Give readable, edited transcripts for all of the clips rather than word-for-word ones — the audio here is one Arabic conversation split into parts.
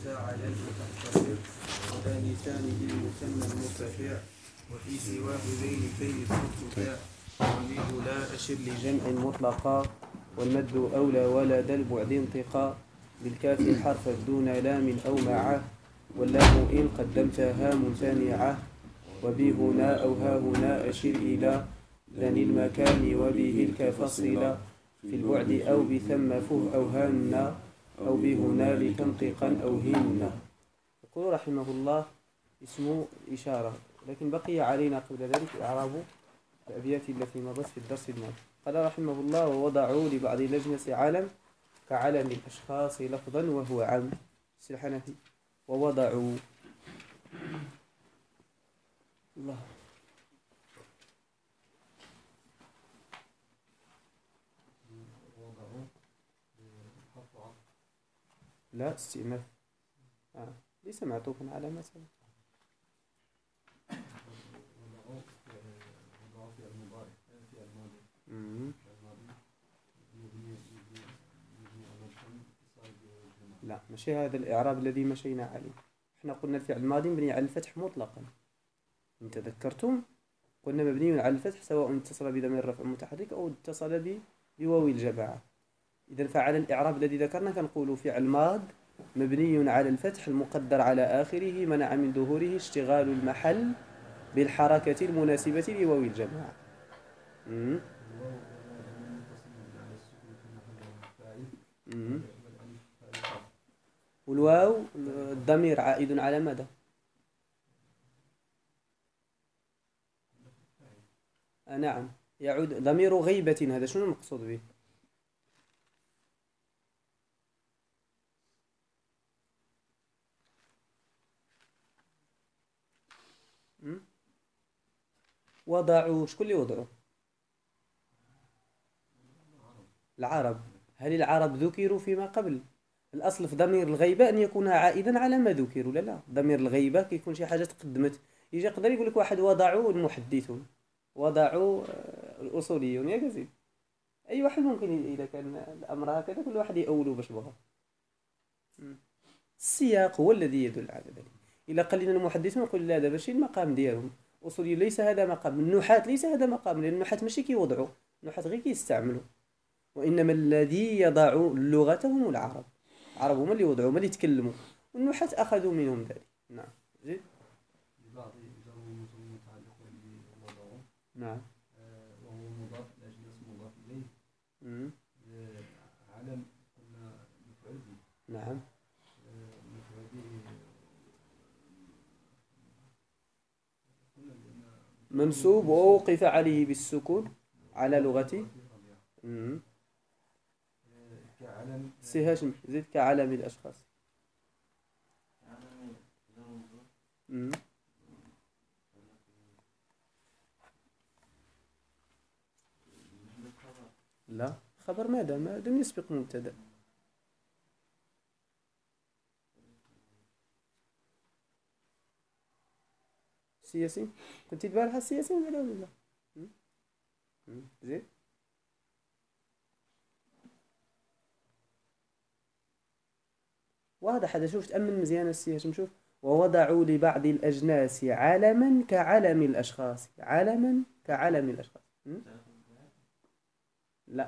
أتى على المختصر ولا لسانه المثنى المرتفع وفي سواه ذين كي صرت ومنه لا أشر لجمع مطلقا والمد أولى ولا ذا البعد انطقا بالكاف حرفا دون لام أو معه واللام إن قدمتها ممتنعة وبهنا أو ها هنا أشر إلى ذن المكان وبه الكفصلا في البعد أو بثم فه أو هن أو بهنالك انطقا أو هن. يقول رحمه الله اسم إشارة، لكن بقي علينا قبل ذلك إعراب الأبيات التي مضت في الدرس الماضي. قال رحمه الله ووضعوا لبعض الأجناس علم كعلم الأشخاص لفظا وهو عام. الحنفي ووضعوا الله لا استئناف ليس معطوفا على مثلا لا ماشي هذا الإعراب الذي مشينا عليه. احنا قلنا الفعل الماضي مبني على الفتح مطلقا، إن تذكرتم قلنا مبني على الفتح سواء اتصل بضمير الرفع المتحرك أو اتصل بواو الجماعة. إذا فعلى الإعراب الذي ذكرنا كنقول فعل ماض مبني على الفتح المقدر على آخره منع من ظهوره اشتغال المحل بالحركة المناسبة لواو الجماعة. والواو الضمير عائد على ماذا؟ نعم يعود ضمير غيبة. هذا شنو المقصود به؟ وضعوا شكون اللي وضعوا؟ العرب. هل العرب ذكروا فيما قبل؟ الأصل في ضمير الغيبة أن يكون عائدا على ما ذكروا. لا ضمير الغيبة كيكون شي حاجة تقدمت. يجي يقدر يقول لك واحد وضعوا المحدثون، وضعوا الأصوليون، يا جزيل أي واحد ممكن إذا كان الأمر هكذا كل واحد يأولوا باش بغى. السياق هو الذي يدل على ذلك. إلا قال لنا المحدثون نقول لا هذا ماشي المقام ديالهم. أصوليون ليس هذا مقام، النحاة ليس هذا مقام، لأن النحاة ماشي كيوضعوا، النحاة غير كيستعملوا، وإنما الذي يضع اللغة هم العرب. العرب هم اللي وضعوا، هم اللي يتكلموا، والنحاة أخذوا منهم ذلك. نعم زيد. نعم وهو مضاف لأجناس مضاف إليه. علم قلنا مفعول به. نعم مفعول به منسوب ووقف عليه بالسكون على لغتي. كعلم سي هاشم زيد كعلم الأشخاص. لا خبر ماذا؟ ما لم يسبق مبتدأ. سياسي كنت البارحة السياسي ولا لا؟ زين واضح هذا. شوف تأمل مزيان السياسي. شوف ووضعوا لبعض الأجناس علما كعلم الأشخاص. علما كعلم الأشخاص. لا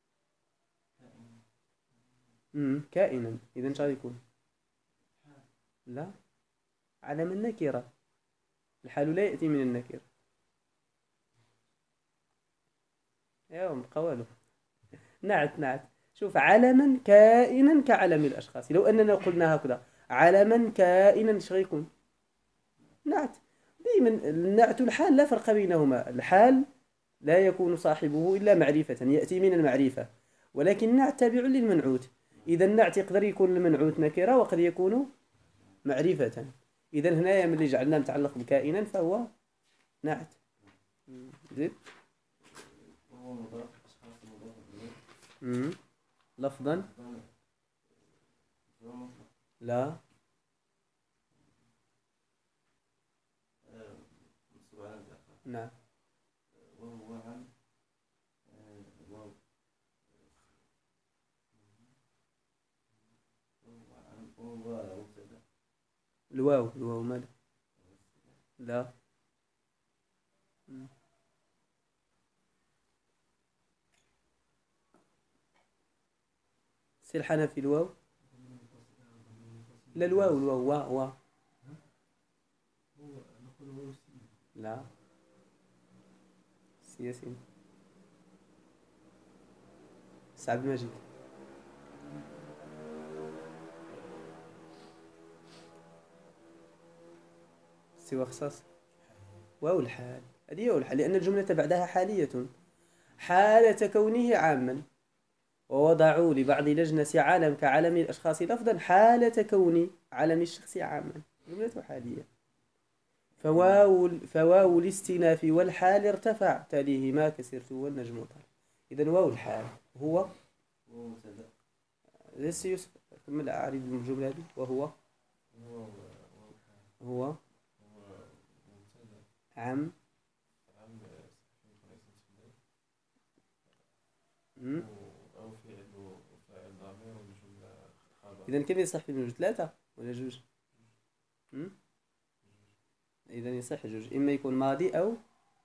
كائنا. إذا شو يكون؟ لا علم النكرة. الحال لا يأتي من النكرة. يوم قوله نعت. شوف علما كائنا كعلم الأشخاص. لو أننا قلنا هكذا علما كائنا ايش غيكون؟ نعت. دائما النعت الحال لا فرق بينهما. الحال لا يكون صاحبه إلا معرفة، يأتي من المعرفة، ولكن النعت تابع للمنعوت. إذا النعت يقدر يكون المنعوت نكرة وقد يكون معرفة. إذا هنا من اللي جعلنا متعلق بكائنا فهو نعت. زيد لفظا لا نعم وهو عن وهو مبتدأ. الواو ماذا؟ لا. مم. سي الحنفي الواو. لا الواو وا. هو نقول هو السين. لا سياسي. سعد المجيد. سوى خصاص. واو الحال. هذه واو الحال لأن الجملة بعدها حالية حالة كونه عاما، ووضعوا لبعض لجنة عالم كعالم الأشخاص لفظا حالة كون علم الشخص عاما، جملة حالية. فواو الاستئناف والحال ارتفع تاليهما كسرت والنجم طال. إذن واو الحال هو وهو مبتدأ. ليس يوسف. كمل أعرف الجملة هذه. وهو هو هو هو مبتدأ. عم. عم يكون اسم فاعل. مم. أو فعل وفاعل ضمير والجملة خبر. إذن كيف يصح في الجوج؟ ثلاثة ولا جوج؟ إذا يصح جوج، إما يكون ماضي أو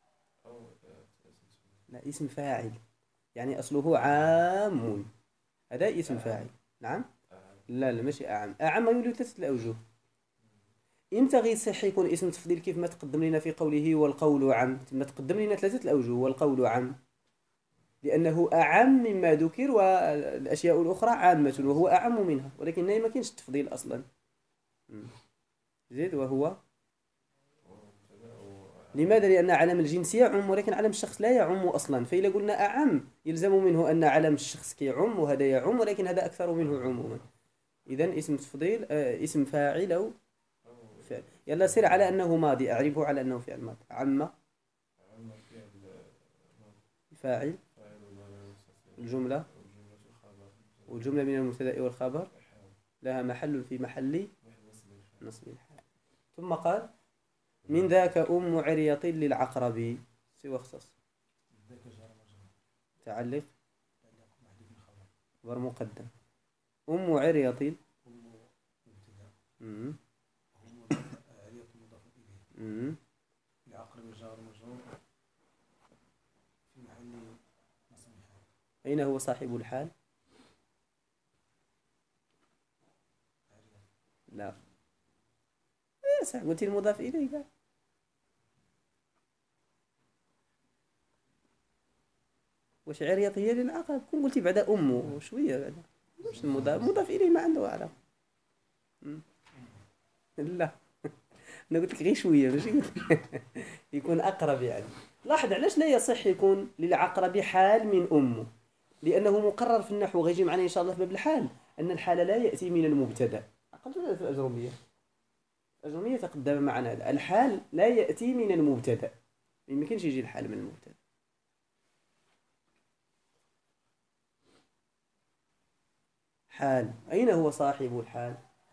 لا اسم فاعل، يعني أصله عام، هذا اسم فاعل. نعم. لا ماشي أعم. أعم يولي ثلاثة الأوجه. إمتى غيصح يكون اسم تفضيل كيف ما تقدم لنا في قوله والقول عم، ما تقدم لنا ثلاثة الأوجه والقول عم، لأنه أعم مما ذكر والأشياء الأخرى عامة وهو أعم منها، ولكن ما كاينش التفضيل أصلا. زيد. وهو لماذا؟ لأن علم الجنس يعم ولكن علم الشخص لا يعم أصلا، فإذا قلنا أعم يلزم منه أن علم الشخص كيعم وهذا يعم ولكن هذا أكثر منه عموما. إذن اسم تفضيل اسم فاعل أو فعل. يلا سير على أنه ماضي، أعرفه على أنه فعل ماضي. عم فاعل الجملة، والجملة من المبتدأ والخبر لها محل في محل نصب الحال. ثم قال من ذاك أم عريط للعقرب سوى اختص تعلق مقدم. أم عريط لعقرب الجار مجرور في محل نصب الحال. أين هو صاحب الحال؟ لا صح قلت المضاف إليه. واش عريط هي للعقرب؟ كون قلتي بعد أمه شوية بعد واش المضاف إليه ما عنده علاقة. لا أنا قلت لك غير شوية ماشي قلت يكون أقرب يعني. لاحظ علاش لا يصح يكون للعقرب حال من أمه، لأنه مقرر في النحو غيجي معنا إن شاء الله في باب الحال أن الحال لا يأتي من المبتدأ. أقل في الأجرمية، الأجرمية تقدم معنا هذا الحال لا يأتي من المبتدأ، ما يمكنش يجي الحال من المبتدأ. حال أين هو صاحب الحال؟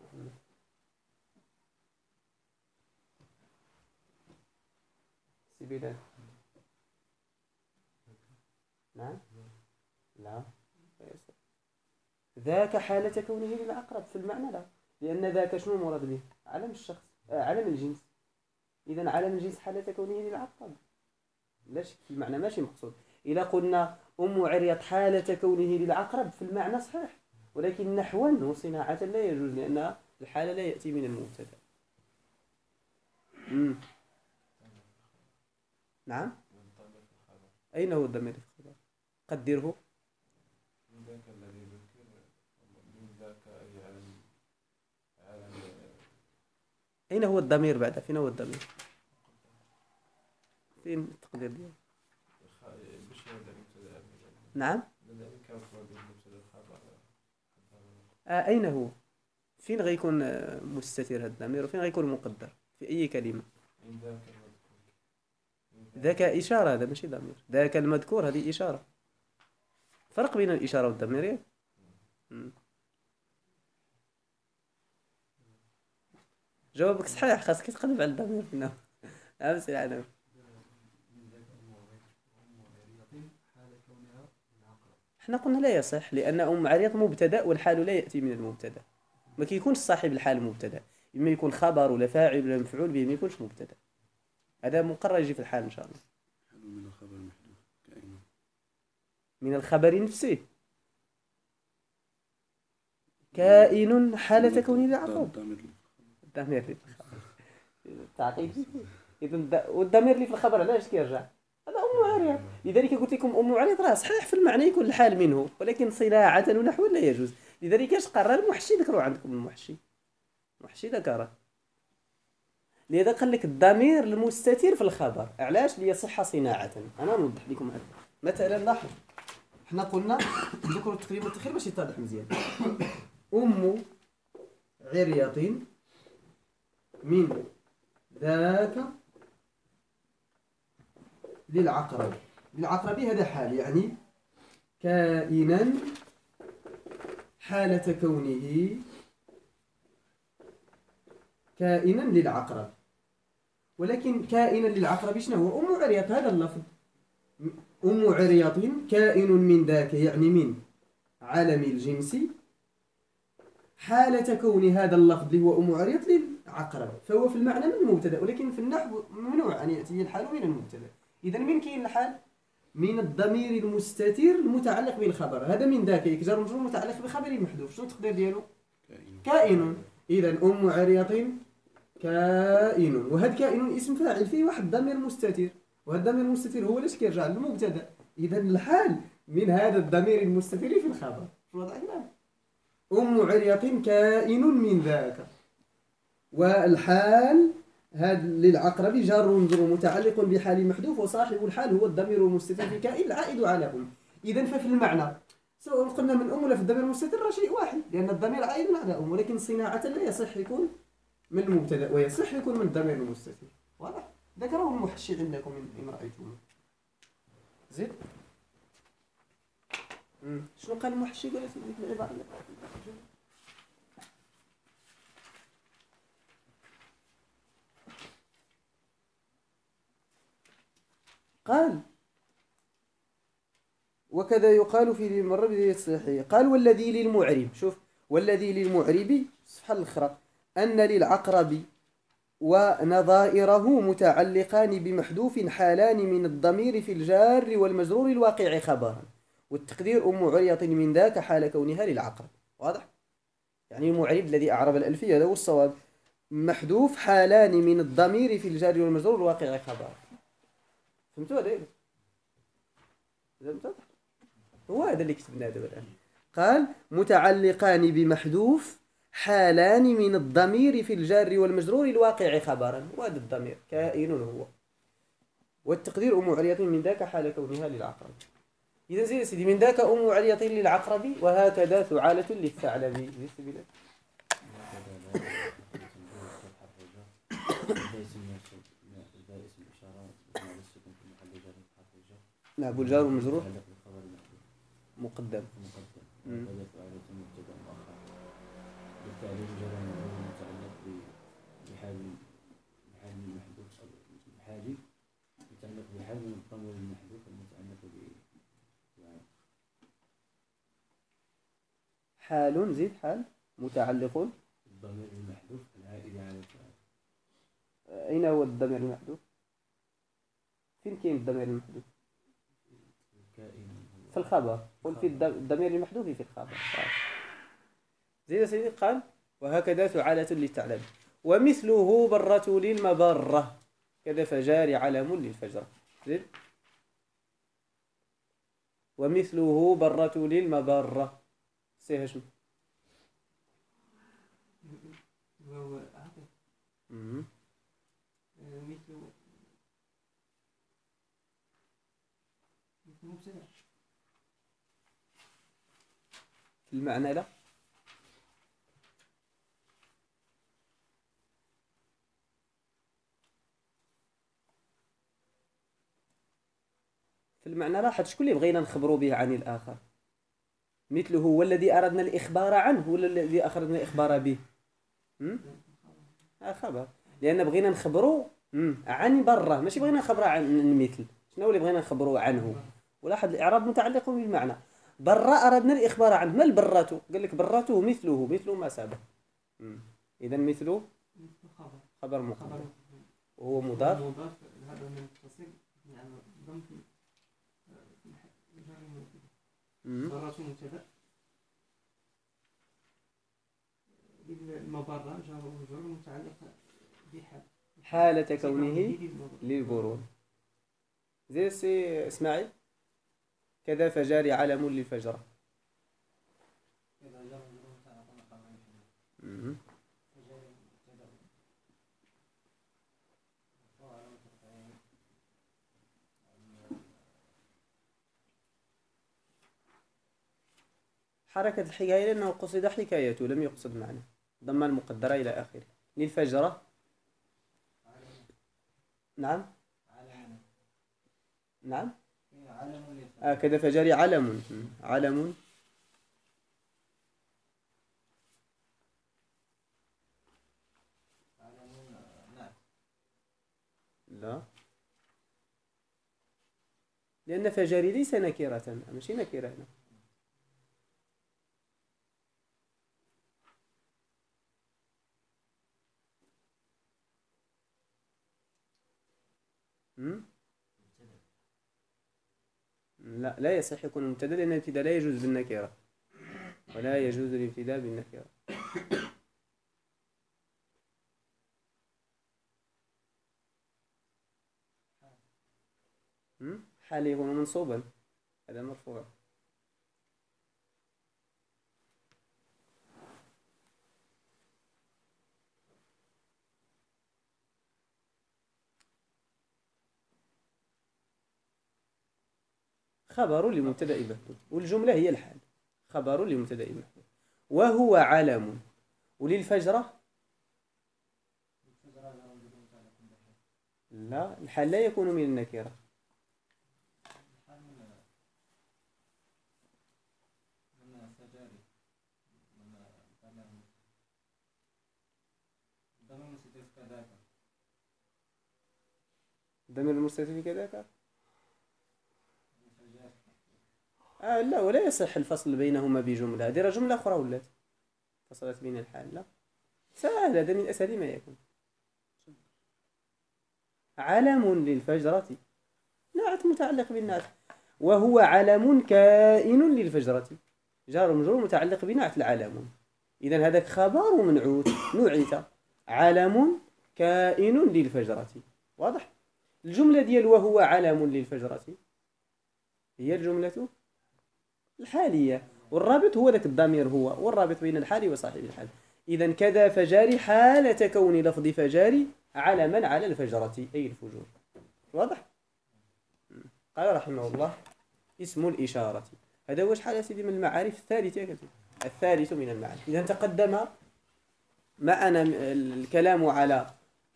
سبيلا. نعم. لا ذاك حالة كونه للعقرب في المعنى لا، لأن ذاك شنو مراد به؟ علم الشخص علم الجنس. إذا علم الجنس حالة كونه للعقرب لا شك في المعنى ماشي مقصود. إذا قلنا أم عريط حالة كونه للعقرب في المعنى صحيح، ولكن نحوا وصناعة لا يجوز لأن الحالة لا يأتي من المبتدأ. نعم. أين هو الضمير في الخبر؟ قدره. ذاك الذي ذكر من ذاك أي علم. أين هو الضمير بعد؟ فين هو الضمير؟ فين التقدير ديالو؟ نعم. أين هو؟ فين غيكون مستتر هذا الضمير وفين غيكون مقدر؟ في أي كلمة؟ ذاك إشارة، هذا ماشي ضمير. ذاك المذكور هذه إشارة. فرق بين الإشارة والضمير. جوابك صحيح، خاصك تقلب على الضمير هنا. أمس العالم. احنا قلنا لا يصح لأن أم عريض مبتدأ والحال لا يأتي من المبتدأ. ما كيكونش صاحب الحال مبتدا، اما يكون خبر ولا فاعل ولا مفعول به، ما يكونش مبتدا. هذا مقرر يجي في الحال ان شاء الله. من الخبر محذوف كائن من الخبر نفسه كائن حالة كونه للعقرب. الضمير اللي في الخبر تعقيد. اذا والضمير اللي في الخبر علاش كيرجع؟ هذا أم عريض. لذلك قلت لكم أم عريض راه صحيح في المعنى يكون الحال منه، ولكن صناعة ونحوا لا يجوز. لذلك اش قرر المحشي؟ ذكروا عندكم المحشي ذكره. لذا قال لك الضمير المستتر في الخبر، علاش؟ ليصح صناعة. أنا نوضح لكم هذا. مثلا لاحظ، حنا قلنا نذكروا التقريب والتأخير باش يتضح مزيان. أم عريض من ذاك للعقرب هذا حال، يعني كائنا حالة كونه كائنا للعقرب. ولكن كائنا للعقرب شنو هو؟ أم عريض. هذا اللفظ أم عريض كائن من ذاك، يعني من عالم الجنس، حالة كون هذا اللفظ اللي هو أم عريض للعقرب، فهو في المعنى من المبتدا، ولكن في النحو ممنوع أن يأتي الحال من المبتدا. إذا من كاين الحال؟ من الضمير المستتر المتعلق بالخبر. هذا من ذاك يكجر مجرور متعلق بخبر محذوف. شنو التقدير ديالو؟ كائن. إذا أم عريض كائن، وهذا كائن اسم فاعل فيه واحد ضمير مستتر، وهذا الضمير المستتر هو لاش كيرجع للمبتدا. إذا الحال من هذا الضمير المستتر في الخبر. واضح الكلام؟ أم عريض كائن من ذاك، والحال هذا للعقرب جار ومجرور متعلق بحال محذوف، وصاحب الحال هو الضمير المستتر في كائن العائد على أم. إذا ففي المعنى سواء قلنا من أم ولا في الضمير المستتر راه شيء واحد، لأن الضمير عائد على أم، ولكن صناعة لا يصح يكون من المبتدا ويصح يكون من الضمير المستتر. واضح؟ ذكره المحشي عندكم إن رأيتم. زيد. شنو قال المحشي؟ قال لك العبارة قال وكذا يقال في مرة بداية الصحيح. قال والذي للمعرب، شوف، والذي للمعرب الصفحة الأخرى أن للعقرب ونظائره متعلقان بمحذوف حالان من الضمير في الجار والمجرور الواقع خبرا، والتقدير أم عريض من ذاك حال كونها للعقرب. واضح؟ يعني المعرب الذي أعرب الألفية هذا هو الصواب. محذوف حالان من الضمير في الجار والمجرور الواقع خبرا. فهمتوا هذا؟ هو هذا اللي كتبناه دابا الآن. قال متعلقان بمحذوف حالان من الضمير في الجار والمجرور الواقع خبرا، وهذا الضمير كائن هو، والتقدير أم عريض من ذاك حال كونها للعقرب. إذا زين سيدي، من ذاك أم عريض للعقرب، وهكذا ثعالة للثعلب. نعم، والجار والمجرور مقدم. حال زيد حال متعلق الضمير المحذوف العائد على الفعل. أين هو الضمير المحذوف؟ فين كاين الضمير المحذوف؟ في الخبر. قل في الضمير المحذوف في الخبر. زيد سيدي. قال وهكذا ثعالة للثعلب، ومثله برة للمبرة، كذا فجار علم للفجرة. زيد. ومثله برة للمبرة سي شنو؟ وهو مثل مبتدأ في المعنى لا. في المعنى لا، حد شكون اللي بغينا نخبروا به عن الآخر؟ مثله هو الذي أردنا الإخبار عنه ولا الذي أردنا الإخبار به؟ خبر، لأن بغينا نخبروا عن برة، ماشي بغينا نخبروا عن المثل. شنو اللي بغينا نخبروا عنه؟ ولاحظ الإعراب متعلق بالمعنى. برة أردنا الإخبار عنه. ما البرة؟ قال لك برته مثله ما سبق. إذا مثل خبر خبر مقدم خبر وهو مضاف. مضاف هذا من التصريف يعني ضم في جر مم. ضرات مبتدأ المبرة جر ومجرور متعلق بحال حالة كونه للبرود. زي سي اسماعيل كذا فجاري علم للفجرة. مم. حركة الحكاية لأنه قصد حكايته لم يقصد معنى ضم المقدرة إلى آخره. للفجرة نعم نعم كذا فجاري علم. علم لا، لأن فجاري ليس نكرة، ماشي نكرة هنا. لا، لا يصح يكون مبتدا لأن الابتداء لا يجوز بالنكرة ولا يجوز الابتداء بالنكرة. حال يكون منصوبا، هذا مرفوع. خبر لمبتدأ محذوف والجملة هي الحال. خبر لمبتدأ محذوف وهو علم. وللفجرة لا، الحال لا يكون من النكرة. ضمير المستتر كذاك لا، ولا يصح الفصل بينهما بجملة. هذه جملة أخرى ولات فصلت بين الحال. لا، سهل، هذا من أسهل ما يكون. علم للفجرة نعت متعلق بالنعت. وهو علم كائن للفجرة جار ومجرور متعلق بنعت العلم. إذا هذاك خبر منعوت نعت علم كائن للفجرة. واضح؟ الجملة ديال وهو علم للفجرة هي الجملة الحالية، والرابط هو ذاك الضمير هو، والرابط بين الحال وصاحب الحال. إذا كذا فجاري حالة كون لفظ فجاري علما على الفجرة أي الفجور. واضح؟ قال رحمه الله اسم الإشارة. هذا هو شحال سيدي من المعارف الثالثة، الثالث من المعارف. إذا تقدم معنا الكلام على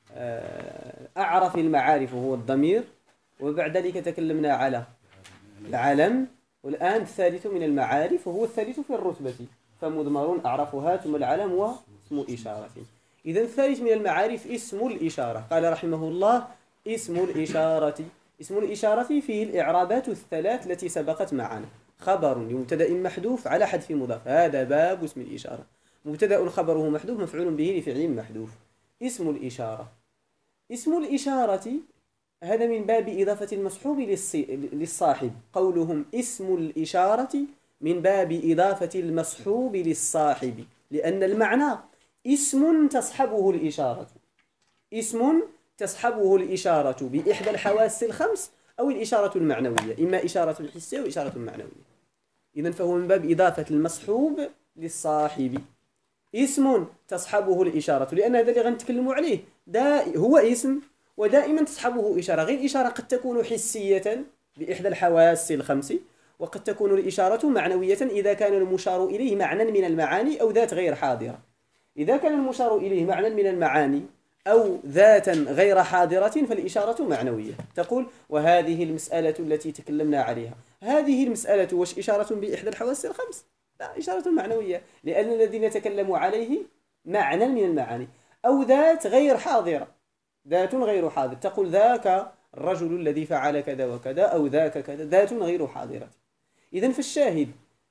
أعرف المعارف وهو الضمير، وبعد ذلك تكلمنا على العلم، والآن الثالث من المعارف وهو الثالث في الرتبة، فمضمر أعرفها ثم العلم واسم إشارة. إذا الثالث من المعارف اسم الإشارة. قال رحمه الله اسم الإشارة. اسم الإشارة فيه الإعرابات الثلاث التي سبقت معنا. خبر لمبتدأ محذوف على حذف مضاف، هذا باب اسم الإشارة. مبتدأ خبره محذوف مفعول به لفعل محذوف. اسم الإشارة. اسم الإشارة هذا من باب إضافة المصحوب للصاحب. قولهم اسم الإشارة من باب إضافة المصحوب للصاحب، لأن المعنى اسم تصحبه الإشارة. اسم تصحبه الإشارة بإحدى الحواس الخمس أو الإشارة المعنوية، إما إشارة حسية أو إشارة معنوية. إذن فهو من باب إضافة المصحوب للصاحب. اسم تصحبه الإشارة، لأن هذا اللي غنتكلموا عليه هو اسم ودائما تصحبه إشارة. غير الإشارة قد تكون حسية بإحدى الحواس الخمس، وقد تكون الإشارة معنوية إذا كان المشار إليه معنى من المعاني أو ذات غير حاضرة. إذا كان المشار إليه معنى من المعاني أو ذاتا غير حاضرة فالإشارة معنوية. تقول وهذه المسألة التي تكلمنا عليها، هذه المسألة وش إشارة بإحدى الحواس الخمس؟ لا، إشارة معنوية، لأن الذي نتكلم عليه معنى من المعاني أو ذات غير حاضرة، ذات غير حاضرة. تقول ذاك الرجل الذي فعل كذا وكذا، أو ذاك كذا، ذات غير حاضرة. إذن فالشاهد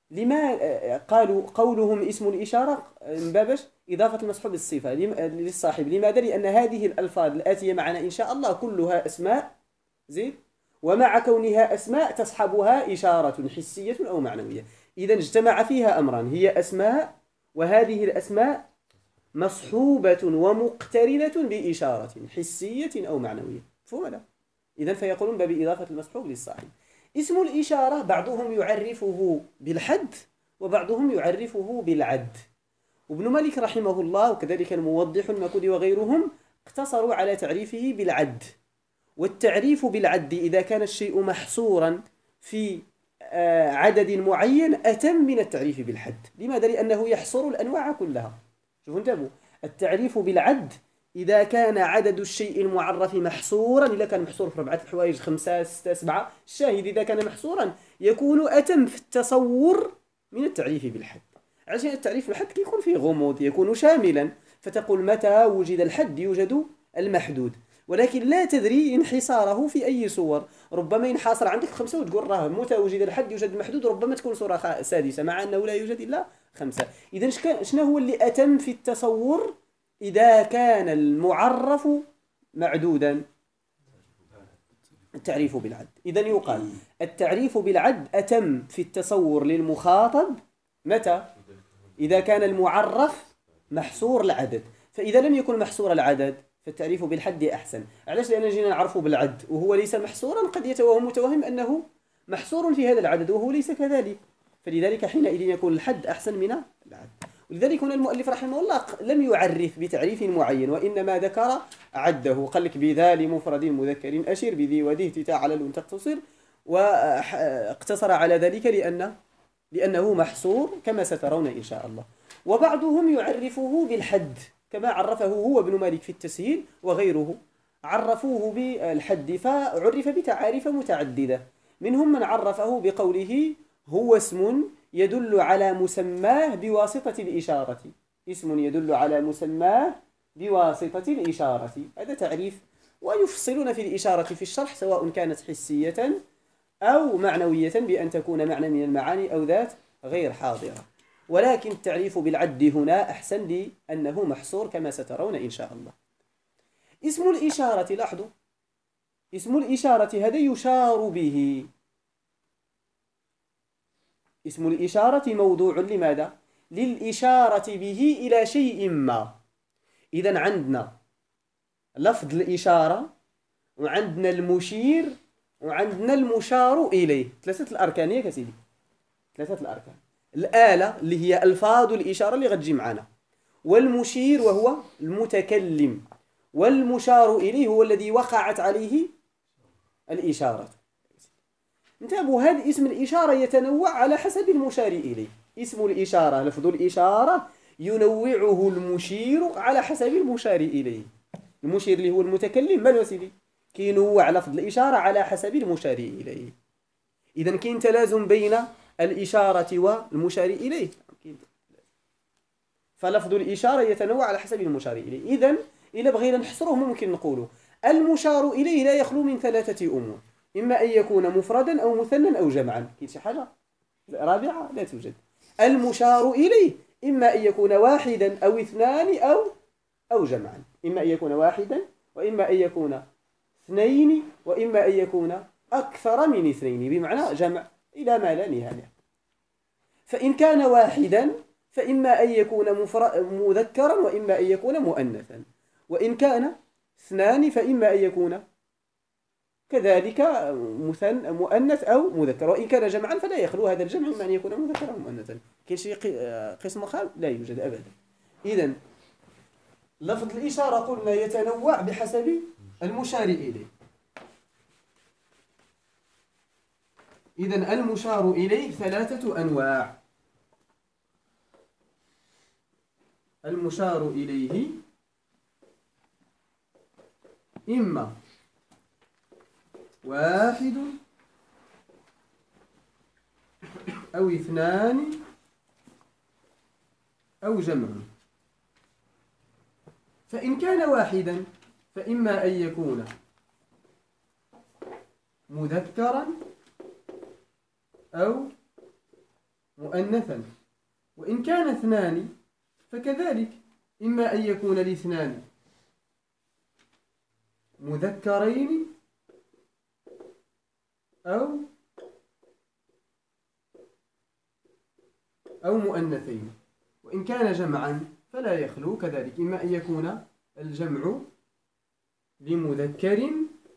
لما قالوا قولهم اسم الإشارة من باب إضافة المصحوب للصفة للصاحب؟ لماذا؟ لأن هذه الألفاظ الآتية معنا إن شاء الله كلها أسماء زين، ومع كونها أسماء تصحبها إشارة حسية أو معنوية. إذا اجتمع فيها أمران، هي أسماء، وهذه الأسماء مصحوبة ومقترنة بإشارة حسية أو معنوية. مفهوم هذا؟ إذا فيقولون باب إضافة المصحوب للصاحب. اسم الإشارة بعضهم يعرفه بالحد وبعضهم يعرفه بالعد. وابن مالك رحمه الله وكذلك الموضح المكودي وغيرهم اقتصروا على تعريفه بالعد. والتعريف بالعد إذا كان الشيء محصورا في عدد معين أتم من التعريف بالحد. لماذا؟ لأنه يحصر الأنواع كلها. شوفوا انتبهوا، التعريف بالعد إذا كان عدد الشيء المعرف محصورا، إذا كان محصور في 4 الحوايج 5 6 7، الشاهد إذا كان محصورا يكون أتم في التصور من التعريف بالحد. عشان التعريف بالحد يكون فيه غموض، يكون شاملا، فتقول متى وجد الحد يوجد المحدود، ولكن لا تدري انحصاره في أي صور. ربما ينحصر عندك 5 وتقول راه متى وجد الحد يوجد المحدود، ربما تكون صورة سادسة مع أنه لا يوجد إلا 5. إذا شنو هو اللي أتم في التصور؟ إذا كان المعرف معدودا، التعريف بالعد. إذن يقال التعريف بالعد أتم في التصور للمخاطب متى؟ إذا كان المعرف محصور العدد. فإذا لم يكن محصور العدد فالتعريف بالحد أحسن. علاش؟ لأن جينا نعرفه بالعد وهو ليس محصورا، قد يتوهم متوهم أنه محصور في هذا العدد وهو ليس كذلك، فلذلك حينئذ يكون الحد أحسن من العد. ولذلك هنا المؤلف رحمه الله لم يعرف بتعريف معين، وإنما ذكر عده. قال لك بذا لمفرد مذكر أشر، بذي وذي تتاع علل تقتصر، واقتصر على ذلك لأنه محصور كما سترون إن شاء الله. وبعضهم يعرفه بالحد كما عرفه هو ابن مالك في التسهيل وغيره، عرفوه بالحد فعرف بتعاريف متعددة. منهم من عرفه بقوله هو اسم يدل على مسماه بواسطة الإشارة. اسم يدل على مسماه بواسطة الإشارة، هذا تعريف. ويفصلون في الإشارة في الشرح سواء كانت حسية أو معنوية بأن تكون معنى من المعاني أو ذات غير حاضرة. ولكن التعريف بالعد هنا أحسن لأنه محصور كما سترون إن شاء الله. اسم الإشارة، لاحظوا، اسم الإشارة هذا يشار به. اسم الإشارة موضوع لماذا؟ للإشارة به إلى شيء ما. إذن عندنا لفظ الإشارة، وعندنا المشير، وعندنا المشار إليه. 3 الأركان يا كسيدي، 3 الأركان. الآلة اللي هي ألفاظ الإشارة اللي غتجي معنا، والمشير وهو المتكلم، والمشار إليه هو الذي وقعت عليه الإشارة. انتبهوا، هذا اسم الإشارة يتنوع على حسب المشار إليه. اسم الإشارة لفظ الإشارة ينوعه المشير على حسب المشار إليه. المشير اللي هو المتكلم من وسيدي كينوع لفظ الإشارة على حسب المشار إليه. إذن كاين تلازم بين الإشارة والمشار إليه، فلفظ الإشارة يتنوع على حسب المشار إليه. إذن إذا بغينا نحصره ممكن نقوله المشار إليه لا يخلو من 3 أمور، إما أن يكون مفردا أو مثنى أو جمعا. كاين شي حاجة رابعة لا توجد. المشار إليه إما أن يكون واحدا أو 2 أو جمعا، إما أن يكون واحدا وإما أن يكون 2 وإما أن يكون أكثر من 2، بمعنى جمع إلى ما لا نهاية. فإن كان واحدا فإما أن يكون مذكرا وإما أن يكون مؤنثا، وإن كان 2 فإما أن يكون كذلك مؤنث أو مذكر، وإن كان جمعا فلا يخلو هذا الجمع إما أن يكون مذكرا أو مؤنثا. كاين شي قسم آخر لا يوجد أبدا. إذن لفظ الإشارة قلنا يتنوع بحسب المشار إليه. إذن المشار إليه 3 أنواع. المشار إليه إما واحد أو 2 أو جمع. فإن كان واحدا فإما أن يكون مذكرا أو مؤنثا. وإن كان اثنان فكذلك، إما أن يكون الاثنان مذكرين أو مؤنثين. وإن كان جمعا فلا يخلو كذلك، إما أن يكون الجمع لمذكر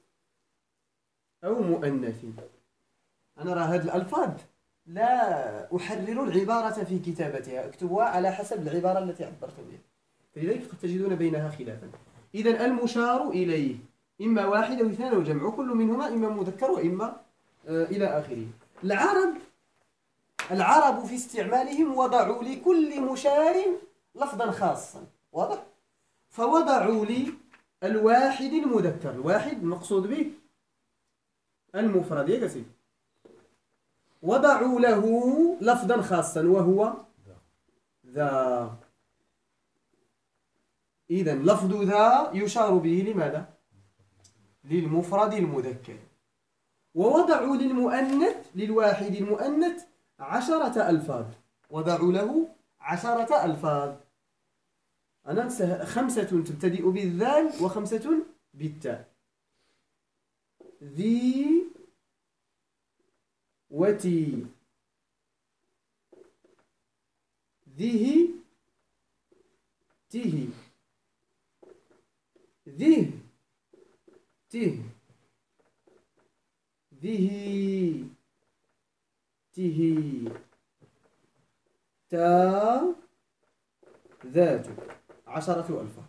أو مؤنث. أنا راه هذه الألفاظ لا أحرر العبارة في كتابتها، أكتبها على حسب العبارة التي عبرت بها، فلذلك قد تجدون بينها خلافا. إذن المشار إليه إما واحد أو اثنان أو جمع، كل منهما إما مذكر وإما إلى آخره. العرب في استعمالهم وضعوا لكل مشار لفظا خاصا، واضح؟ فوضعوا لي الواحد المذكر، الواحد مقصود به المفرد يا كسي، وضعوا له لفظا خاصا وهو ذا. إذن لفظ ذا يشار به لماذا؟ للمفرد المذكر. ووضعوا للمؤنث، للواحد المؤنث 10 ألفاظ، وضعوا له 10 ألفاظ. أنا أنسى 5 تبتدئ بالذال و5 بالتاء. ذي وتي، ذه ته، ذه ته، ذه ته، تا ذات، 10 ألفاظ.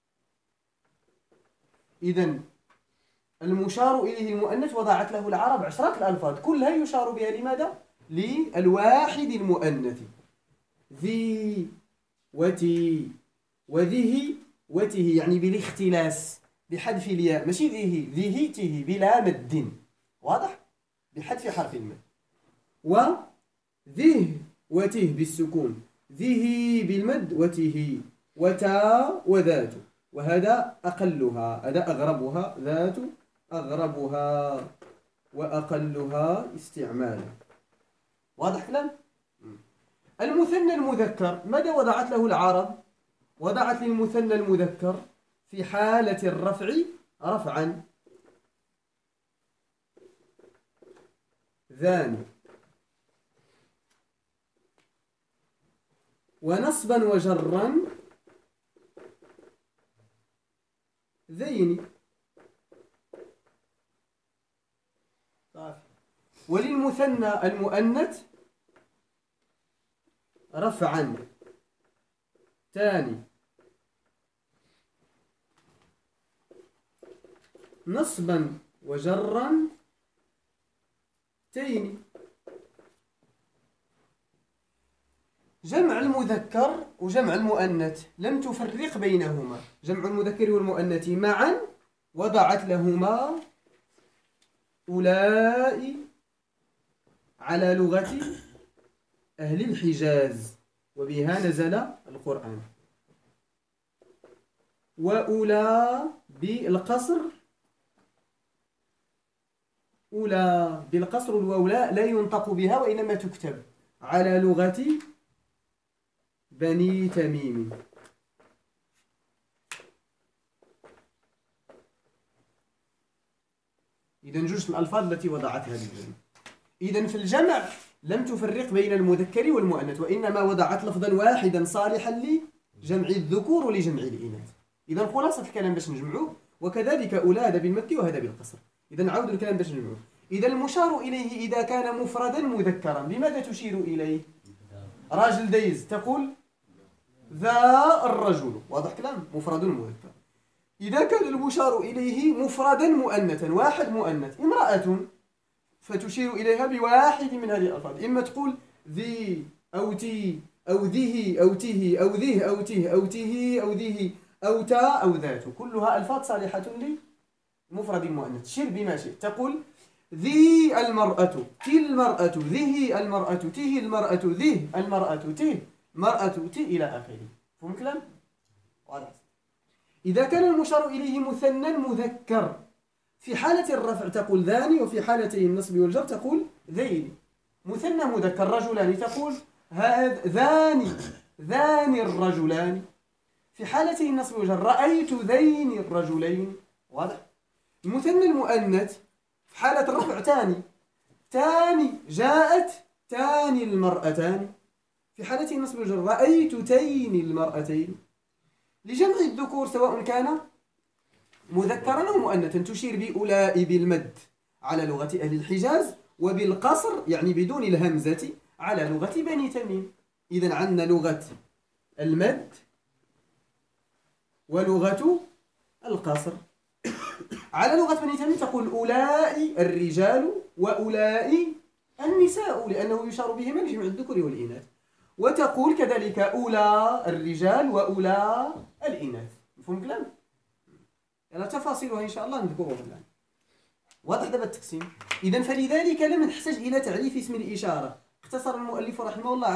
إذن المشار إليه المؤنث وضعت له العرب 10 الألفاظ كلها يشار بها لماذا؟ للواحد المؤنث. ذي وتي وذه وته، يعني بالاختلاس بحذف الياء، ماشي ذه ذه ته بلا مد، واضح؟ بحذف حرف المد. وذه وته بالسكون، ذه بالمد وته، وتا وذات، وهذا أقلها، هذا أغربها، ذات أغربها وأقلها استعمالا. واضح كلام؟ المثنى المذكر ماذا وضعت له العرب؟ وضعت للمثنى المذكر في حالة الرفع رفعا، ذان، ونصبا وجرا ذين. وللمثنى المؤنث رفعا تاني، نصبا وجرا تين. جمع المذكر وجمع المؤنث لم تفرق بينهما، جمع المذكر والمؤنث معا وضعت لهما أولئك على لغة أهل الحجاز، وبها نزل القرآن. وأولى بالقصر، أولى بالقصر، الواو لا ينطق بها وإنما تكتب على لغة بني تميم. إذن جزء الألفاظ التي وضعتها للجمع. إذن في الجمع لم تفرق بين المذكر والمؤنث، وإنما وضعت لفظا واحدا صالحا لجمع الذكور ولجمع الإناث. إذن خلاصة الكلام باش نجمعوه، وكذلك أولى هذا بالمد وهذا بالقصر. إذن عود الكلام باش نجمعوه. إذا المشار إليه إذا كان مفردا مذكرا بماذا تشير إليه؟ راجل دايز تقول ذا الرجل، واضح كلام؟ مفرد مذكر. إذا كان المشار إليه مفردا مؤنثا، واحد مؤنث، امرأة، فتشير إليها بواحد من هذه الألفاظ، إما تقول ذي أو تي أو ذه أو ته أو ذه أو ته أو ته أو ذه أو تا أو ذات، كلها ألفاظ صالحة لمفرد مؤنث. تشير بما شئت، تقول ذي المرأة، تي المرأة، ذه المرأة، ته المرأة، ذه المرأة، ته مرأة، تي إلى آخره. فهم كلام؟ واضح. إذا كان المشار إليه مثنى مذكر في حالة الرفع تقول ذاني، وفي حالتي النصب والجر تقول ذين. مثنى مذكر رجلان تقول ذاني الرجلان. في حالتي النصب والجر رأيت ذين الرجلين. واضح؟ المثنى المؤنث في حالة الرفع تاني جاءت تاني المرأتان. في حالة النصب والجر رأيت تين المرأتين. لجمع الذكور سواء كان مذكرا أو مؤنثا تشير بأولاء بالمد على لغة أهل الحجاز، وبالقصر يعني بدون الهمزة على لغة بني تميم. إذن عندنا لغة المد ولغة القصر. على لغة بني تميم تقول أولاء الرجال وأولاء النساء، لأنه يشار بهما لجمع الذكور والإناث. وتقول كذلك أولى الرجال وأولى الإناث. مفهوم الكلام؟ يعني تفاصيلها إن شاء الله نذكرها الآن. واضح دابا التقسيم؟ إذن فلذلك لم نحتاج إلى تعريف اسم الإشارة. اقتصر المؤلف رحمه الله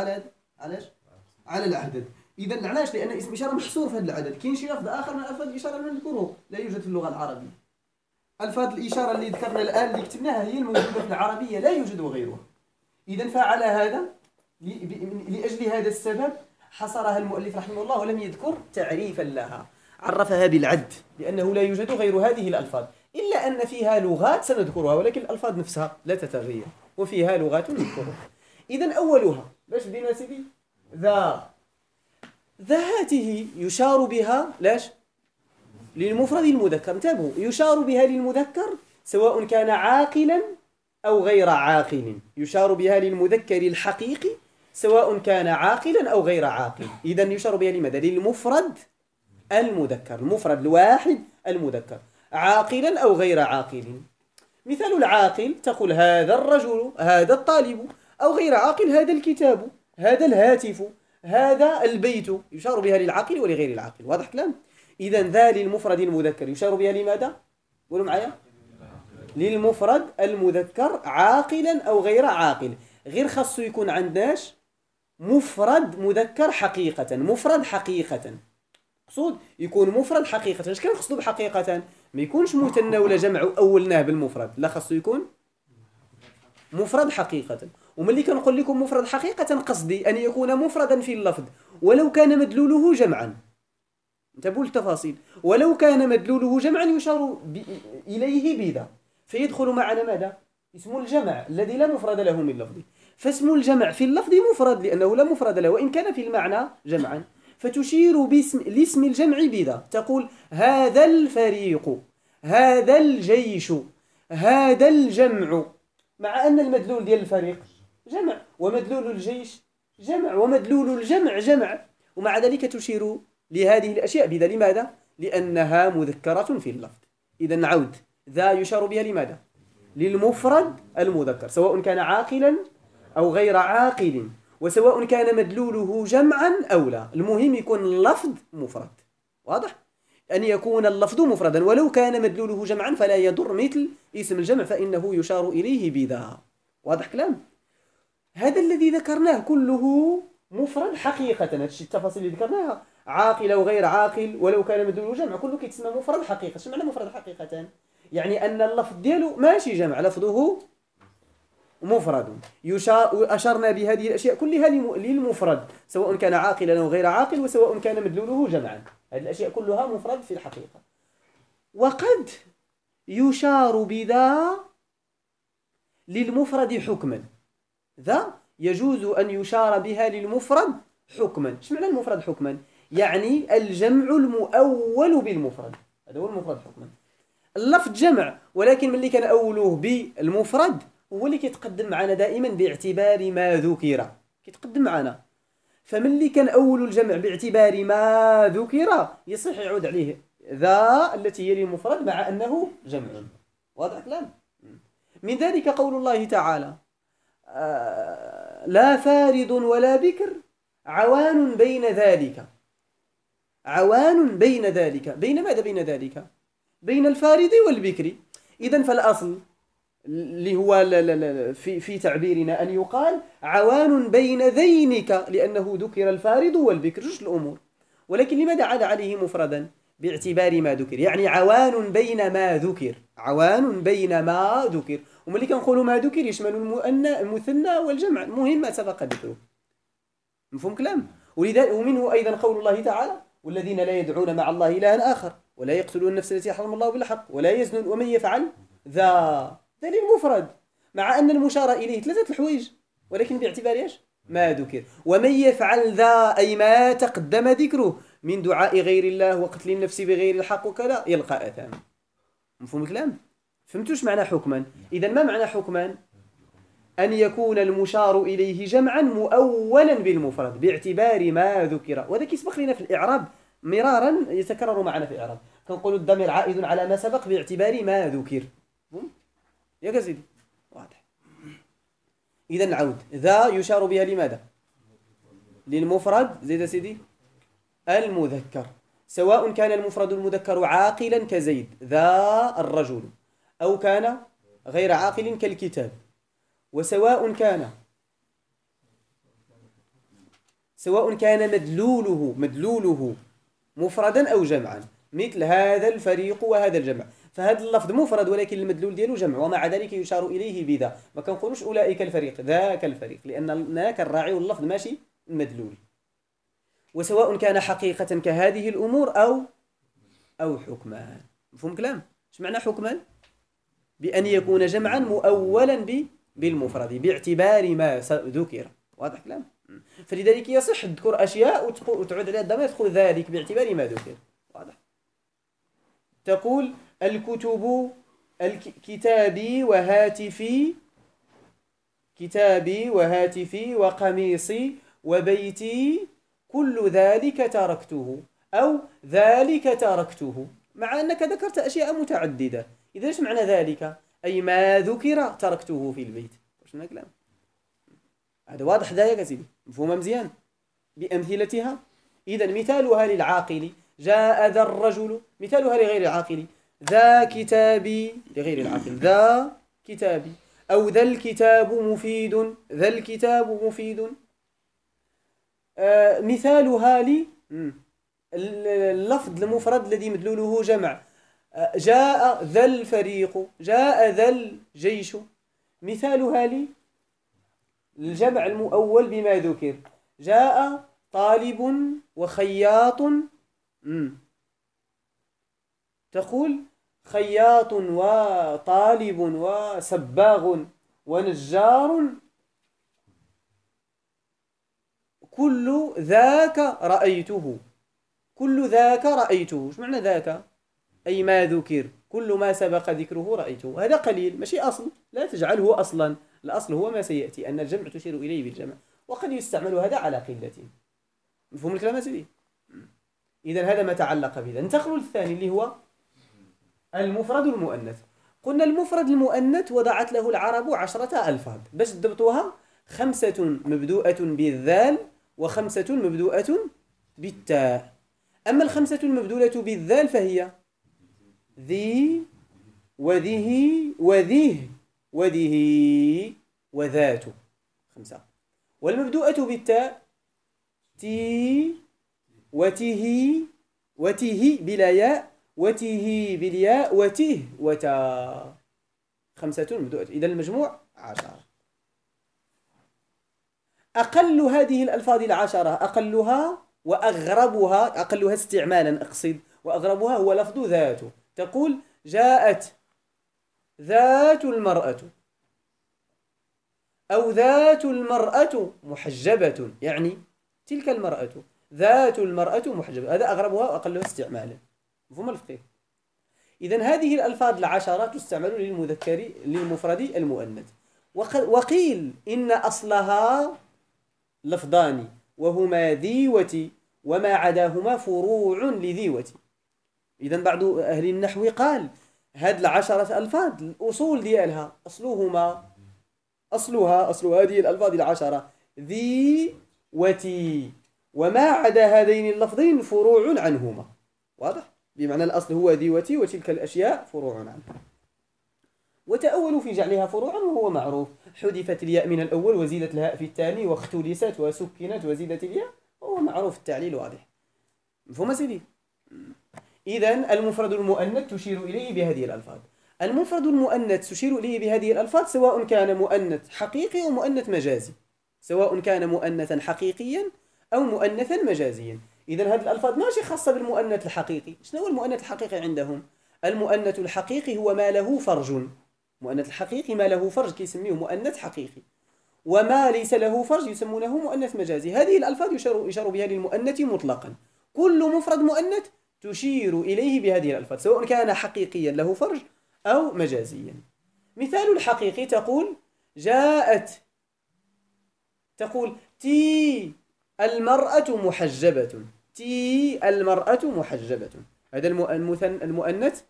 على العدد. إذن علاش؟ لأن اسم الإشارة محصور في هذا العدد. كاين شي لفظ آخر من ألفاظ الإشارة اللي نذكره لا يوجد في اللغة العربية. ألفاظ الإشارة اللي ذكرنا الآن اللي كتبناها هي الموجودة في العربية، لا يوجد غيرها. إذن فعلى هذا لأجل هذا السبب حصرها المؤلف رحمه الله ولم يذكر تعريفا لها، عرفها بالعد لأنه لا يوجد غير هذه الألفاظ، إلا أن فيها لغات سنذكرها ولكن الألفاظ نفسها لا تتغير، وفيها لغات نذكرها. إذن أولها باش بدينا سيدي ذا هاته يشار بها للمفرد المذكر. انتبهوا، يشار بها للمذكر سواء كان عاقلا أو غير عاقل. يشار بها للمذكر الحقيقي سواء كان عاقلا أو غير عاقل. إذن يشار بها لماذا؟ للمفرد المذكر، المفرد الواحد المذكر، عاقلا أو غير عاقل. مثال العاقل تقول هذا الرجل، هذا الطالب، أو غير عاقل هذا الكتاب، هذا الهاتف، هذا البيت. يشار بها للعاقل ولغير العاقل. واضح كلام؟ إذن ذا للمفرد المذكر يشار بها لماذا؟ قولوا معايا. للمفرد المذكر عاقلا أو غير عاقل. غير خاصو يكون عندناش مفرد مذكر حقيقة، مفرد حقيقة. مقصود يكون مفرد حقيقة. اش كنقصدو بحقيقة؟ ما يكونش مثنى ولا جمع أولناه بالمفرد، لا خاصو يكون مفرد حقيقة. وملي كنقول لكم مفرد حقيقة قصدي أن يكون مفردا في اللفظ ولو كان مدلوله جمعا. انتبهوا للتفاصيل. ولو كان مدلوله جمعا يشار إليه بذا، فيدخل معنا ماذا؟ اسم الجمع الذي لا مفرد له من لفظه. فاسم الجمع في اللفظ مفرد لأنه لا مفرد له وإن كان في المعنى جمعا، فتشير لاسم الجمع بذا. تقول هذا الفريق، هذا الجيش، هذا الجمع، مع أن المدلول ديال الفريق جمع، ومدلول الجيش جمع، ومدلول الجمع جمع، ومع ذلك تشير لهذه الأشياء بذا. لماذا؟ لأنها مذكرة في اللفظ. إذا نعود، ذا يشار بها لماذا؟ للمفرد المذكر سواء كان عاقلا أو غير عاقل، وسواء كان مدلوله جمعا أو لا. المهم يكون اللفظ مفرد. واضح؟ أن يكون اللفظ مفردا ولو كان مدلوله جمعا فلا يضر، مثل اسم الجمع فإنه يشار إليه بذا. واضح كلام؟ هذا الذي ذكرناه كله مفرد حقيقة. هادشي التفاصيل اللي ذكرناها عاقل أو غير عاقل ولو كان مدلوله جمع كله كيتسمى مفرد حقيقة. شنو معنى مفرد حقيقة؟ يعني أن اللفظ ديالو ماشي جمع، لفظه مفرد. أشرنا بهذه الأشياء كلها للمفرد سواء كان عاقلا أو غير عاقل، وسواء كان مدلوله جمعا. هذه الأشياء كلها مفرد في الحقيقة. وقد يشار بذا للمفرد حكما. ذا يجوز أن يشار بها للمفرد حكما. ايش معنى المفرد حكما؟ يعني الجمع المؤول بالمفرد، هذا هو المفرد حكما. اللفظ جمع ولكن ملي كان أولوه بالمفرد هو اللي كيتقدم معنا دائما باعتبار ما ذكر، كيتقدم معنا. فملي كان أول الجمع باعتبار ما ذكر يصح يعود عليه ذا التي هي المفرد مع أنه جمع. واضح كلام؟ من ذلك قول الله تعالى لا فارض ولا بكر عوان بين ذلك. عوان بين ذلك، بين ماذا؟ بين ذلك بين الفارض والبكر. إذن فالأصل اللي هو في تعبيرنا أن يقال عوان بين ذينك، لأنه ذكر الفارض والبكر جوج الأمور. ولكن لماذا عاد عليه مفردا؟ باعتبار ما ذكر، يعني عوان بين ما ذكر، عوان بين ما ذكر. وملي كنقولوا ما ذكر يشمل المثنى والجمع، المهم ما سبق ذكره. مفهوم كلام؟ ولذلك ومنه أيضا قول الله تعالى: والذين لا يدعون مع الله إلها آخر ولا يقتلون النفس التي حرم الله بالحق ولا يزنون ومن يفعل ذا للمفرد، مع أن المشار إليه ثلاثة الحوايج ولكن باعتبار ايش؟ ما ذكر. ومن يفعل ذا أي ما تقدم ذكره من دعاء غير الله وقتل النفس بغير الحق وكذا يلقى أثاما. مفهوم الكلام؟ فهمتوش معنى حكما؟ إذا ما معنى حكما؟ أن يكون المشار إليه جمعا مؤولا بالمفرد باعتبار ما ذكر. وهذا كيسبق لنا في الإعراب مرارا، يتكرر معنا في الإعراب. كنقول الضمير عائد على ما سبق باعتبار ما ذكر. يا سيدي واضح. إذا نعود، ذا يشار بها لماذا؟ للمفرد زيد سيدي المذكر، سواء كان المفرد المذكر عاقلا كزيد ذا الرجل، أو كان غير عاقل كالكتاب، وسواء كان مدلوله مفردا أو جمعا، مثل هذا الفريق وهذا الجمع. فهذا اللفظ مفرد ولكن المدلول ديالو جمع، ومع ذلك يشار إليه بذا. ما كنقولوش أولئك الفريق، ذاك الفريق، لأن هناك الراعي واللفظ ماشي المدلول. وسواء كان حقيقة كهذه الأمور أو حكما. مفهوم كلام؟ ايش معنى حكما؟ بأن يكون جمعا مؤولا بالمفرد باعتبار ما ذكر. واضح كلام؟ فلذلك يصح تذكر أشياء وتعود عليها الضمير تقول ذلك باعتبار ما ذكر. واضح؟ تقول الكتب كتابي وهاتفي وقميصي وبيتي كل ذلك تركته، أو ذلك تركته، مع أنك ذكرت أشياء متعددة. إذا ايش معنى ذلك؟ أي ما ذكر تركته في البيت. واش معنى كلام؟ هذا واضح ذا يا سيدي، مفهوم مزيان بأمثلتها. إذا مثالها للعاقل جاء ذا الرجل، مثالها لغير العاقل ذا كتابي، لغير العاقل ذا كتابي، أو ذا الكتاب مفيد، ذا الكتاب مفيد. مثالها اللفظ المفرد الذي مدلوله جمع، جاء ذا الفريق، جاء ذا الجيش. مثالها الجمع المؤول بما ذكر، جاء طالب وخياط. تقول خياط وطالب وسباغ ونجار كل ذاك رأيته. كل ذاك رأيته، ايش معنى ذاك؟ أي ما ذكر، كل ما سبق ذكره رأيته. هذا قليل ماشي أصل، لا تجعله أصلا، الأصل هو ما سيأتي، أن الجمع تشير إليه بالجمع، وقد يستعمل هذا على قلة. مفهوم الكلام يا سيدي؟ إذا هذا ما تعلق به. ننتقل للثاني اللي هو المفرد المؤنث. قلنا المفرد المؤنث وضعت له العرب 10 ألفاظ باش تضبطوها، 5 مبدوءة بالذال و5 مبدوءة بالتاء. أما ال5 المبدولة بالذال فهي ذي وذه وذه وذه وذات، 5. والمبدوءة بالتاء تي وته وته بلا ياء وته بالياء وته وتا، 5 مبدوءة. إذا المجموع 10. أقل هذه الألفاظ 10 أقلها وأغربها، أقلها استعمالا أقصد، وأغربها هو لفظ ذات. تقول جاءت ذات المرأة، أو ذات المرأة محجبة، يعني تلك المرأة، ذات المرأة محجبة. هذا أغربها وأقلها استعمالا. مفهوم الفقه؟ إذن هذه الألفاظ 10 تستعمل للمفرد المؤنث. وقيل إن أصلها لفظان وهما ذي وتي، وما عداهما فروع لذي وتي. إذن بعض أهل النحو قال هذه 10 ألفاظ الأصول ديالها أصل هذه الألفاظ 10 ذي وتي، وما عدا هذين اللفظين فروع عنهما. واضح؟ بمعنى الأصل هو ذي وتي، وتلك الأشياء فروع عنها. وتأولوا في جعلها فروعا وهو معروف، حذفت الياء من الأول وزيدت الهاء في الثاني واختلست وسكنت وزيدت الياء، وهو معروف التعليل واضح. مفهوم سيدي؟ إذن المفرد المؤنث تشير إليه بهذه الألفاظ. المفرد المؤنث تشير إليه بهذه الألفاظ سواء كان مؤنث حقيقي أو مؤنث مجازي، سواء كان مؤنثا حقيقيا أو مؤنثا مجازيا. إذا هذه الألفاظ ماشي خاصة بالمؤنث الحقيقي. شنو هو المؤنث الحقيقي عندهم؟ المؤنث الحقيقي هو ما له فرج. المؤنث الحقيقي ما له فرج كيسميه مؤنث حقيقي، وما ليس له فرج يسمونه مؤنث مجازي. هذه الألفاظ يشار بها للمؤنث مطلقا. كل مفرد مؤنث تشير إليه بهذه الألفاظ سواء كان حقيقيا له فرج أو مجازيا. مثال الحقيقي تقول جاءت، تقول تي المرأة محجبة، تي المرأة محجبة. هذا المؤنث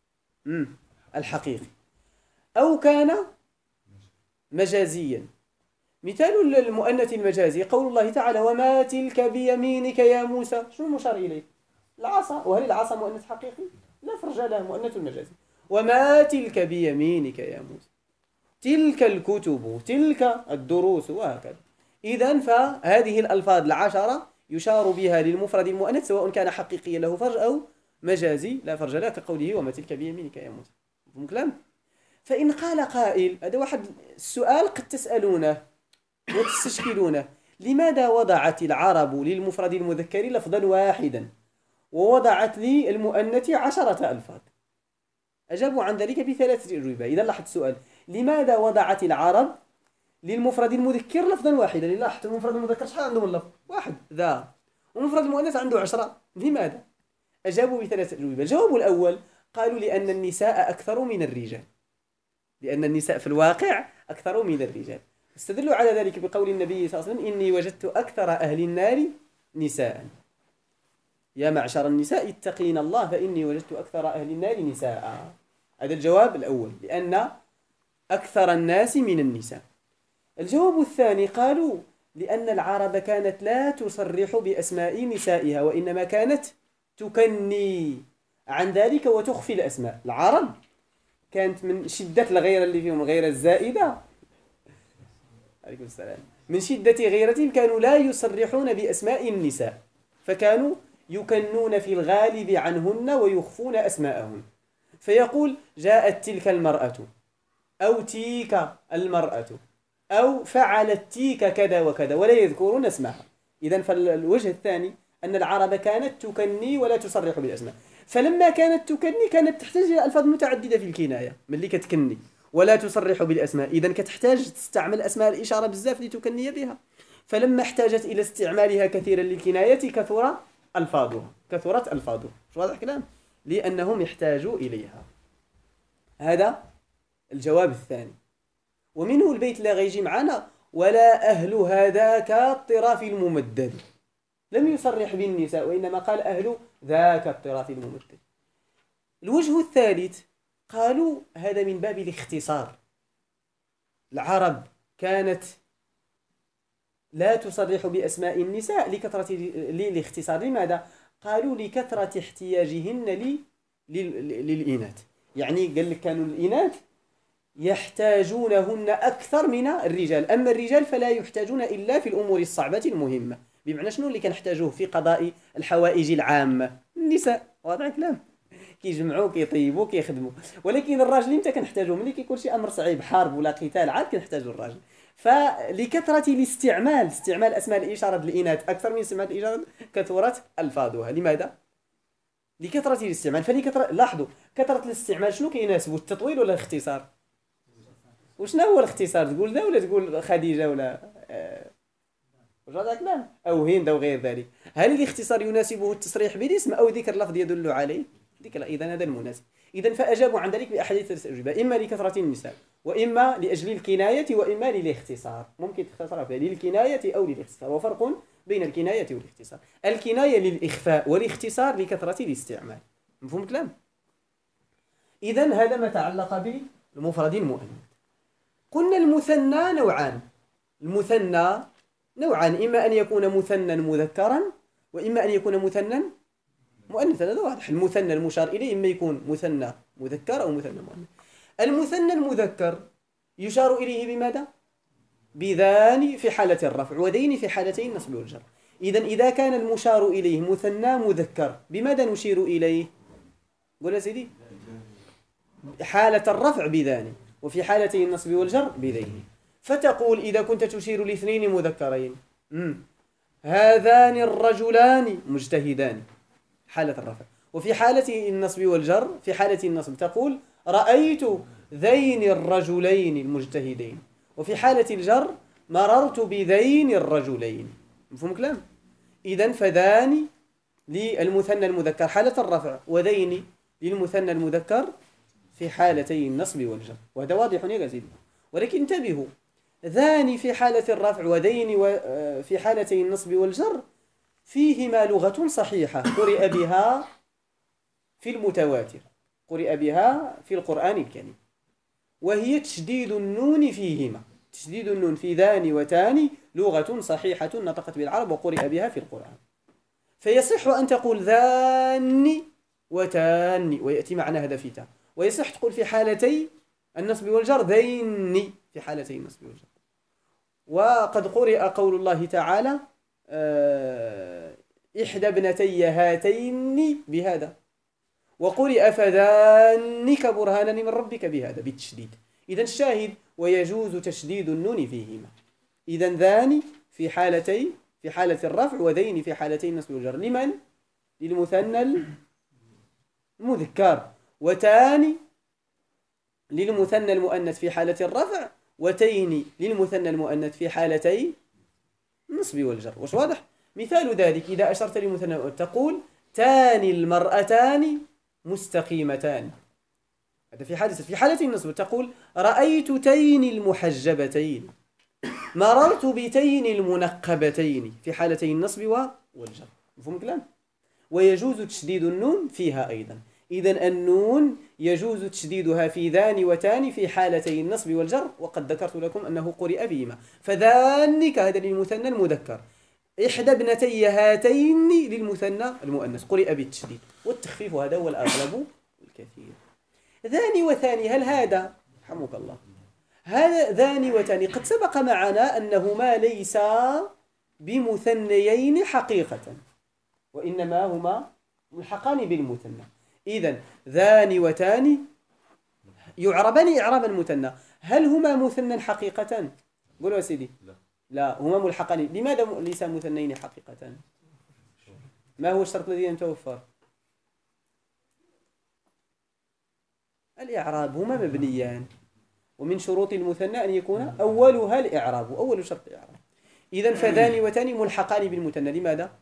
الحقيقي. أو كان مجازيا. مثال المؤنث المجازي قول الله تعالى وما تلك بيمينك يا موسى. شنو المشار إليه؟ العصا. وهل العصا مؤنث حقيقي؟ لا فرج لها، مؤنث مجازي. وما تلك بيمينك يا موسى، تلك الكتب، تلك الدروس، وهكذا. إذن فهذه الألفاظ العشرة يشار بها للمفرد المؤنث سواء كان حقيقيا له فرج أو مجازي لا فرج له، كقوله وما تلك بيمينك يا موسى. فهم كلام؟ فإن قال قائل، هذا واحد السؤال قد تسألونه وتستشكلونه، لماذا وضعت العرب للمفرد المذكر لفظا واحدا ووضعت للمؤنث 10 ألفاظ؟ أجابوا عن ذلك ب3 أجوبة. إذا لاحظت السؤال، لماذا وضعت العرب للمفرد المذكر لفظا واحدا؟ لاحظت المفرد المذكر شحال عندهم اللفظ؟ واحد ذا، ومفرد المؤنث عنده 10. لماذا؟ أجابوا ب3 أجوبة. الجواب الأول قالوا لأن النساء أكثر من الرجال، لأن النساء في الواقع أكثر من الرجال. استدلوا على ذلك بقول النبي صلى الله عليه وسلم إني وجدت أكثر أهل النار نساء، يا معشر النساء اتقين الله فإني وجدت أكثر أهل النار نساء. هذا الجواب الأول، لأن أكثر الناس من النساء. الجواب الثاني قالوا لأن العرب كانت لا تصرح بأسماء نسائها وإنما كانت تكني عن ذلك وتخفي الأسماء. العرب كانت من شدة الغيرة اللي فيهم، الغيرة الزائدة، عليكم السلام، من شدة غيرتهم كانوا لا يصرحون بأسماء النساء، فكانوا يكنون في الغالب عنهن ويخفون أسماءهن. فيقول جاءت تلك المرأة، أو تيك المرأة، أو فعلت تيك كذا وكذا، ولا يذكرون اسمها. إذن فالوجه الثاني أن العرب كانت تكني ولا تصرح بالأسماء، فلما كانت تكني كانت تحتاج إلى ألفاظ متعددة في الكناية ملي كتكني ولا تصرح بالأسماء. إذن كتحتاج تستعمل أسماء الإشارة بزاف لتكني بها، فلما احتاجت إلى استعمالها كثيرا للكناية كثرت ألفاظها. شو واضح كلام؟ لأنهم يحتاجوا إليها. هذا الجواب الثاني. ومنه البيت اللي غيجي معنا ولا أهل هذاك الطراف الممدد. لم يصرح بالنساء وإنما قال أهل ذاك الطراف الممدد. الوجه الثالث قالوا هذا من باب الاختصار. العرب كانت لا تصرح بأسماء النساء لكثرة الاختصار. لماذا؟ قالوا لكثرة احتياجهن للإناث. يعني قال لك كانوا الإناث يحتاجونهن أكثر من الرجال، أما الرجال فلا يحتاجون إلا في الأمور الصعبة المهمة. بمعنى شنو اللي كنحتاجوه في قضاء الحوائج العامة؟ النساء. واضح الكلام؟ كيجمعوا كيطيبوا كيخدموا. ولكن الراجل امتى كنحتاجوه؟ ملي كيكون شي امر صعيب، حرب ولا قتال، عاد كنحتاجوا الراجل. فلكثرة الاستعمال، استعمال اسماء الاشاره للاناث اكثر من استعمال الاشاره، كثرت الفاظها. لماذا؟ لكثرة الاستعمال. لاحظوا كثرة الاستعمال شنو كيناسبوا، التطويل ولا الاختصار؟ وشنو هو الاختصار؟ تقول ذا ولا تقول خديجه ولا رجعت لا او هند او غير ذلك؟ هل الاختصار يناسبه التصريح بالاسم او ذكر لفظ يدل عليه؟ ذكر. اذا هذا المناسب. اذا فاجابوا عن ذلك باحاديث 3 اجوبه، اما لكثره النساء واما لاجل الكنايه واما للاختصار. ممكن تختصر في للكنايه او للاختصار، وفرق بين الكنايه والاختصار. الكنايه للاخفاء والاختصار لكثره الاستعمال. مفهوم الكلام؟ اذا هذا ما تعلق بالمفرد المؤنث. قلنا المثنى نوعان. المثنى نوعان، إما أن يكون مثنى مذكرا وإما أن يكون مثنى مؤنثا. هذا واضح. المثنى المشار إليه إما يكون مثنى مذكر أو مثنى مؤنث. المثنى المذكر يشار إليه بماذا؟ بذان في حالة الرفع وذين في حالتي النصب والجر. إذا كان المشار إليه مثنى مذكر بماذا نشير إليه؟ قول يا سيدي. حالة الرفع بذاني، وفي حالتي النصب والجر بذين. فتقول إذا كنت تشير لاثنين مذكرين هذان الرجلان مجتهدان، حالة الرفع. وفي حالة النصب والجر، في حالة النصب تقول رأيت ذين الرجلين المجتهدين، وفي حالة الجر مررت بذين الرجلين. مفهوم كلام؟ إذن فذان للمثنى المذكر حالة الرفع، وذين للمثنى المذكر في حالتي النصب والجر. وهذا واضح يا سيدي. ولكن انتبهوا، ذان في حالة الرفع وذين في حالتي النصب والجر فيهما لغة صحيحة قرئ بها في المتواتر، قرئ بها في القرآن الكريم، وهي تشديد النون فيهما. تشديد النون في ذان وتاني لغة صحيحة نطقت بالعرب وقرئ بها في القرآن. فيصح أن تقول ذان وتاني ويأتي معنى هذا في تاء، ويصح تقول في حالتي النصب والجر ذين في حالتي النصب والجر. وقد قرئ قول الله تعالى إحدى ابنتي هاتين بهذا، وقرئ فذانك برهانا من ربك بهذا بالتشديد. إذن الشاهد ويجوز تشديد النون فيهما. إذن ذان في حالتي، في حالة الرفع، وذين في حالتي النصب والجر. لمن؟ للمثنى المذكر، وتاني للمثنى المؤنث في حالة الرفع، وتين للمثنى المؤنث في حالتي النصب والجر. وش واضح؟ مثال ذلك إذا أشرت للمثنى تقول تاني المرأتان مستقيمتان، هذا في حادثة. في حالة النصب تقول رأيت تين المحجبتين، مررت بتين المنقبتين في حالتي النصب والجر. مفهوم الكلام؟ ويجوز تشديد النون فيها أيضا. إذن النون يجوز تشديدها في ذان وتاني في حالتي النصب والجر، وقد ذكرت لكم أنه قرئ بهما. فذانك هذا للمثنى المذكر، إحدى ابنتي هاتين للمثنى المؤنث قرئ بالتشديد، والتخفيف هذا هو الأغلب الكثير. ذاني وثاني، هل هذا حمك الله هذا ذاني وثاني قد سبق معنا أنهما ليسا بمثنيين حقيقة، وإنما هما ملحقان بالمثنى. إذن ذاني وثاني يعربان إعراب المثنى. هل هما مثنى حقيقة؟ قولوا يا سيدي. لا، هما ملحقان. لماذا ليس مثنيين حقيقة؟ ما هو الشرط الذي يتوفر؟ الإعراب. هما مبنيان، ومن شروط المثنى أن يكون أولها الإعراب، أول شرط الإعراب. إذن فذاني وتاني ملحقان بالمثنى. لماذا؟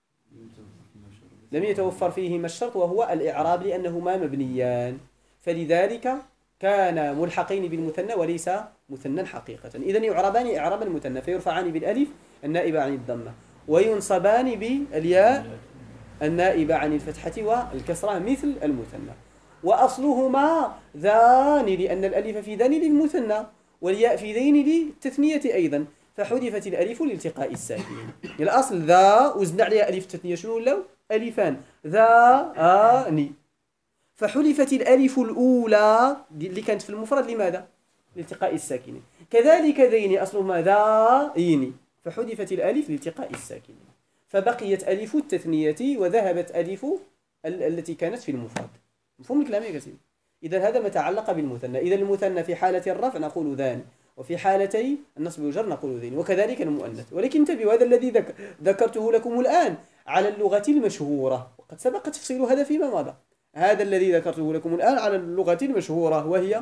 لم يتوفر فيهما الشرط وهو الإعراب، لأنهما مبنيان، فلذلك كان ملحقين بالمثنى وليس مثنى حقيقة. إذن يعربان إعراب المثنى، فيرفعان بالألف النائبة عن الضمة، وينصبان بالياء النائبة عن الفتحة والكسرة مثل المثنى. وأصلهما ذان، لأن الألف في ذان للمثنى والياء في ذين للتثنية أيضا، فحذفت الألف لالتقاء الساكنين. الأصل ذا وزدنا عليها ألف تثنية، شنو لو؟ ألفان، ذا فحذفت الألف الأولى اللي كانت في المفرد. لماذا؟ لالتقاء الساكنين. كذلك ذين أصلهما ذاين، فحذفت الألف لالتقاء الساكنين، فبقيت ألف التثنية وذهبت ألف التي كانت في المفرد. مفهوم الكلام يا كثير؟ إذا هذا ما تعلق بالمثنى. إذا المثنى في حالة الرفع نقول ذان، وفي حالتي النصب والجر نقول ذين، وكذلك المؤنث. ولكن انتبهوا، هذا الذي ذكرته لكم الآن على اللغة المشهورة، وقد سبق تفصيل هذا فيما مضى. هذا الذي ذكرته لكم الآن على اللغة المشهورة، وهي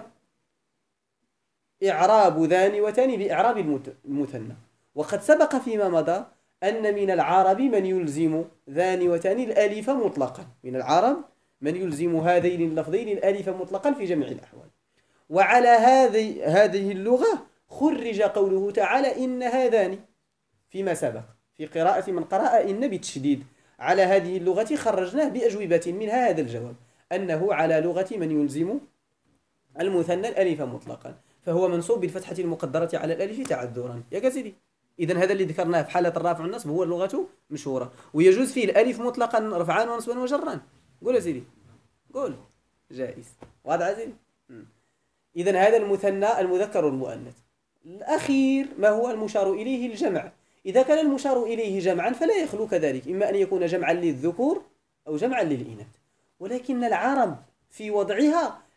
إعراب ذان وتاني بإعراب المثنى. وقد سبق فيما مضى أن من العرب من يلزم ذان وتاني الألف مطلقا، من العرب من يلزم هذين اللفظين الألف مطلقا في جميع الأحوال. وعلى هذه اللغة خرج قوله تعالى إن هذان فيما سبق في قراءة من قرأ إن بالتشديد. على هذه اللغة خرجناه بأجوبة، منها هذا الجواب أنه على لغة من يلزم المثنى الألف مطلقا، فهو منصوب بالفتحة المقدرة على الألف تعذرا يا كسيدي. إذن هذا اللي ذكرناه في حالة الرافع والنصب هو اللغة مشهورة، ويجوز فيه الألف مطلقا رفعان ونصبا وجرا. قول يا سيدي، قول. جائز. واضح يا سيدي؟ إذن هذا المثنى المذكر والمؤنث. الأخير ما هو المشار إليه الجمع. إذا كان المشار إليه جمعا فلا يخلو كذلك، إما أن يكون جمعا للذكور أو جمعا للإناث. ولكن العرب في وضعها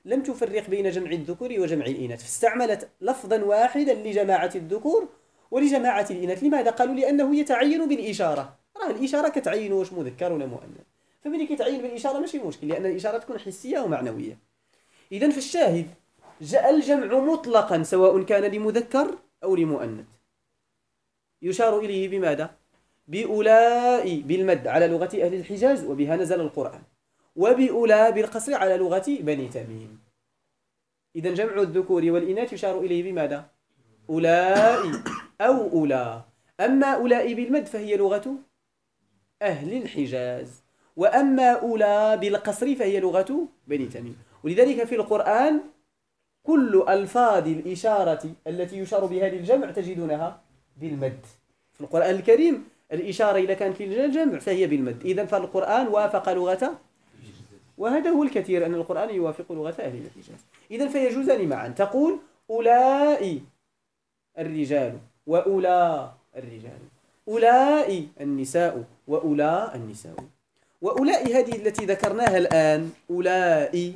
لم تفرق بين جمع الذكور وجمع الإناث، فاستعملت لفظا واحدا لجماعة الذكور ولجماعة الإناث. لماذا؟ قالوا لأنه يتعين بالإشارة. راه الإشارة كتعين واش مذكر ولا مؤنث، فملي كيتعين بالإشارة ماشي مشكل، لأن الإشارة تكون حسية ومعنوية. إذن فالشاهد جاء الجمع مطلقا سواء كان لمذكر أو لمؤنث، يشار إليه بماذا؟ بأولاء بالمد على لغة أهل الحجاز وبها نزل القرآن، وبأولى بالقصر على لغة بني تميم. إذن جمع الذكور والإناث يشار إليه بماذا؟ أولاء أو أولى. أما أولاء بالمد فهي لغة أهل الحجاز، وأما أولى بالقصر فهي لغة بني تميم. ولذلك في القرآن كل ألفاظ الإشارة التي يشار بها للجمع تجدونها بالمد. في القرآن الكريم الإشارة إذا كانت للجمع فهي بالمد. إذن فالقرآن وافق لغة، وهذا هو الكثير أن القرآن يوافق لغة أهل الحجاز. إذن فيجوزان معا، تقول أولاء الرجال وأولى الرجال، أولاء النساء وأولى النساء. وأولاء هذه التي ذكرناها الآن، أولاء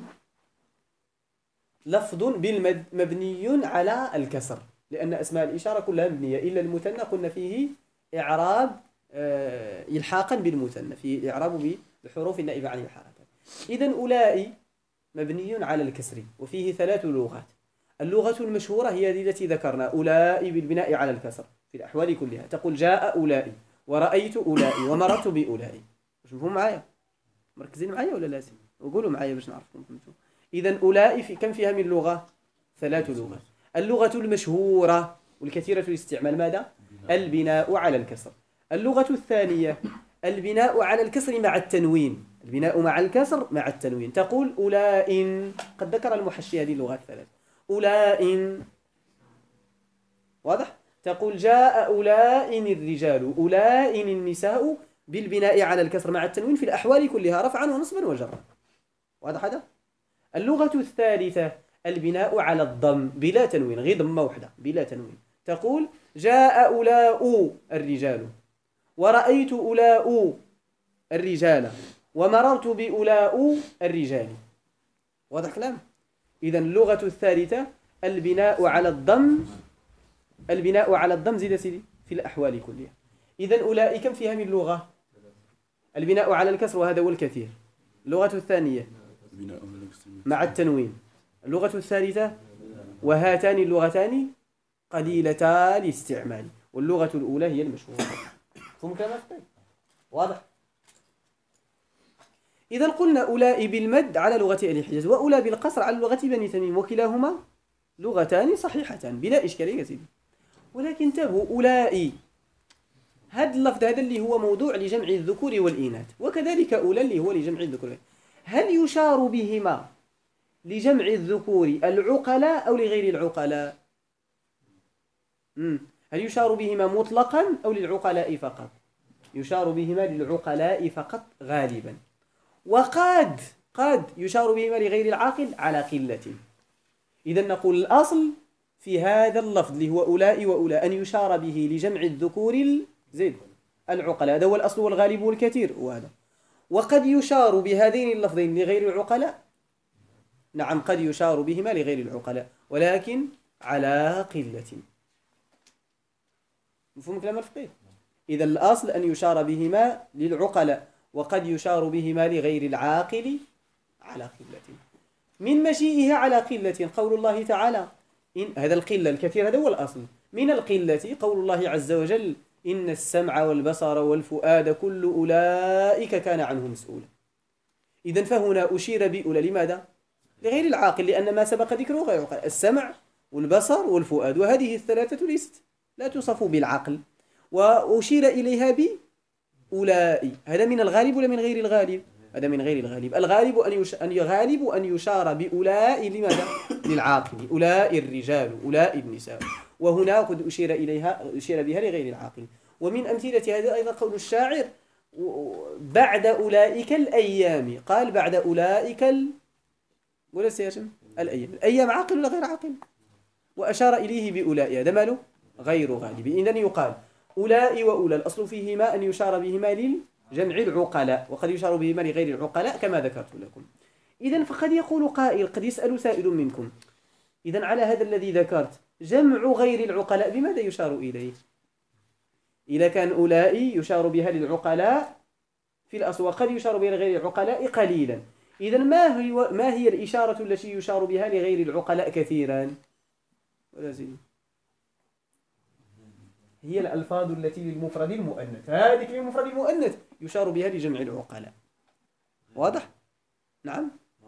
لفظ بالمد مبني على الكسر، لأن أسماء الإشارة كلها مبنية إلا المثنى قلنا فيه إعراب إلحاقا بالمثنى، فيه إعراب بحروف النائبة عن الحركة. إذن أولاء مبني على الكسر، وفيه 3 لغات. اللغة المشهورة هي هذه التي ذكرنا، أولاء بالبناء على الكسر في الأحوال كلها. تقول جاء أولاء، ورأيت أولاء، ومررت بأولاء. واش مفهوم معايا؟ مركزين معايا ولا لازم؟ وقولوا معايا باش نعرفكم فهمتوا. إذن أولاء في كم فيها من لغة؟ 3 لغات. اللغة المشهورة والكثيرة الاستعمال ماذا؟ البناء على الكسر. اللغة الثانية البناء على الكسر مع التنوين، البناء مع الكسر مع التنوين. تقول أولاء، قد ذكر المحشي هذه اللغات 3. أولاء واضح؟ تقول جاء أولاء الرجال، أولاء النساء، بالبناء على الكسر مع التنوين في الأحوال كلها رفعا ونصبا وجرا. واضح هذا؟ اللغة الثالثة البناء على الضم بلا تنوين، غير ضمة واحدة بلا تنوين. تقول جاء أولاء الرجال، ورأيت أولاء الرجال، ومررت بأولاء الرجال. واضح كلام؟ إذن اللغة الثالثة البناء على الضم، البناء على الضم زيد سيدي في الأحوال كلها. إذن أولئك كم فيها من لغة؟ البناء على الكسر وهذا هو الكثير. اللغة الثانية مع التنوين. اللغة الثالثة وهاتان اللغتان قليلتا الاستعمال، واللغة الأولى هي المشهورة. فهم كلام واضح؟ إذا قلنا أولاء بالمد على لغة أهل الحجاز، وأولى بالقصر على لغة بني تميم، وكلاهما لغتان صحيحتان بلا إشكالية يا سيدي. ولكن انتبهوا، أولاء هذا اللفظ هذا اللي هو موضوع لجمع الذكور والإناث، وكذلك أولى اللي هو لجمع الذكور. هل يشار بهما لجمع الذكور العقلاء أو لغير العقلاء؟ هل يشار بهما مطلقا أو للعقلاء فقط؟ يشار بهما للعقلاء فقط غالبا، وقد يشار بهما لغير العاقل على قلة. إذا نقول الأصل في هذا اللفظ اللي هو أولاء وأولى أن يشار به لجمع الذكور زيد العقلاء، هذا هو الأصل والغالب والكثير وهذا. وقد يشار بهذين اللفظين لغير العقلاء، نعم قد يشار بهما لغير العقلاء ولكن على قلة. مفهوم كلام الفقيه؟ إذا الأصل أن يشار بهما للعقلاء، وقد يشار بهما لغير العاقل على قلة. من مشيئه على قلة قول الله تعالى إن هذا القلة الكثير هذا هو الأصل. من القلة قول الله عز وجل إن السمع والبصر والفؤاد كل أولئك كان عنه مسؤولا. إذن فهنا أشير بأولى لماذا؟ لغير العاقل، لأن ما سبق ذكره غير عاقل، السمع والبصر والفؤاد، وهذه الثلاثة ليست لا توصف بالعقل، وأشير إليها بأولئك. هذا من الغالب ولا من غير الغالب؟ هذا من غير الغالب. الغالب أن يشار بأولئك لماذا؟ للعاقل، أولئك الرجال أولئك النساء، وهنا قد أشير بها لغير العاقل. ومن أمثلة هذا أيضا قول الشاعر بعد أولئك الأيام، قال بعد أولئك ولا سيشم الأيام عاقل ولا غير عاقل؟ وأشار إليه بأولئك، هذا ماله؟ غير غالب. إذن يقال أولئك وأولى الأصل فيهما أن يشار بهما للجمع العقلاء، وقد يشار بهما لغير العقلاء كما ذكرت لكم. إذا فقد يقول قائل، قد يسأل سائل منكم، إذا على هذا الذي ذكرت جمع غير العقلاء بماذا يشار إليه؟ إذا كان أولئي يشار بها للعقلاء في الأصل وقد يشار بها لغير العقلاء قليلا، إذا ما هي الإشارة التي يشار بها لغير العقلاء كثيرا؟ ولا زين. هي الألفاظ التي للمفرد المؤنث، هذه للمفرد المؤنث يشار بها لجمع العقلاء. واضح؟ نعم.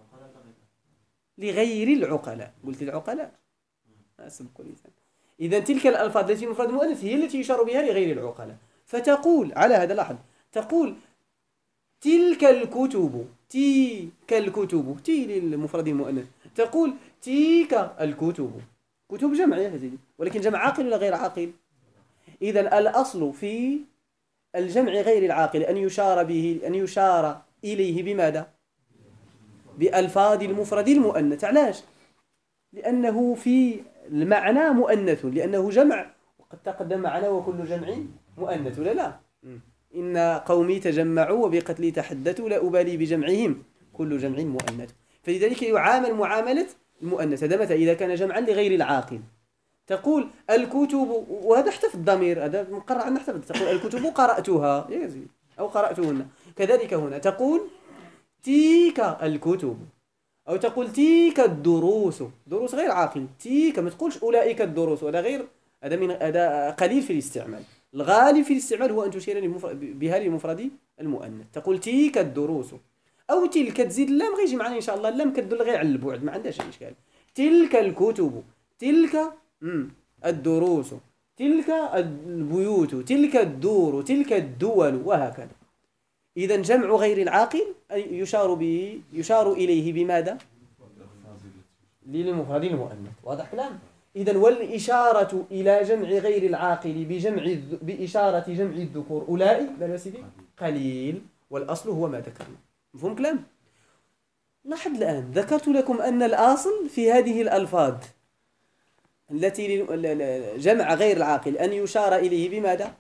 لغير العقلاء، قلت العقلاء أسبق لسان. إذا تلك الألفاظ التي للمفرد المؤنث هي التي يشار بها لغير العقلاء. فتقول على هذا لاحظ، تقول تلك الكتب، تلك الكتب، تي للمفرد المؤنث، تقول تلك الكتب، كتب جمع يا سيدي، ولكن جمع عاقل ولا غير عاقل؟ إذا الأصل في الجمع غير العاقل أن يشار إليه بماذا؟ بألفاظ المفرد المؤنث. علاش؟ لأنه في المعنى مؤنث، لأنه جمع، وقد تقدم معنا وكل جمع مؤنث ولا لا؟ إن قومي تجمعوا وبقتلي تحدثوا لا أبالي بجمعهم كل جمع مؤنث. فلذلك يعامل معاملة المؤنث. هذا متى؟ إذا كان جمعا لغير العاقل. تقول الكتب، وهذا حتى في الضمير، هذا مقرر عندنا حتى، تقول الكتب قرأتها أو قرأتهن. كذلك هنا تقول تلك الكتب، أو تقول تلك الدروس، دروس غير عاقل، تلك، ما تقولش أولئك الدروس، وهذا غير، هذا قليل في الاستعمال. الغالب في الاستعمال هو أن تشير بها للمفرد المؤنث. تقول تلك الدروس، أو تلك تزيد اللام، غيجي معنا إن شاء الله، اللام كتدل غير على البعد، ما عندهاش إشكال. تلك الكتب، تلك الدروس، تلك البيوت، تلك الدور، تلك الدول، وهكذا. إذا جمع غير العاقل يشار إليه بماذا؟ للمفرد المؤنث. واضح كلام؟ إذا والإشارة إلى جمع غير العاقل بإشارة جمع الذكور أولئك لا سيدي قليل، والأصل هو ما ذكرنا. مفهوم كلام؟ لاحظ الآن ذكرت لكم أن الأصل في هذه الألفاظ التي جمع غير العاقل أن يشار إليه بماذا؟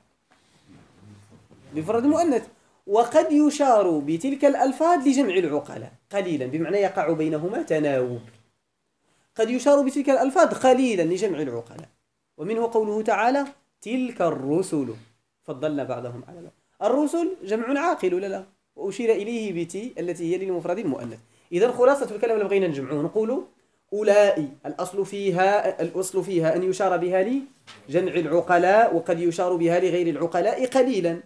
بمفرد المؤنث. وقد يشار بتلك الألفاظ لجمع العقلاء قليلا، بمعنى يقع بينهما تناوب. قد يشار بتلك الألفاظ قليلا لجمع العقلاء، ومنه قوله تعالى تلك الرسل فضلنا بعضهم على بعض. الرسل جمع عاقل ولا لا؟ وأشير إليه بتي التي هي للمفرد المؤنث. إذا خلاصة الكلام اللي بغينا نجمعه نقول أولئك الأصل فيها أن يشار بها لجمع العقلاء، وقد يشار بها لغير العقلاء قليلا.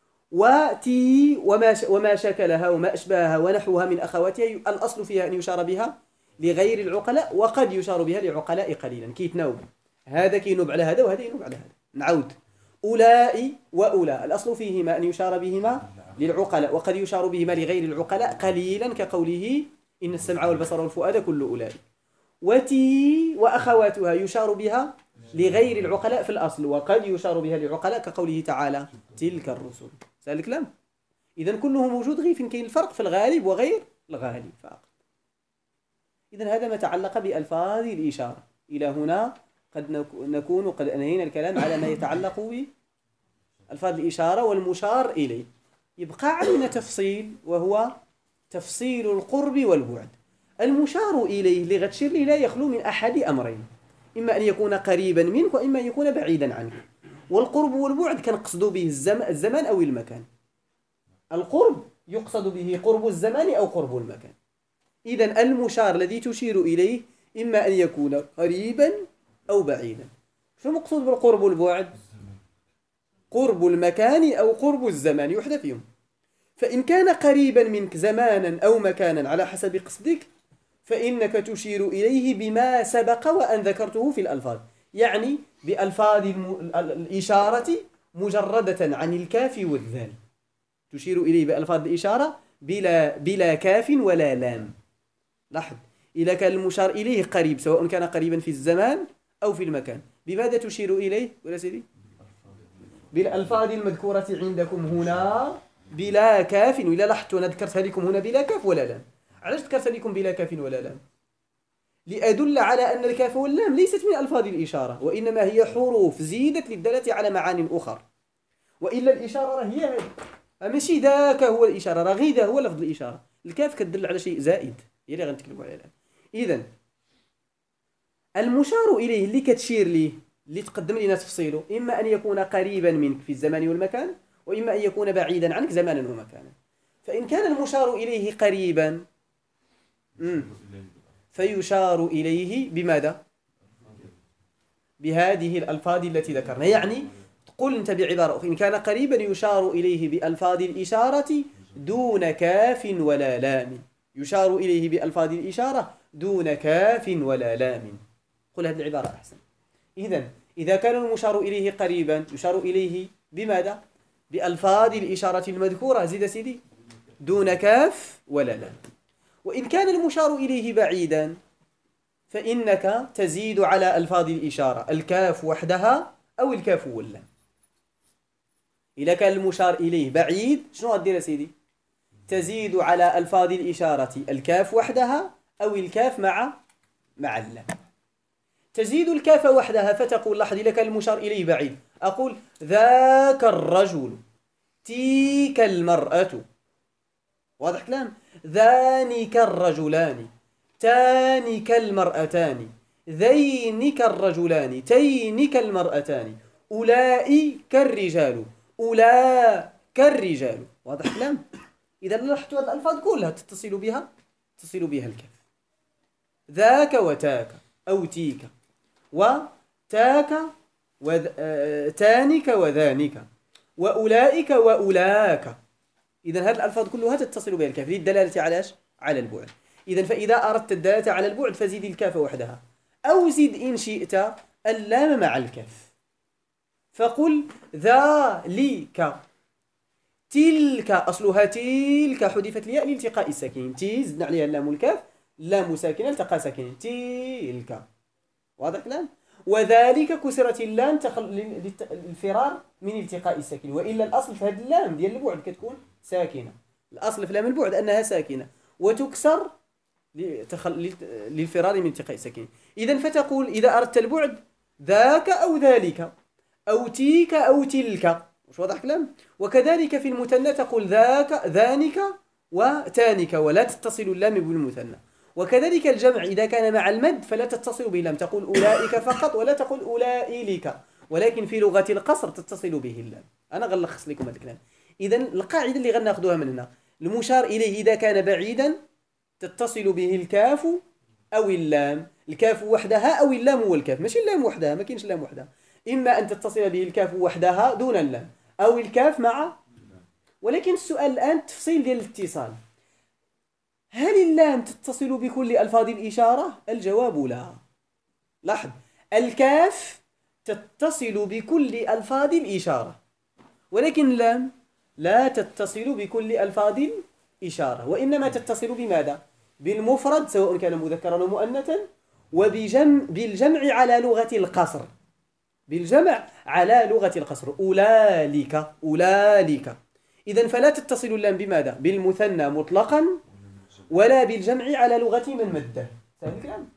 وتي وما شكلها وما أشباهها ونحوها من أخواتها الأصل فيها أن يشار بها لغير العقلاء، وقد يشار بها لعقلاء قليلا. كي يتناوب، هذا كي ينوب على هذا وهذا ينوب على هذا. نعود، أولئك وأولى الأصل فيهما أن يشار بهما للعقلاء، وقد يشار بهما لغير العقلاء قليلا، كقوله إن السمع والبصر والفؤاد كل أولئك. وتي وأخواتها يشار بها لغير العقلاء في الأصل، وقد يشار بها للعقلاء، كقوله تعالى تلك الرسل. سأل الكلام؟ إذا كله موجود، غير فين كاين الفرق في الغالب وغير الغالب فقط. إذا هذا ما تعلق بألفاظ الإشارة. إلى هنا قد نكون قد أنهينا الكلام على ما يتعلق بألفاظ الإشارة والمشار إليه. يبقى علينا تفصيل، وهو تفصيل القرب والبعد. المشار إليه اللي غتشير ليه لا يخلو من أحد أمرين، إما أن يكون قريبا منك، وإما أن يكون بعيدا عنك. والقرب والبعد كنقصد به الزمان أو المكان. القرب يقصد به قرب الزمان أو قرب المكان. إذن المشار الذي تشير إليه إما أن يكون قريبا أو بعيدا. شو مقصود بالقرب والبعد؟ قرب المكان أو قرب الزمان، يحدث فيهم. فإن كان قريبا منك زمانا أو مكانا على حسب قصدك، فإنك تشير إليه بما سبق وأن ذكرته في الألفاظ، يعني بألفاظ الإشارة مجردة عن الكاف والذال. تشير إليه بألفاظ الإشارة بلا كاف ولا لام. لاحظ، إذا كان المشار إليه قريب، سواء كان قريبا في الزمان أو في المكان، بماذا تشير إليه ولا سيدي؟ بالألفاظ المذكورة عندكم هنا بلا كاف. وإلا لاحظت أنا ذكرتها لكم هنا بلا كاف ولا لام. علاش ذكرت لكم بلا كاف ولا لام؟ لأدل على أن الكاف واللام ليست من ألفاظ الإشارة، وإنما هي حروف زيدت للدلالة على معان أخرى. وإلا الإشارة هي هذه، ماشي ذاك هو الإشارة، غير هو لفظ الإشارة. الكاف كتدل على شيء زائد، هي اللي غنتكلموا عليها الآن. إذا المشار إليه اللي كتشير ليه اللي تقدم لنا تفصيله إما أن يكون قريبا منك في الزمان والمكان، وإما أن يكون بعيدا عنك زمانا ومكانا. فإن كان المشار إليه قريبا فيشار إليه بماذا؟ بهذه الألفاظ التي ذكرنا. يعني قل أنت بعبارة أخرى، إن كان قريبا يشار إليه بألفاظ الإشارة دون كاف ولا لام. يشار إليه بألفاظ الإشارة دون كاف ولا لام. قل هذه العبارة أحسن. إذا كان المشار إليه قريبا يشار إليه بماذا؟ بألفاظ الإشارة المذكورة، زيد سيدي، دون كاف ولا لام. وإن كان المشار إليه بعيدا فإنك تزيد على ألفاظ الإشارة الكاف وحدها أو الكاف واللام. إذا كان المشار إليه بعيد شنو غدير سيدي؟ تزيد على ألفاظ الإشارة الكاف وحدها أو الكاف مع اللام. تزيد الكاف وحدها فتقول، لاحظ، إذا كان المشار إليه بعيد أقول ذاك الرجل، تيك المرأة، واضح كلام؟ ذانك الرجلان، تانك المرأتان، ذينك الرجلان، تينك المرأتان، أولئك الرجال، أولاك الرجال. واضح كلام؟ إذا لاحظتوا هذه الألفاظ كلها تتصل بها الكاف. ذاك وتاك أو تيك، وتاك وتانك وذانك، وأولئك وأولاك. إذا هذه الألفاظ كلها تتصل بها الكاف للدلالة على البعد. إذا فإذا أردت الدلالة على البعد فزيد الكاف وحدها، أو زد إن شئت اللام مع الكاف. فقل ذلك، تلك، أصلها تلك، حذفت الياء لالتقاء الساكنين، تي زدنا عليها اللام والكاف، لام ساكنة التقى ساكنين، تلك. واضح الكلام؟ وذلك كسرت اللام للفرار من التقاء الساكنين، وإلا الأصل في هذه اللام ديال البعد كتكون ساكنة. الأصل في لام البعد أنها ساكنة وتكسر للفرار من التقاء الساكنين. إذا فتقول إذا أردت البعد ذاك أو ذلك أو تيك أو تلك. مش واضح كلام؟ وكذلك في المثنى تقول ذاك، ذانك وتانك، ولا تتصل اللام بالمثنى. وكذلك الجمع إذا كان مع المد فلا تتصل به اللام، تقول أولئك فقط ولا تقول أولئك، ولكن في لغة القصر تتصل به اللام. أنا غنلخص لكم هذا الكلام. إذا القاعدة اللي غناخذوها من هنا، المشار إليه إذا كان بعيدا تتصل به الكاف أو اللام، الكاف وحدها أو اللام والكاف، ماشي اللام وحدها، ما كاينش اللام وحدها. إما أن تتصل به الكاف وحدها دون اللام أو الكاف مع. ولكن السؤال الآن تفصيل ديال الاتصال، هل اللام تتصل بكل ألفاظ الإشارة؟ الجواب لا. لاحظ، الكاف تتصل بكل ألفاظ الإشارة، ولكن اللام لا تتصل بكل ألفاظ الإشارة، وإنما تتصل بماذا؟ بالمفرد سواء كان مذكرا أو مؤنثا، بالجمع على لغة القصر، بالجمع على لغة القصر، أولئك، أولئك. إذن فلا تتصل اللام بماذا؟ بالمثنى مطلقا ولا بالجمع على لغة من مده. سهل الكلام؟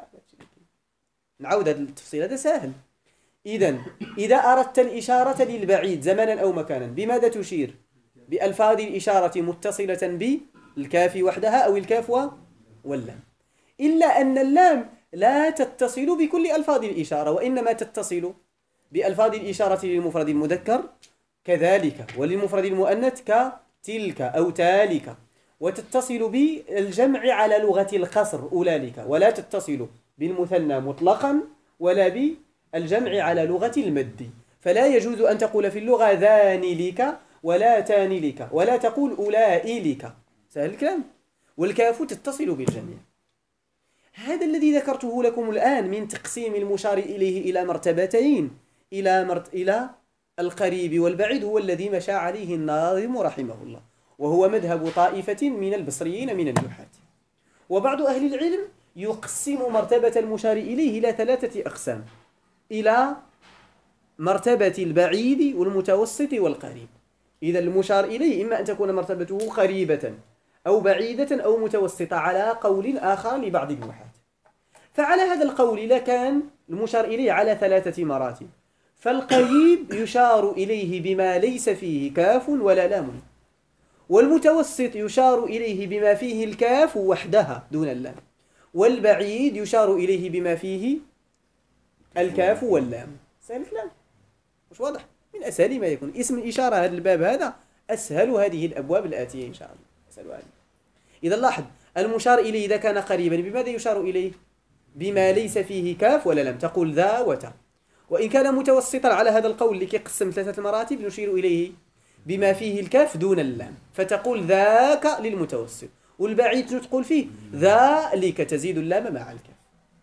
نعود هذا التفصيل، هذا سهل. إذن إذا أردت الإشارة للبعيد زمانا أو مكانا بماذا تشير؟ بألفاظ الإشارة متصلة بالكاف وحدها أو الكاف واللام. إلا أن اللام لا تتصل بكل ألفاظ الإشارة، وإنما تتصل بألفاظ الإشارة للمفرد المذكر كذلك، وللمفرد المؤنث كتلك أو تالك، وتتصل بالجمع على لغة القصر أولئك، ولا تتصل بالمثنى مطلقا ولا بالجمع على لغة المد. فلا يجوز أن تقول في اللغة ذاني لك ولا تاني لك، ولا تقول أولئي لك. سهل الكلام؟ والكاف تتصل بالجميع. هذا الذي ذكرته لكم الآن من تقسيم المشار إليه إلى مرتبتين، إلى القريب والبعيد، هو الذي مشى عليه الناظم رحمه الله، وهو مذهب طائفة من البصريين من النحاة. وبعض أهل العلم يقسم مرتبة المشار إليه إلى 3 أقسام، إلى مرتبة البعيد والمتوسط والقريب. إذا المشار إليه إما أن تكون مرتبته قريبة أو بعيدة أو متوسطة على قول آخر لبعض النحاة. فعلى هذا القول لكان المشار إليه على 3 مراتب. فالقريب يشار إليه بما ليس فيه كاف ولا لام، والمتوسط يشار إليه بما فيه الكاف وحدها دون اللام، والبعيد يشار إليه بما فيه الكاف واللام. سهل الكلام، مش واضح؟ من أسهل ما يكون اسم الإشارة. هذا الباب هذا أسهل هذه الأبواب الآتية إن شاء الله، أسهل هذه. إذا لاحظ المشار إليه إذا كان قريبا بماذا يشار إليه؟ بما ليس فيه كاف ولا لم، تقول ذا وتا. وإن كان متوسطا على هذا القول اللي كيقسم 3 مراتب نشير إليه بما فيه الكاف دون اللام، فتقول ذاك للمتوسط، والبعيد تقول فيه ذلك تزيد اللام مع الكاف.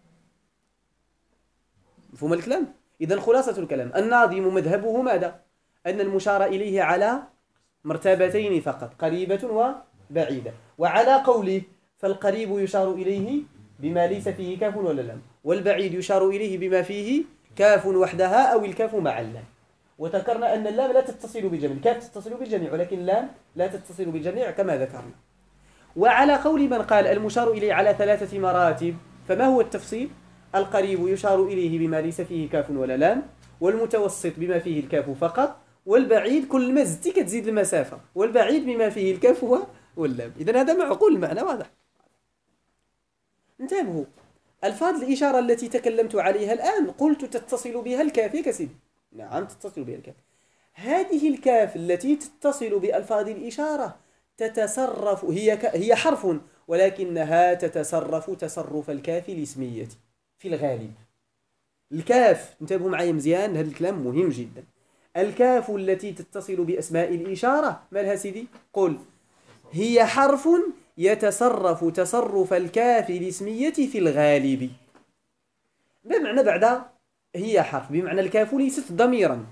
مفهوم الكلام؟ إذا خلاصة الكلام الناظم مذهبه ماذا؟ أن المشار إليه على مرتبتين فقط، قريبة وبعيدة. وعلى قوله فالقريب يشار إليه بما ليس فيه كاف ولا لام، والبعيد يشار إليه بما فيه كاف وحدها أو الكاف مع اللام. وذكرنا أن اللام لا تتصل بالجميع، الكاف تتصل بالجميع ولكن اللام لا تتصل بالجميع كما ذكرنا. وعلى قول من قال المشار إليه على 3 مراتب، فما هو التفصيل؟ القريب يشار إليه بما ليس فيه كاف ولا لام، والمتوسط بما فيه الكاف فقط، والبعيد كل ما زدت كتزيد المسافة، والبعيد بما فيه الكاف واللام. إذن هذا معقول، المعنى واضح. انتبهوا، ألفاظ الإشارة التي تكلمت عليها الآن قلت تتصل بها الكاف يا كسيدي. نعم تتصل بها الكاف. هذه الكاف التي تتصل بألفاظ الإشارة تتصرف، هي حرف ولكنها تتصرف تصرف الكاف الاسمية في الغالب. الكاف، انتبهوا معي مزيان، هذا الكلام مهم جدا. الكاف التي تتصل بأسماء الإشارة ما لها سيدي؟ قل هي حرف يتصرف تصرف الكاف الاسمية في الغالب. بمعنى بعد هي حرف، بمعنى الكاف ليست ضميرا.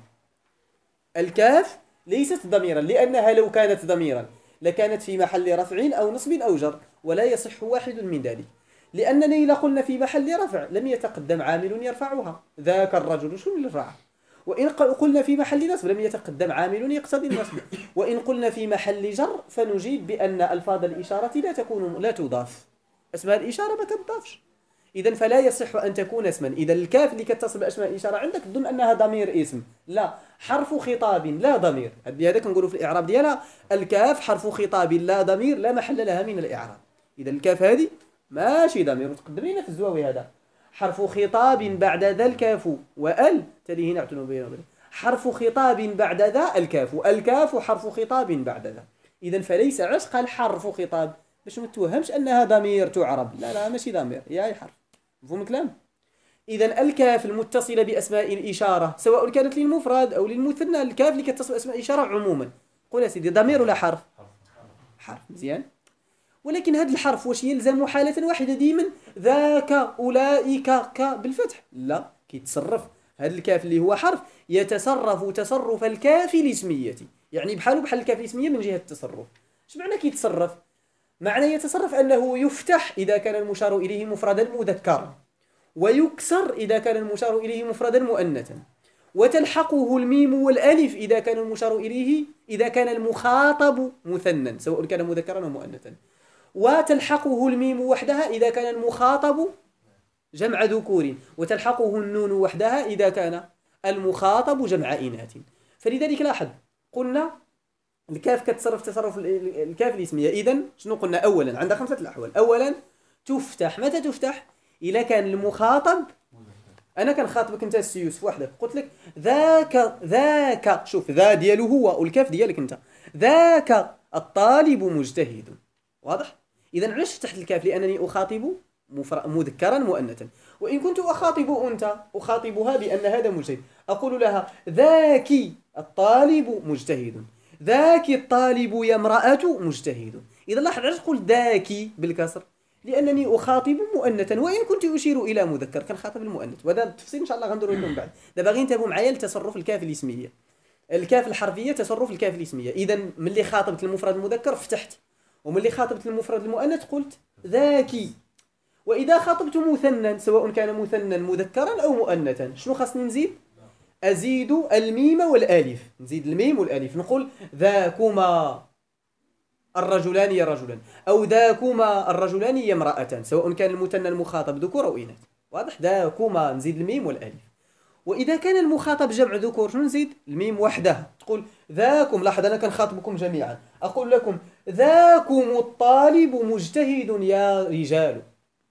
الكاف ليست ضميرا، لأنها لو كانت ضميرا لكانت في محل رفع أو نصب أو جر، ولا يصح واحد من ذلك، لأننا إذا قلنا في محل رفع لم يتقدم عامل يرفعها، ذاك الرجل شو اللي رفعه. وإن قلنا في محل نصب لم يتقدم عامل يقتضي النصب. وإن قلنا في محل جر فنجيب بأن ألفاظ الإشارة لا تضاف، أسماء الإشارة ما تضافش، إذن فلا يصح أن تكون اسما. إذا الكاف اللي كتصل بأسماء الإشارة عندك تظن أنها ضمير اسم، لا، حرف خطاب لا ضمير. هذا كنقولوا في الإعراب ديالها الكاف حرف خطاب لا ضمير لا محل لها من الإعراب. إذا الكاف هذه ماشي ضمير، وتقدم لنا في الزواوي هذا حرف خطاب بعد ذا الكاف وال تليه نعت بين حرف خطاب بعد ذا الكاف حرف خطاب بعد ذا. إذا فليس عشق الحرف خطاب باش ما توهمش أنها ضمير تعرب، لا ماشي ضمير، هي حرف. مفهوم الكلام؟ إذا الكاف المتصلة بأسماء الإشارة سواء كانت للمفرد أو للمثنى، الكاف اللي كتصل بأسماء الإشارة عموما، قول يا سيدي ضمير ولا حرف؟ حرف. مزيان. ولكن هذا الحرف واش يلزم حالة واحدة ديما ذاك أولئك بالفتح؟ لا، كيتصرف هذا الكاف اللي هو حرف يتصرف تصرف الكاف الاسمية، يعني بحال الكاف الاسمية من جهة التصرف. اش معنى كيتصرف؟ معنى يتصرف أنه يفتح إذا كان المشار إليه مفردا مذكرا، ويكسر إذا كان المشار إليه مفردا مؤنثا، وتلحقه الميم والألف إذا كان المشار إليه إذا كان المخاطب مثنى سواء كان مذكرا أو مؤنثا، وتلحقه الميم وحدها إذا كان المخاطب جمع ذكور، وتلحقه النون وحدها إذا كان المخاطب جمع إناث. فلذلك لاحظ قلنا الكاف كتصرف تصرف الكاف الاسمية. إذن شنو قلنا؟ أولا عندها 5 الأحوال. أولا تفتح، متى تفتح؟ إذا كان المخاطب، أنا كان خاطبك أنت السي يوسف وحدك، قلت لك ذاك شوف ذا دياله هو والكاف ديالك أنت، ذاك الطالب مجتهد. واضح؟ إذن علاش فتحت الكاف؟ لأنني أخاطب مذكرا مؤنثا، وإن كنت أخاطب أنثى أخاطبها بأن هذا مجتهد، أقول لها ذاك الطالب مجتهد، ذاك الطالب يا امرأة مجتهد. إذا لاحظ علاش قلت ذاك بالكسر؟ لأنني أخاطب مؤنثا وإن كنت أشير إلى مذكر كنخاطب المؤنث، وهذا التفصيل إن شاء الله غنديرو لكم بعد. دابا غير انتبهوا معايا لتصرف الكاف الاسمية، الكاف الحرفية تصرف الكاف الاسمية. إذا ملي خاطبت المفرد المذكر فتحت، وملي خاطبت المفرد المؤنث قلت ذاك. وإذا خاطبت مثنى سواء كان مثنى مذكرا أو مؤنثا شنو خاصني نزيد؟ أزيد الميم والألف، نزيد الميم والألف، نقول ذاكما الرجلان يا رجلا، أو ذاكما الرجلان يا امرأة، سواء كان المثنى المخاطب ذكور أو إناث. واضح؟ ذاكما نزيد الميم والألف. وإذا كان المخاطب جمع ذكور شنو نزيد؟ الميم وحدها. تقول ذاكم، لاحظ أنا كنخاطبكم جميعا، أقول لكم ذاكم الطالب مجتهد يا رجال.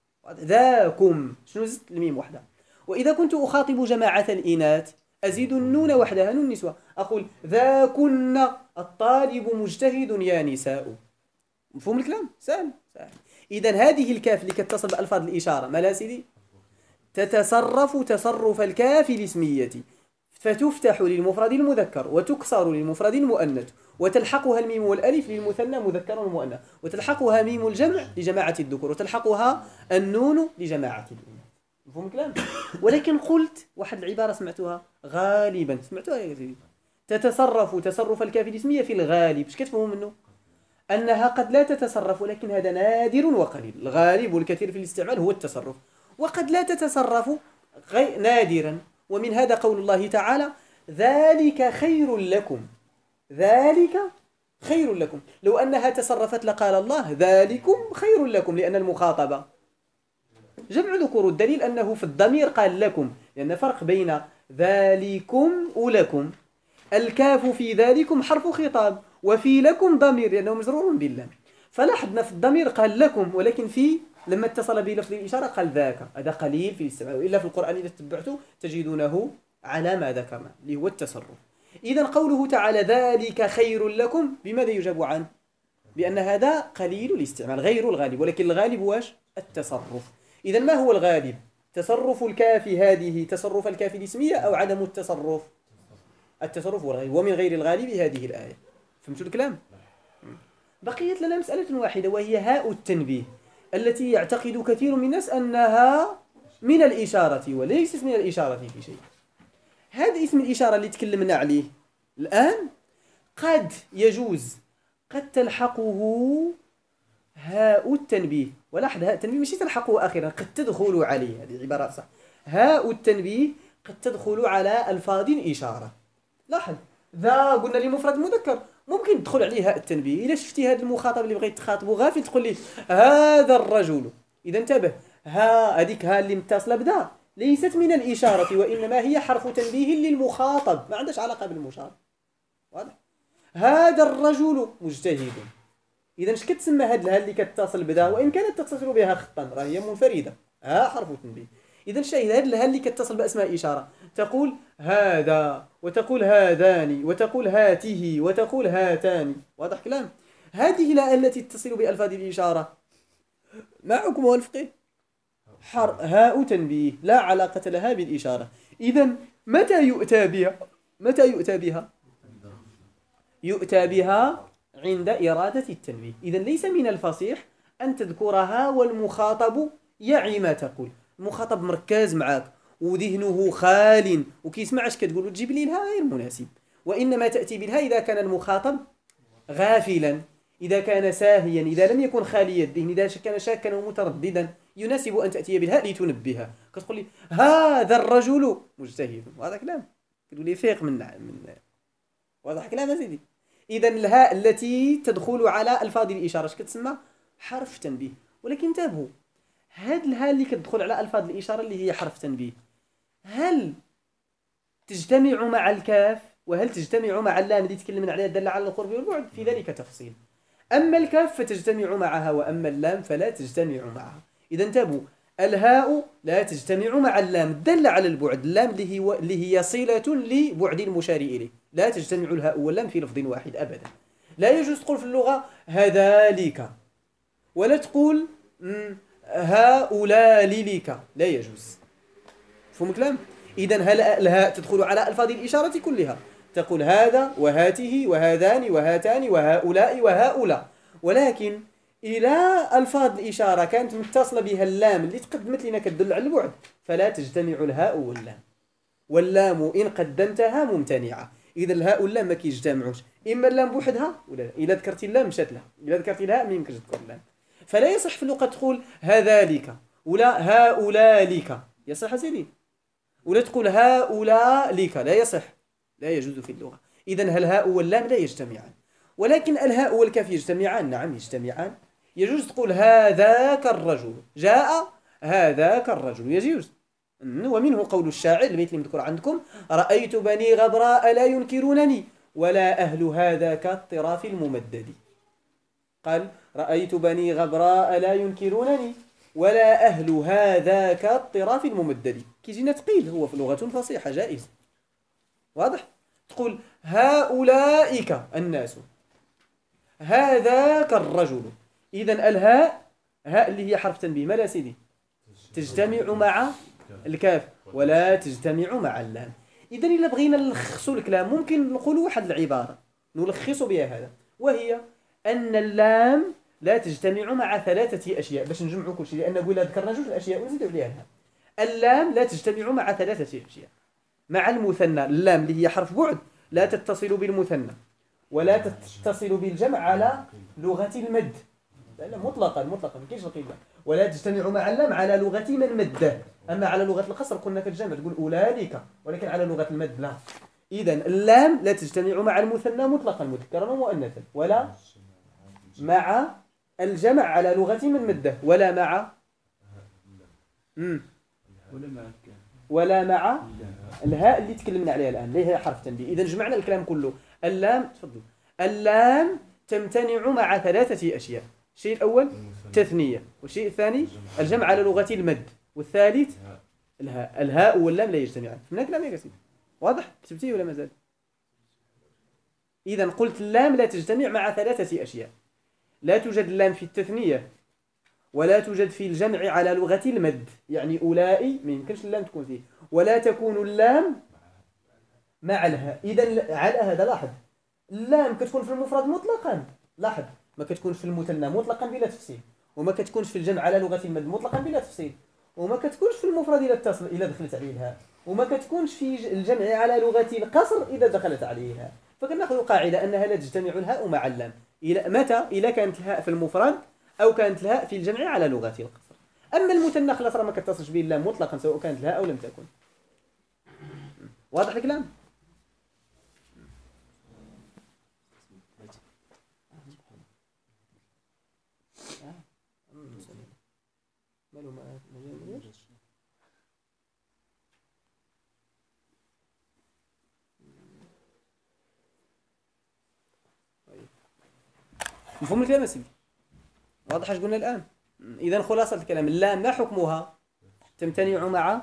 ذاكم شنو زدت؟ الميم وحدها. وإذا كنت أخاطب جماعة الإناث أزيد النون وحدها، نون النسوة، أقول ذاكن الطالب مجتهد يا نساء. مفهوم الكلام؟ سهل. إذا هذه الكاف اللي كتصل بألفاظ الإشارة ما لا سيدي تتصرف تصرف الكاف الاسمية، فتفتح للمفرد المذكر وتكسر للمفرد المؤنث، وتلحقها الميم والألف للمثنى مذكر ومؤنث، وتلحقها ميم الجمع لجماعة الذكور، وتلحقها النون لجماعة الإناث. مفهوم الكلام؟ ولكن قلت واحد العبارة سمعتوها غالبا، سمعتوها يا سيدي، تتصرف تصرف الكاف الاسمية في الغالب. اش كتفهموا منه؟ أنها قد لا تتصرف، ولكن هذا نادر وقليل. الغالب والكثير في الاستعمال هو التصرف، وقد لا تتصرف نادرا. ومن هذا قول الله تعالى ذلك خير لكم. ذلك خير لكم. لو أنها تصرفت لقال الله ذلكم خير لكم، لأن المخاطبة جمع ذكور. الدليل أنه في الضمير قال لكم، لأن فرق بين ذلكم ولكم. الكاف في ذلكم حرف خطاب، وفي لكم ضمير لأنه مجرور باللام. فلاحظنا في الضمير قال لكم، ولكن في لما اتصل به لفظ الإشارة قال ذاك. هذا قليل في الاستعمال، وإلا في القرآن إذا تتبعته تجدونه على ما ذكرنا اللي هو التصرف. إذا قوله تعالى ذلك خير لكم بماذا يجاب عنه؟ بأن هذا قليل الاستعمال غير الغالب، ولكن الغالب واش؟ التصرف. إذا ما هو الغالب؟ تصرف الكاف هذه تصرف الكاف الاسمية أو عدم التصرف؟ التصرف هو الغالب، ومن غير الغالب هذه الآية. فهمتوا الكلام؟ بقيت لنا مسألة واحدة، وهي هاء التنبيه، التي يعتقد كثير من الناس أنها من الإشارة وليست من الإشارة في شيء. هذا اسم الإشارة اللي تكلمنا عليه الآن قد يجوز قد تلحقه هاء التنبيه. ولاحظ هاء التنبيه مش تلحقه آخرا، قد تدخل عليه، هذه عبارة صح. هاء التنبيه قد تدخل على ألفاظ الإشارة. لاحظ ذا قلنا لي مفرد مذكر، ممكن تدخل عليه هاء التنبيه. إذا شفتي هذا المخاطب اللي بغيت تخاطبه غافل تقول لي هذا الرجل، إذا انتبه، ها هذيك ها اللي متصلة بذا ليست من الإشارة، وإنما هي حرف تنبيه للمخاطب، ما عندهاش علاقة بالمشار. واضح؟ هذا الرجل مجتهد. إذا اش كتسمى هاد الها اللي كتصل بذا، وإن كانت تتصل بها خطا راه هي منفردة، ها حرف تنبيه. إذا الشيء هاد الها اللي كتصل بأسماء إشارة، تقول هذا، وتقول هذان، وتقول هاته، وتقول هاتان. واضح كلام؟ هذه الها التي تتصل بألفاظ الإشارة ما حكمها الفقهي؟ هاء تنبيه لا علاقة لها بالإشارة. إذا متى يؤتى بها؟ متى يؤتى بها؟ يؤتى بها عند إرادة التنبيه. إذا ليس من الفصيح أن تذكرها والمخاطب يعي ما تقول. المخاطب مركز معك وذهنه خال وكيسمع اش كتقول، وتجيب لي الها غير مناسب. وإنما تأتي بالها إذا كان المخاطب غافلا، إذا كان ساهيا، إذا لم يكن خالي الذهن، إذا كان شاكا ومترددا، يناسب أن تأتي بالهاء لتنبهها. كتقول لي هذا الرجل مجتهد، وهذا كلام تقول لي فيق من واضح كلام يا سيدي. إذا الهاء التي تدخل على ألفاظ الإشارة اش كتسمى؟ حرف تنبيه. ولكن انتبهوا، هاد الهاء اللي كتدخل على ألفاظ الإشارة اللي هي حرف تنبيه، هل تجتمع مع الكاف وهل تجتمع مع اللام اللي تكلمنا عليها الدالة على القرب والبعد؟ في ذلك تفصيل. أما الكاف فتجتمع معها، وأما اللام فلا تجتمع معها. إذا انتبهوا، الهاء لا تجتمع مع اللام الدالة على البعد، اللام اللي هي صلة لبعد المشار إليه. لا تجتمع الهاء واللام في لفظ واحد أبدا. لا يجوز تقول في اللغة هذلك، ولا تقول هؤلاء لك، لا يجوز. فهم كلام؟ إذا الهاء تدخل على ألفاظ الإشارة كلها، تقول هذا وهاته وهذان وهاتان وهؤلاء وهؤلاء. ولكن إلى ألفاظ الإشارة كانت متصلة بها اللام اللي تقدمت لنا كتدل على البعد، فلا تجتمع الهاء واللام. واللام إن قدمتها ممتنعة. إذا الهاء واللام ما كيجتمعوش، إما اللام بوحدها ولا لا. إذا ذكرتي اللام مشات لها، إذا ذكرتي الهاء ما يمكنش تذكر اللام. فلا يصح في اللغة تقول هذلك ولا هؤلاء لك، يصح سيدي؟ ولا تقول هؤلاء لك، لا يصح، لا يجوز في اللغة. إذا الهاء واللام لا يجتمعان، ولكن الهاء والكاف يجتمعان. نعم يجتمعان. يجوز تقول هذاك الرجل، جاء هذاك الرجل، يجوز. ومنه قول الشاعر البيت اللي مذكور عندكم: رأيت بني غبراء لا ينكرونني ولا أهل هذا كالطراف الممدد. قال: رأيت بني غبراء لا ينكرونني ولا أهل هذا كالطراف الممدد. كيجينا تقيل، هو في لغة فصيحة جائز، واضح. تقول هؤلاء الناس، هذاك الرجل. إذن الهاء، هاء اللي هي حرف تنبيه، ما لا سيدي تجتمع مع الكاف ولا تجتمع مع اللام. إذن إلا بغينا نلخصوا الكلام ممكن نقولوا واحد العبارة نلخص بها هذا، وهي أن اللام لا تجتمع مع ثلاثة أشياء. باش نجمعوا كل شيء، لأن قلنا ذكرنا جوج الأشياء ونزيدوا عليها الهاء. اللام لا تجتمع مع ثلاثة أشياء: مع المثنى، اللام اللي هي حرف بعد لا تتصل بالمثنى ولا تتصل بالجمع على لغة المد، لا مطلقا ما كاينش القيمة. ولا تجتمع مع اللام على لغة من مده. أما على لغة القصر قلنا في الجمع تقول أولئك، ولكن على لغة المد لا. إذن اللام لا تجتمع مع المثنى مطلقا مذكرا ومؤنثا، ولا مع الجمع على لغة من مده، ولا مع ولا مع الهاء اللي تكلمنا عليها الآن اللي هي حرف تنبيه. إذا جمعنا الكلام كله. اللام، تفضل، اللام تمتنع مع ثلاثة أشياء: الشيء الأول تثنية، والشيء الثاني الجمع على لغة المد، والثالث الهاء. الهاء واللام لا يجتمعان. فهمنا كلام يا قاسم؟ واضح؟ كتبتيه ولا مازال؟ إذا قلت اللام لا تجتمع مع ثلاثة أشياء: لا توجد اللام في التثنية، ولا توجد في الجمع على لغة المد، يعني أولئي ما يمكنش اللام تكون فيه، ولا تكون اللام مع الهاء. إذا على هذا لاحظ، اللام كتكون في المفرد مطلقا، لاحظ، ما كتكونش في المثنى مطلقا بلا تفصيل، وما كتكونش في الجمع على لغة المد مطلقا بلا تفصيل، وما كتكونش في المفرد إذا دخلت عليه الهاء، وما كتكونش في الجمع على لغة القصر إذا دخلت عليه الهاء. فكناخذ قاعدة أنها لا تجتمع الهاء مع اللام متى؟ إذا كانت الهاء في المفرد أو كانت الهاء في الجمع على لغة القصر. أما المثنى خلاص راه ما كتصلش به اللام مطلقا سواء كانت الهاء أو لم تكن. واضح الكلام؟ مفهوم الكلام يا سيدي؟ واضح ايش قلنا الآن؟ إذا خلاصة الكلام، اللام ما حكمها؟ تمتنع مع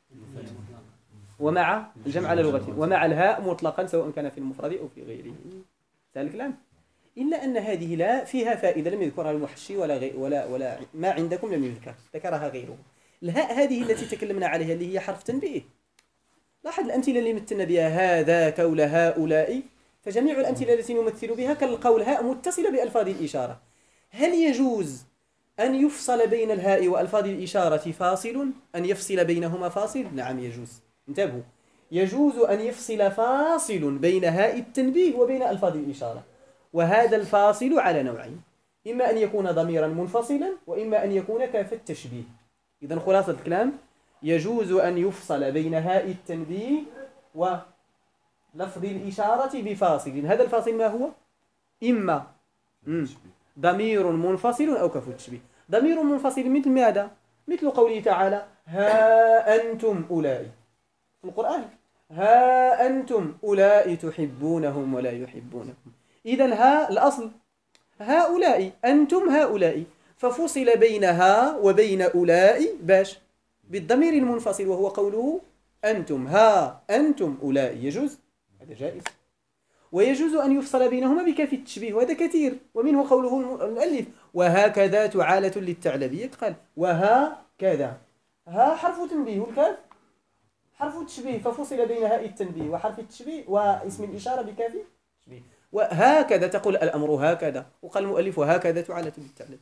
ومع الجمع على لغته، ومع الهاء مطلقا سواء كان في المفرد أو في غيره. سهل الكلام؟ إلا أن هذه لا فيها فائدة لم يذكرها المحشي ولا ما عندكم لم يذكر، ذكرها غيره. الهاء هذه التي تكلمنا عليها اللي هي حرف تنبيه. لاحظ الأمثلة اللي مثلنا بها: هذاك ولا هؤلاء، فجميع الأمثلة التي نمثل بها كالقول هاء متصلة بألفاظ الإشارة. هل يجوز أن يفصل بين الهاء وألفاظ الإشارة فاصل؟ أن يفصل بينهما فاصل؟ نعم يجوز. انتبهوا، يجوز أن يفصل فاصل بين هاء التنبيه وبين ألفاظ الإشارة، وهذا الفاصل على نوعين: إما أن يكون ضميرا منفصلا، وإما أن يكون كاف التشبيه. إذن خلاصة الكلام، يجوز أن يفصل بين هاء التنبيه ولفظ الإشارة بفاصل. هذا الفاصل ما هو؟ إما ضمير منفصل أو كاف التشبيه. ضمير منفصل مثل ماذا؟ مثل قوله تعالى: ها أنتم أولئك في القرآن، ها أنتم أولئك تحبونهم ولا يحبونكم. إذن ها الأصل هؤلاء، أنتم هؤلاء، ففصل بينها وبين أولئك باش بالضمير المنفصل وهو قوله أنتم، ها أنتم أولئك. يجوز، هذا جائز. ويجوز أن يفصل بينهما بكاف التشبيه، وهذا كثير، ومنه قوله المؤلف: وهكذا تعالة للثعلبية، قال وهكذا، ها حرف تنبيه والكاف حرف التشبيه، ففصل بين هاء التنبيه وحرف التشبيه واسم الإشارة بكاف التشبيه. وهكذا تقول الأمر هكذا، وقال المؤلف: وهكذا تعالة للثعلبية.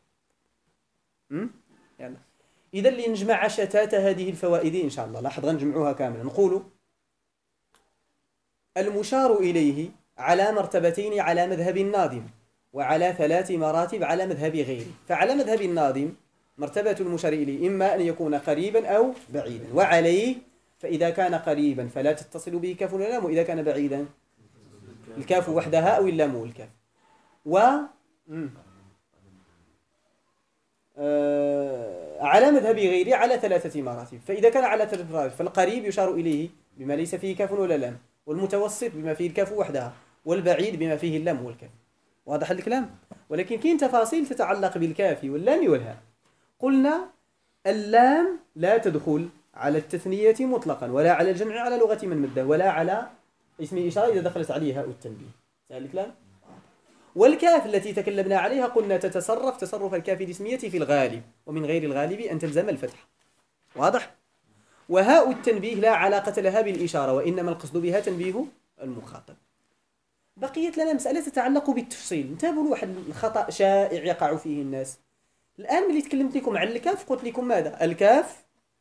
يلا إذا لنجمع شتات هذه الفوائد إن شاء الله. لاحظ غنجمعوها كاملة. نقول المشار إليه على مرتبتين على مذهب الناظم، وعلى 3 مراتب على مذهب غيره. فعلى مذهب الناظم مرتبة المشار إليه إما أن يكون قريبا أو بعيدا، وعليه فإذا كان قريبا فلا تتصل به كاف ولا لام، وإذا كان بعيدا الكاف وحدها أو اللام والكاف. وعلى مذهب غيري على 3 مراتب. فإذا كان على 3 مراتب فالقريب يشار إليه بما ليس فيه كاف ولا لام، والمتوسط بما فيه الكاف وحدها، والبعيد بما فيه اللام والكاف. واضح الكلام؟ ولكن كاين تفاصيل تتعلق بالكاف واللام والهاء. قلنا اللام لا تدخل على التثنية مطلقا، ولا على الجمع على لغة من مده، ولا على اسم الإشارة إذا دخلت عليه هاء التنبيه. سهل الكلام؟ والكاف التي تكلمنا عليها قلنا تتصرف تصرف الكاف الاسمية في الغالب، ومن غير الغالب أن تلزم الفتح. واضح؟ وهاء التنبيه لا علاقة لها بالإشارة، وإنما القصد بها تنبيه المخاطب. بقيت لنا مسألة تتعلق بالتفصيل. انتبهوا لواحد الخطأ شائع يقع فيه الناس. الآن ملي تكلمت لكم عن الكاف قلت لكم ماذا؟ الكاف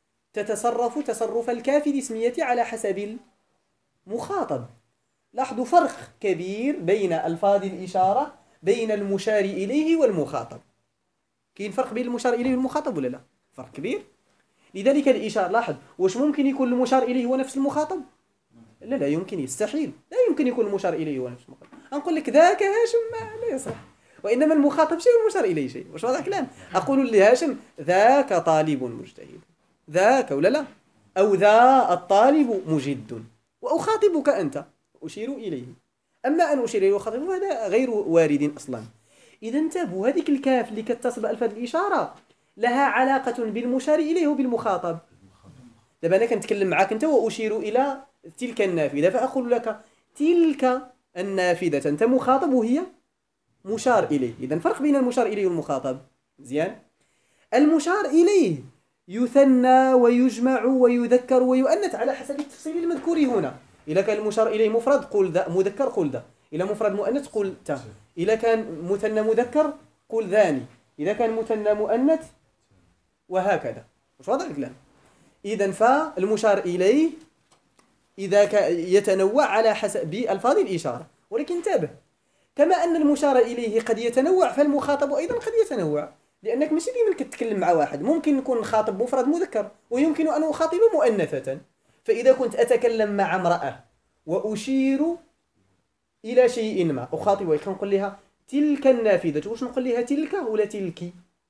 تتصرف تصرف الكاف الاسمية على حسب المخاطب. لاحظوا فرق كبير بين ألفاظ الإشارة بين المشار إليه والمخاطب. كاين فرق بين المشار إليه والمخاطب ولا لا؟ فرق كبير. لذلك الإشارة لاحظ، واش ممكن يكون المشار إليه هو نفس المخاطب؟ لا لا يمكن، يستحيل، لا يمكن يكون المشار إليه هو نفس المخاطب. نقول لك ذاك هاشم لا يصح، وإنما المخاطب شيء والمشار إليه شيء. واش واضح الكلام؟ أقول لهاشم ذاك طالب مجتهد، ذاك ولا لا؟ أو ذا الطالب مجد، وأخاطبك أنت أشير إليه. أما أن أشير إليه وأخاطبه هذا غير وارد أصلا. إذا انتبهوا، هذيك الكاف اللي كتصل بألفاظ الإشارة لها علاقة بالمشار إليه وبالمخاطب. دابا أنا كنتكلم معك أنت وأشير إلى تلك النافذة، فأقول لك تلك النافذة، أنت مخاطب وهي مشار إليه. إذا فرق بين المشار إليه والمخاطب. مزيان؟ المشار إليه يثنى ويجمع ويذكر ويؤنث على حسب التفصيل المذكور هنا. إذا كان المشار إليه مفرد قل ذا، مذكر قل ذا. إذا مفرد مؤنث قل تا. إذا كان مثنى مذكر قل ذاني. إذا كان مثنى مؤنث وهكذا. مش واضح الكلام؟ إذا فالمشار إليه إذا يتنوع على حسب بألفاظ الإشارة، ولكن انتبه، كما أن المشار إليه قد يتنوع فالمخاطب أيضا قد يتنوع، لأنك ماشي ديما كتكلم مع واحد. ممكن نكون خاطب مفرد مذكر، ويمكن أن أخاطب مؤنثة. فإذا كنت أتكلم مع امرأة وأشير إلى شيء ما أخاطبها، كنقول لها تلك النافذة، واش نقول لها تلك ولا تلك؟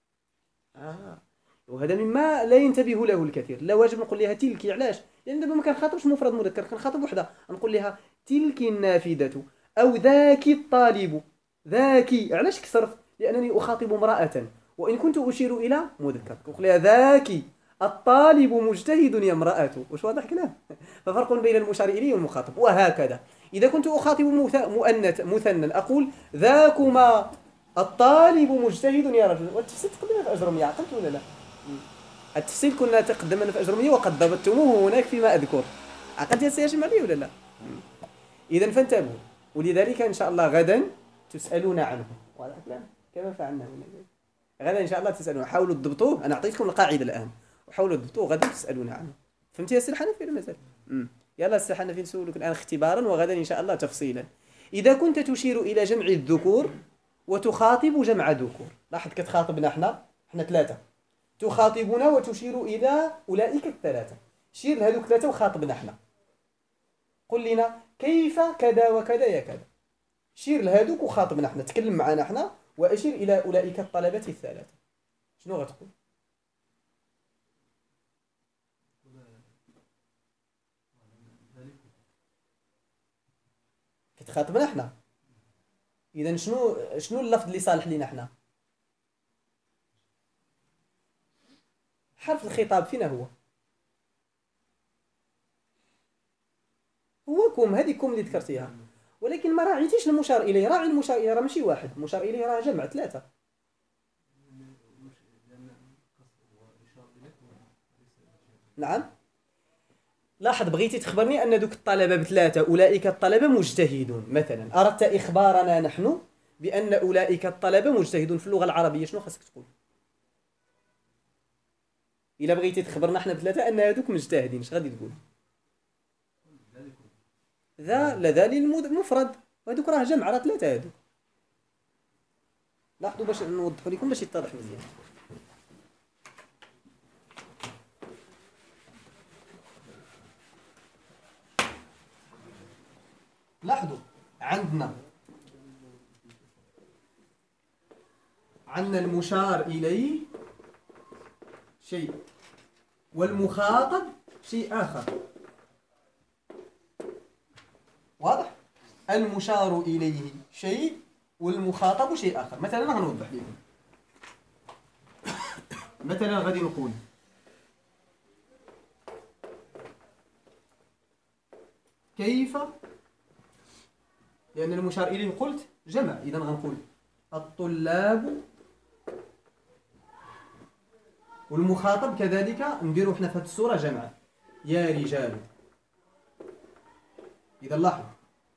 وهذا مما لا ينتبه له الكثير. لا واجب نقول لها تلك. علاش؟ لأن دابا ما كنخاطبش مفرد مذكر، كنخاطب وحده، نقول لها تلك النافذة أو ذاك الطالب. ذاك علاش كسرت؟ لأنني أخاطب امرأة، وإن كنت أشير إلى مذكر نقول لها ذاك الطالب مجتهد يا امرأة. واش واضح كلام؟ ففرق بين المشار إليه والمخاطب. وهكذا إذا كنت أخاطب مؤنث مثنى أقول ذاكما الطالب مجتهد يا رجل. والتفسير تقدمنا في أجرمية، عقلت ولا لا؟ التفسير كنا تقدمنا في أجرمية وقد ضبطتموه هناك فيما أذكر. عقلت يا سي هاشم عليه ولا لا؟ إذا فانتبهوا، ولذلك إن شاء الله غدا تسألون عنه. واضح الكلام؟ كما فعلنا هنا غدا إن شاء الله تسألون. حاولوا تضبطوه، أنا أعطيتكم القاعدة الآن، وحاولوا تضبطوه غدا تسألون عنه. فهمتي يا سي الحنفي ولا مازال؟ يلا السي الحنفي نسولك الآن اختبارا، وغدا إن شاء الله تفصيلا. إذا كنت تشير إلى جمع الذكور وتخاطب جمع ذكور، لاحظ كتخاطبنا احنا 3، تخاطبنا وتشير إلى أولئك ال3. شير لهذوك 3 وخاطبنا احنا، قل لنا كيف كذا وكذا يا كذا. شير لهذوك وخاطبنا احنا، تكلم معنا احنا وأشير إلى أولئك الطلبة ال3. شنو غتقول؟ كتخاطبنا احنا. إذا شنو اللفظ اللي صالح لينا احنا؟ حرف الخطاب فينا هو كم، هذه كم اللي ذكرتيها، ولكن ما راعيتيش المشار إليه. راعي المشار إليه، راه ماشي واحد، المشار إليه راه جمع 3. نعم. لاحظ، بغيتي تخبرني أن دوك الطلبة ب3 أولئك الطلبة مجتهدون مثلا، أردت إخبارنا نحن بأن أولئك الطلبة مجتهدون في اللغة العربية، شنو خاصك تقول؟ إلا بغيتي تخبرنا احنا ب3 أن هذوك مجتهدين، اش غادي تقول؟ ذا لا للمفرد، وهذوك راه جمع، راه 3 هذوك. لاحظوا باش نوضحوا لكم باش يتضح مزيان. لاحظوا عندنا المشار إليه شيء والمخاطب شيء آخر. واضح؟ المشار إليه شيء والمخاطب شيء آخر. مثلا غنوضح لكم. مثلا غادي نقول كيف، لأن المشار إليه قلت جمع، إذا غنقول الطلاب، والمخاطب كذلك نديرو حنا في هذه الصورة جمع، يا رجال. إذا لاحظ،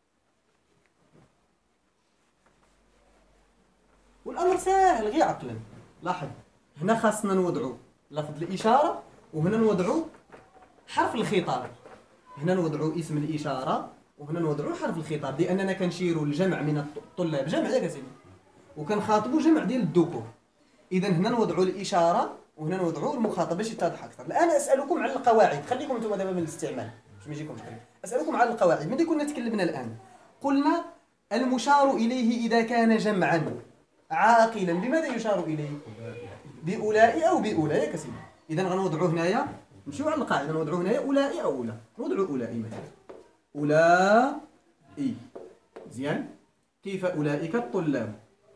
والأمر سهل غير عقلا. لاحظ هنا خاصنا نوضعوا لفظ الإشارة، وهنا نوضعوا حرف الخطاب. هنا نوضعوا اسم الإشارة، وهنا نوضعوا حرف الخطاب، لأننا كنشيروا الجمع من الطلاب جمع ياك أسيدي، وكنخاطبوا جمع ديال الذكور. إذا هنا نوضعوا الإشارة وهنا نوضعوا المخاطب باش يتضح أكثر. الآن أسألكم على القواعد، خليكم أنتم دابا من الاستعمال باش ما يجيكمش كلام. أسألكم على القواعد. ملي كنا تكلمنا الآن قلنا المشار إليه إذا كان جمعا عاقلا بماذا يشار إليه؟ بأولاء أو بأولى ياك أسيدي. إذا غنوضعوا هنايا، نمشيو على القاعدة، نوضعوا هنايا أولاء أو أولى. نوضعوا أولاء مثلا، أولئي. مزيان. كيف أولئك الطلاب.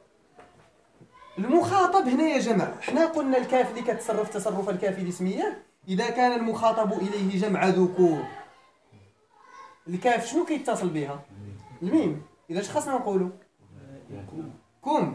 المخاطب هنا يا جماعة، حنا قلنا الكاف اللي كتصرف تصرف الكاف الاسمية إذا كان المخاطب إليه جمع ذكور. الكاف شنو كيتصل بها؟ الميم. إذا اش خاصنا نقولوا؟ كم.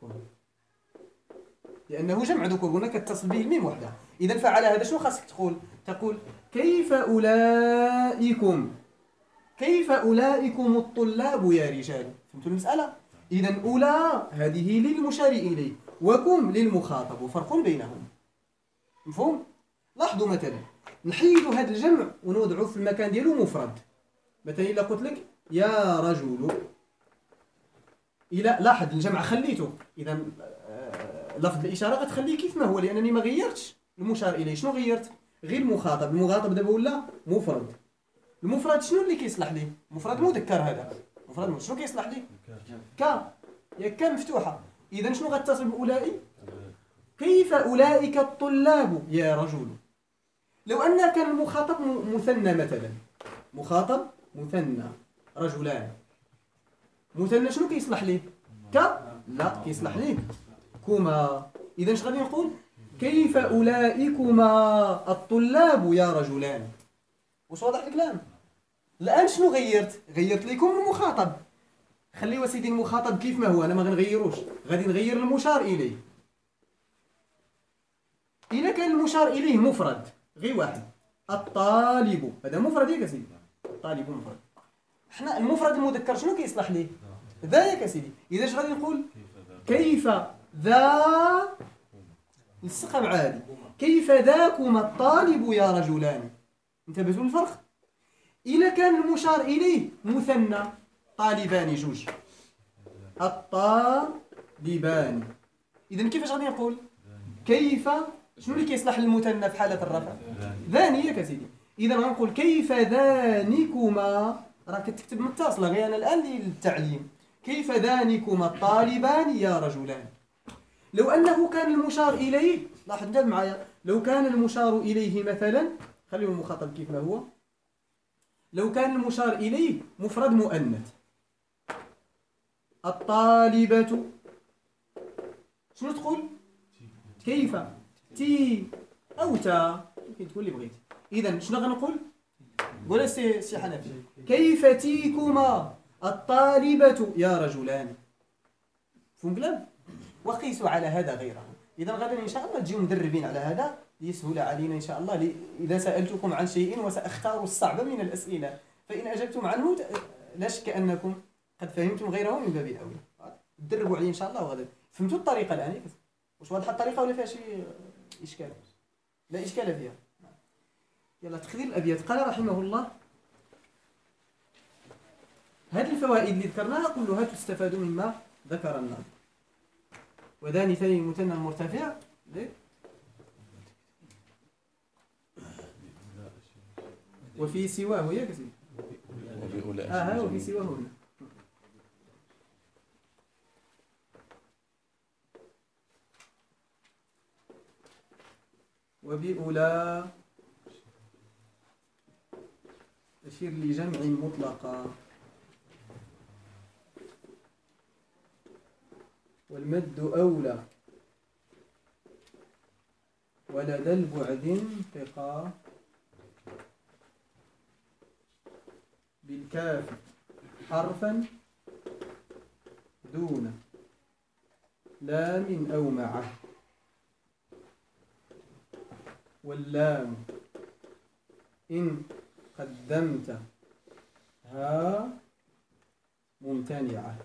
لأنه جمع ذكور، قلنا كتصل به الميم وحدها. إذا فعلى هذا شنو خاصك تقول كيف أولئكم، كيف أولئكم الطلاب يا رجال. فهمتوا المسألة؟ إذا أولى هذه للمشار إليه، وكم للمخاطب، وفرق بينهم. مفهوم؟ لاحظوا مثلا نحيد هذا الجمع ونوضعه في المكان ديالو مفرد. مثلا إلا قلت لك يا رجل، إلا لاحظ الجمع خليته، إذا لفظ الإشارة غتخليه كيف ما هو، لأنني ما غيرتش المشار إليه. شنو غيرت؟ غير المخاطب. المخاطب دابا ولا مفرد. المفرد شنو اللي كيصلح ليه؟ مفرد مذكر هذا. مفرد شنو كيصلح ليه؟ كا. ياك كا مفتوحة. إذا شنو غتصل بأولئك؟ كيف أولئك الطلاب يا رجل. لو أن كان المخاطب مثنى مثلا، مخاطب مثنى رجلان، مثنى شنو كيصلح ليه؟ كا؟ لا، كيصلح ليه كما. إذا اش غادي نقول؟ كيف أولئكما الطلاب يا رجلان. واش واضح الكلام؟ الآن شنو غيرت؟ غيرت لكم المخاطب. خليوا سيدي المخاطب كيف ما هو، أنا ما غنغيروش، غادي نغير المشار إليه. إذا كان المشار إليه مفرد غير واحد، الطالب، هذا مفرد ياك سيدي، الطالب مفرد. حنا المفرد المذكر شنو كيصلح ليه؟ ذا ياك سيدي. إذا اش غادي نقول؟ كيف ذا، نسقها عادي، كيف ذاكما الطالب يا رجلان. انتبهتوا للفرق؟ إذا كان المشار إليه مثنى، طالبان جوج، الطالبان، إذا كيفاش غادي نقول؟ كيف، شنو اللي كيصلح للمثنى في حالة الرفع؟ ذاني ياك سيدي. إذا غنقول كيف ذانكما، راك كتكتب متصلة غير أنا الآن للتعليم. كيف ذانكما الطالبان يا رجلان. لو أنه كان المشار إليه، لاحظ انتبه معايا، لو كان المشار إليه مثلا، خليوا المخاطب كيف ما هو، لو كان المشار إليه مفرد مؤنث، الطالبة، شنو تقول؟ كيف تي أو تا، يمكن تقول اللي بغيتي. إذا شنو غنقول؟ قول سي حنفي، كيف تيكما الطالبة يا رجلان. فهم كلام؟ وقيسوا على هذا غيره. إذا غدا إن شاء الله تجيو مدربين على هذا ليسهل علينا إن شاء الله. إذا سألتكم عن شيء وسأختار الصعب من الأسئلة، فإن أجبتم عنه لا شك أنكم قد فهمتم غيره من باب الأولى. تدربوا عليه إن شاء الله وغدا. فهمتوا الطريقة الآن؟ واش واضحة الطريقة ولا فيها شي إشكال؟ لا إشكال فيها. يلا تخذير الأبيات. قال رحمه الله: هذه الفوائد اللي ذكرناها كلها تستفاد مما ذكرنا. وذاني ثاني المثنى المرتفع وفي سواه يا كسي وفي سواه هنا. وبأولى أشير لجمع مطلقة، والمد أولى ولدى البعد انتقى بالكاف حرفا دون لام أو معه، واللام إن قدمتها ممتنعة.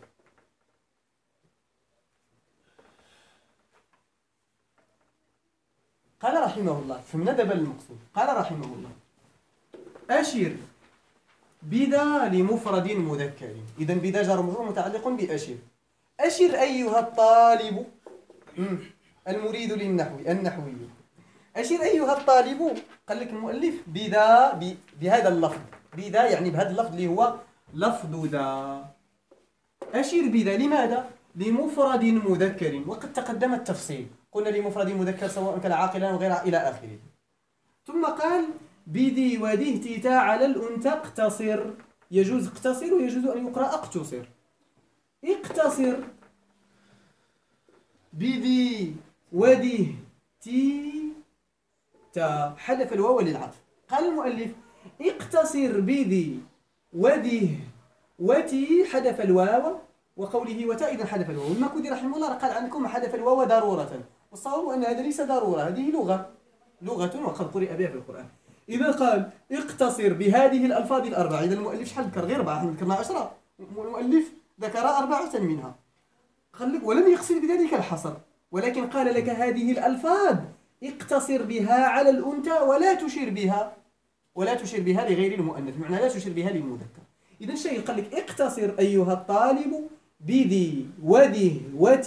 قال رحمه الله فمن دبل المقصود، قال رحمه الله أشر بذا لمفرد مذكر. إذا بذا جار مجرور متعلق بأشر. أشر أيها الطالب المريد للنحو النحوي. أشر أيها الطالب، قال لك المؤلف بذا بهذا اللفظ، بذا يعني بهذا اللفظ اللي هو لفظ ذا. أشر بذا لماذا؟ لمفرد مذكر، وقد تقدم التفصيل، قلنا لمفرد مذكر سواء كان عاقلا أو غير إلى آخره. ثم قال بذي وذي تيتا على الأنثى اقتصر. يجوز اقتصر ويجوز أن يقرأ اقتصر. اقتصر بذي وذي تيتا، حذف الواو للعطف. قال المؤلف اقتصر بذي وذي وتي، حذف الواو، وقوله وتا إذا حذف الواو. الماكودي رحمه الله قال عنكم حذف الواو ضرورة، والصواب أن هذا ليس ضرورة، هذه لغة وقد قرئ بها في القرآن. إذا قال اقتصر بهذه الألفاظ الأربعة، إذا المؤلف شحال ذكر؟ غير 4، احنا ذكرنا 10، المؤلف ذكر 4 منها. قال لك ولم يقصد بذلك الحصر، ولكن قال لك هذه الألفاظ اقتصر بها على الأنثى ولا تشير بها لغير المؤنث، معنى لا تشير بها للمذكر. إذا الشيء قال لك اقتصر أيها الطالب بذي وذي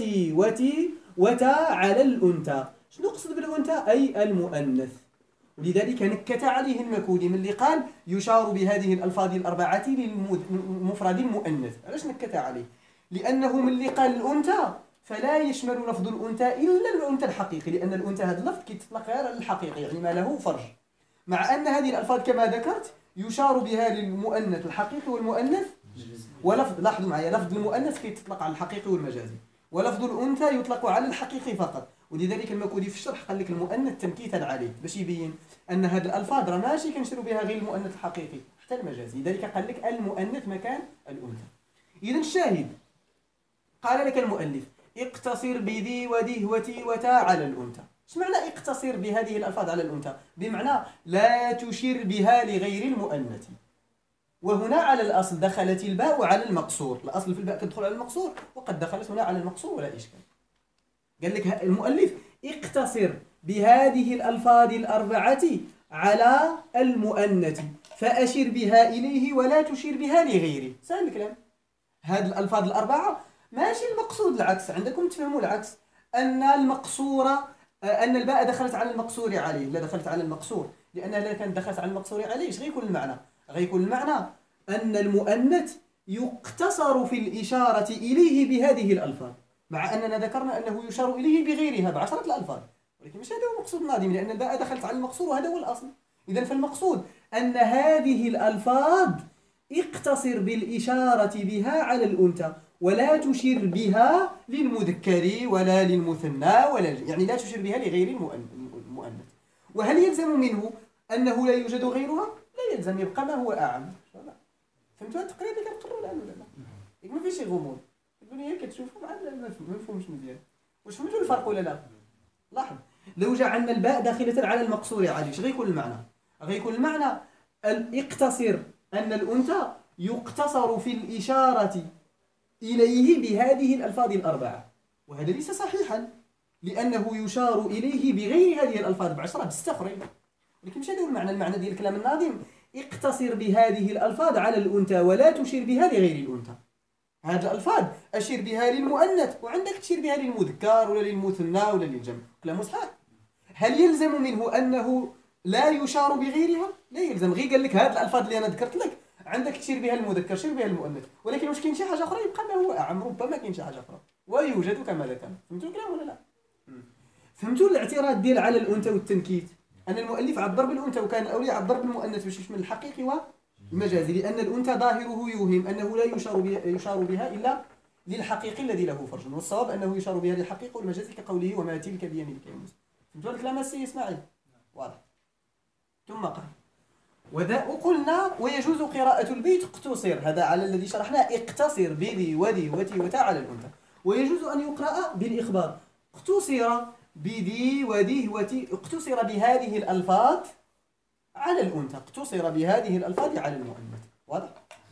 وتي وتا على الأنثى. شنو نقصد بالأنثى؟ أي المؤنث. ولذلك نكت عليه المكودي من اللي قال يشار بهذه الألفاظ الأربعة للمفرد المؤنث. علاش نكت عليه؟ لأنه من اللي قال الأنثى فلا يشمل لفظ الأنثى إلا الأنثى الحقيقي، لأن الأنثى هذا اللفظ كيتطلق غير الحقيقي، يعني ما له فرج. مع أن هذه الألفاظ كما ذكرت يشار بها للمؤنث الحقيقي والمؤنث ولفظ، لاحظوا معي، لفظ المؤنث كيتطلق على الحقيقي والمجازي، ولفظ الأنثى يطلق على الحقيقي فقط. ولذلك المكودي في الشرح قال لك المؤنث تنكيتا عليه باش يبين أن هذه الألفاظ راه ماشي كنشيروا بها غير المؤنث الحقيقي حتى المجازي، لذلك قال لك المؤنث مكان الأنثى. إذا الشاهد قال لك المؤلف اقتصر بذي وذي وتي وتا على الأنثى. ايش معنى اقتصر بهذه الألفاظ على الأنثى؟ بمعنى لا تشير بها لغير المؤنث. وهنا على الأصل دخلت الباء على المقصور، الأصل في الباء تدخل على المقصور، وقد دخلت هنا على المقصور ولا إشكال. قال لك المؤلف اقتصر بهذه الألفاظ الأربعة على المؤنث فأشر بها إليه ولا تشير بها لغيره. سهل الكلام. هذه الألفاظ الأربعة ماشي المقصود العكس، عندكم تفهموا العكس، أن المقصورة أن الباء دخلت على المقصور عليه، لا دخلت على المقصور، لأنها لا كانت دخلت على المقصور عليه. ايش غيكون المعنى؟ غيكون المعنى أن المؤنث يقتصر في الإشارة إليه بهذه الألفاظ، مع أننا ذكرنا أنه يشار إليه بغيرها ب10 الألفاظ، ولكن مش هذا هو مقصود الناظم، لأن الباء دخلت على المقصور وهذا هو الأصل. إذن فالمقصود أن هذه الألفاظ اقتصر بالإشارة بها على الأنثى ولا تشير بها للمذكر ولا للمثنى يعني لا تشير بها لغير المؤنث. وهل يلزم منه أنه لا يوجد غيرها؟ لا يلزم، يبقى ما هو أعم. فهمتوا هذا التقرير اللي كنقروا الآن ولا لا؟ ما فيش غموض، الدنيا كتشوفوا مع ما مفهومش مزيان. واش فهمتوا الفرق ولا لا؟ لاحظ لو جعلنا الباء داخلة على المقصور عليه ايش غيكون المعنى؟ غيكون المعنى الاقتصر أن الأنثى يقتصر في الإشارة إليه بهذه الألفاظ الأربعة، وهذا ليس صحيحا لأنه يشار إليه بغير هذه الألفاظ ب10 بستخرج، ولكن مش هذا هو المعنى. المعنى ديال الكلام الناظم اقتصر بهذه الألفاظ على الأنثى ولا تشير بها لغير الأنثى. هذه الألفاظ أشير بها للمؤنث وعندك تشير بها للمذكر ولا للمثنى ولا للجمع، كلام صحيح. هل يلزم منه أنه لا يشار بغيرها؟ لا يلزم، غير قال لك هذه الألفاظ اللي أنا ذكرت لك عندك تشير بها المذكر تشير بها المؤنث، ولكن واش كاين شي حاجة أخرى يبقى ما هو أعم، ربما كاين شي حاجة أخرى ويوجد كما ذكر. فهمتوا الكلام ولا لا؟ فهمتوا الاعتراض ديال على الأنثى والتنكيت؟ أن المؤلف عبر بالأنثى، وكان الأولى يعبر بالمؤنث باش يشمل الحقيقي والمجازي، لأن الأنثى ظاهره يوهم أنه لا يشار بها إلا للحقيقي الذي له فرج، والصواب أنه يشار بها للحقيقي والمجازي كقوله وما تلك بيمينك يا موسى. فهمتوا الكلام السي إسماعيل؟ واضح. ثم قال وقلنا ويجوز قراءة البيت اقتصر، هذا على الذي شرحناه، اقتصر بذي وذي وتي وتا على الأنثى. ويجوز أن يقرأ بالإخبار، اقتصر بذي وذي وتي، اقتصر بهذه الألفاظ على الأنثى، اقتصر بهذه الألفاظ على المؤنث. واضح؟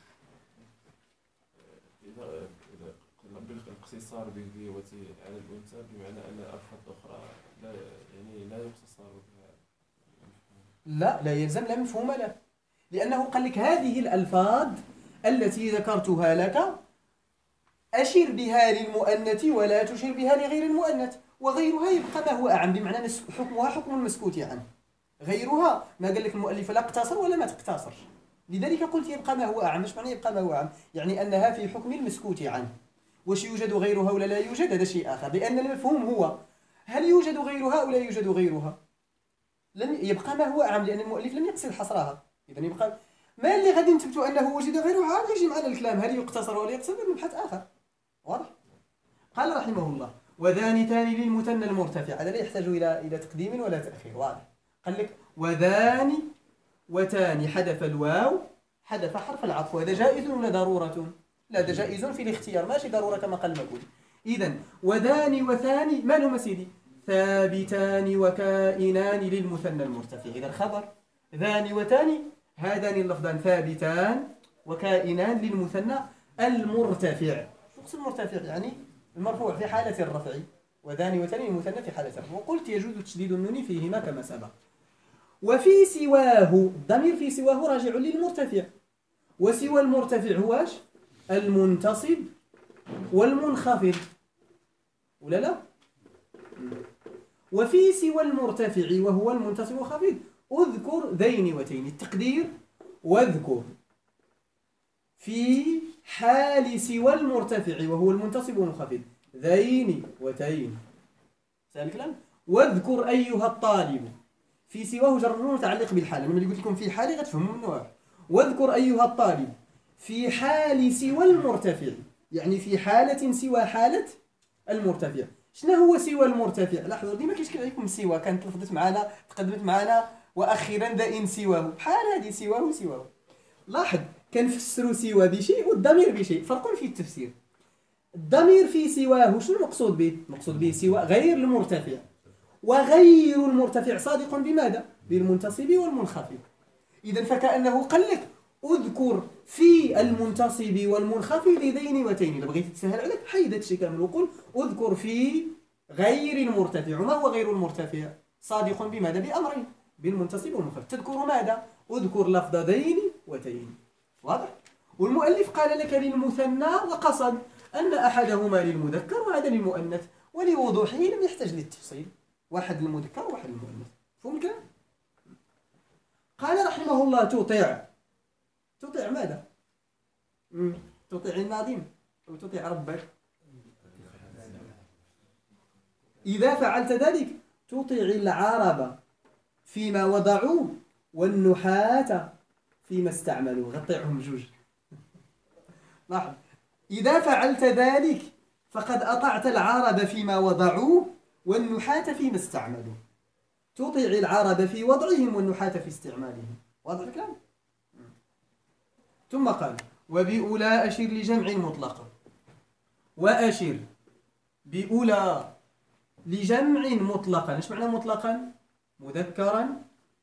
إذا بالاختصار به وتي على الأنثى بمعنى أن الألفاظ الأخرى لا يقتصر بها. لا يلزم، لا مفهوم له، لأنه قال لك هذه الألفاظ التي ذكرتها لك أشر بها للمؤنث ولا تشر بها لغير المؤنث، وغيرها يبقى ما هو أعم، بمعنى حكمها حكم المسكوت عنه. غيرها ما قال لك المؤلف لا اقتصر ولا ما تقتصرش، لذلك قلت يبقى ما هو أعم. مش معنى يبقى ما هو أعم؟ يعني أنها في حكم المسكوت عنه. وش يوجد غيرها ولا لا يوجد هذا شيء آخر، لأن المفهوم هو هل يوجد غيرها أو لا يوجد غيرها. لم يبقى ما هو أعم، لأن المؤلف لم يقصد حصرها. إذن يبقى ما اللي غادي نثبتوا أنه وجد غيرها، هذا يجي معنا الكلام هل يقتصر ولا يقتصر، مبحث آخر. واضح؟ قال رحمه الله وذانتان للمثنى المرتفع، هذا لا يحتاج إلى تقديم ولا تأخير. واضح؟ قال لك وذان وتاني، حذف الواو، حذف حرف العطف، وهذا جائز ولا ضرورة؟ لا، ده جائز في الاختيار ماشي ضرورة كما قال المقول. إذن وذان وثاني ما لهم سيدي؟ ثابتان وكائنان للمثنى المرتفع. إذا الخبر ذان وتاني، هذان اللفظان ثابتان وكائنان للمثنى المرتفع. شو قصد المرتفع؟ يعني المرفوع في حالة الرفع، وذان وتاني المثنى في حالة الرفع. وقلت يجوز تشديد النون فيهما كما سبق. وفي سواه، الضمير في سواه راجع للمرتفع، وسوى المرتفع هو ايش؟ المنتصب والمنخفض، ولا لا؟ وفي سوى المرتفع وهو المنتصب والخفيض اذكر ذين وتين، التقدير واذكر في حال سوى المرتفع وهو المنتصب والمنخفض ذين وتين. سهل الكلام. واذكر أيها الطالب، في سواه جر متعلق بالحال، أنا ملي قلت لكم في حال غتفهموا منه واحد. واذكر أيها الطالب في حال سوى المرتفع، يعني في حالة سوى حالة المرتفع. شنو هو سوى المرتفع؟ لاحظوا ديما كيشكل عليكم سوى، كانت لفظت معنا تقدمت معنا واخيرا ذا ان سواه، بحال هذه سواه. لاحظ كنفسروا سوى بشيء والضمير بشيء، فرق في التفسير. الضمير في سواه شنو المقصود به؟ المقصود به سوى غير المرتفع، وغير المرتفع صادق بماذا؟ بالمنتصب والمنخفض. إذا فكأنه قال لك اذكر في المنتصب والمنخفض ذين وتين. إذا بغيت تسهل عليك حيد هادشي كامل وقول اذكر في غير المرتفع. وما هو غير المرتفع؟ صادق بماذا؟ بأمرين، بالمنتصب والمنخفض. تذكر ماذا؟ اذكر لفظ ذين وتين. واضح؟ والمؤلف قال لك للمثنى وقصد أن أحدهما للمذكر وهذا للمؤنث، ولوضوحه لم يحتاج للتفصيل، واحد للمذكر وواحد للمؤنث. فهم الكلام؟ قال رحمه الله تطيع ماذا؟ تطيع الناظم أو تطيع ربك؟ إذا فعلت ذلك تطيع العرب فيما وضعوا والنحاة فيما استعملوا. غطيعهم جوج. لاحظ، إذا فعلت ذلك فقد أطعت العرب فيما وضعوا والنحاة فيما استعملوا. تطيع العرب في وضعهم والنحاة في استعمالهم. واضح الكلام؟ ثم قال وبأولى أشر لجمع مطلقا، وأشر بأولى لجمع مطلقا. ايش معنى مطلقا؟ مذكرا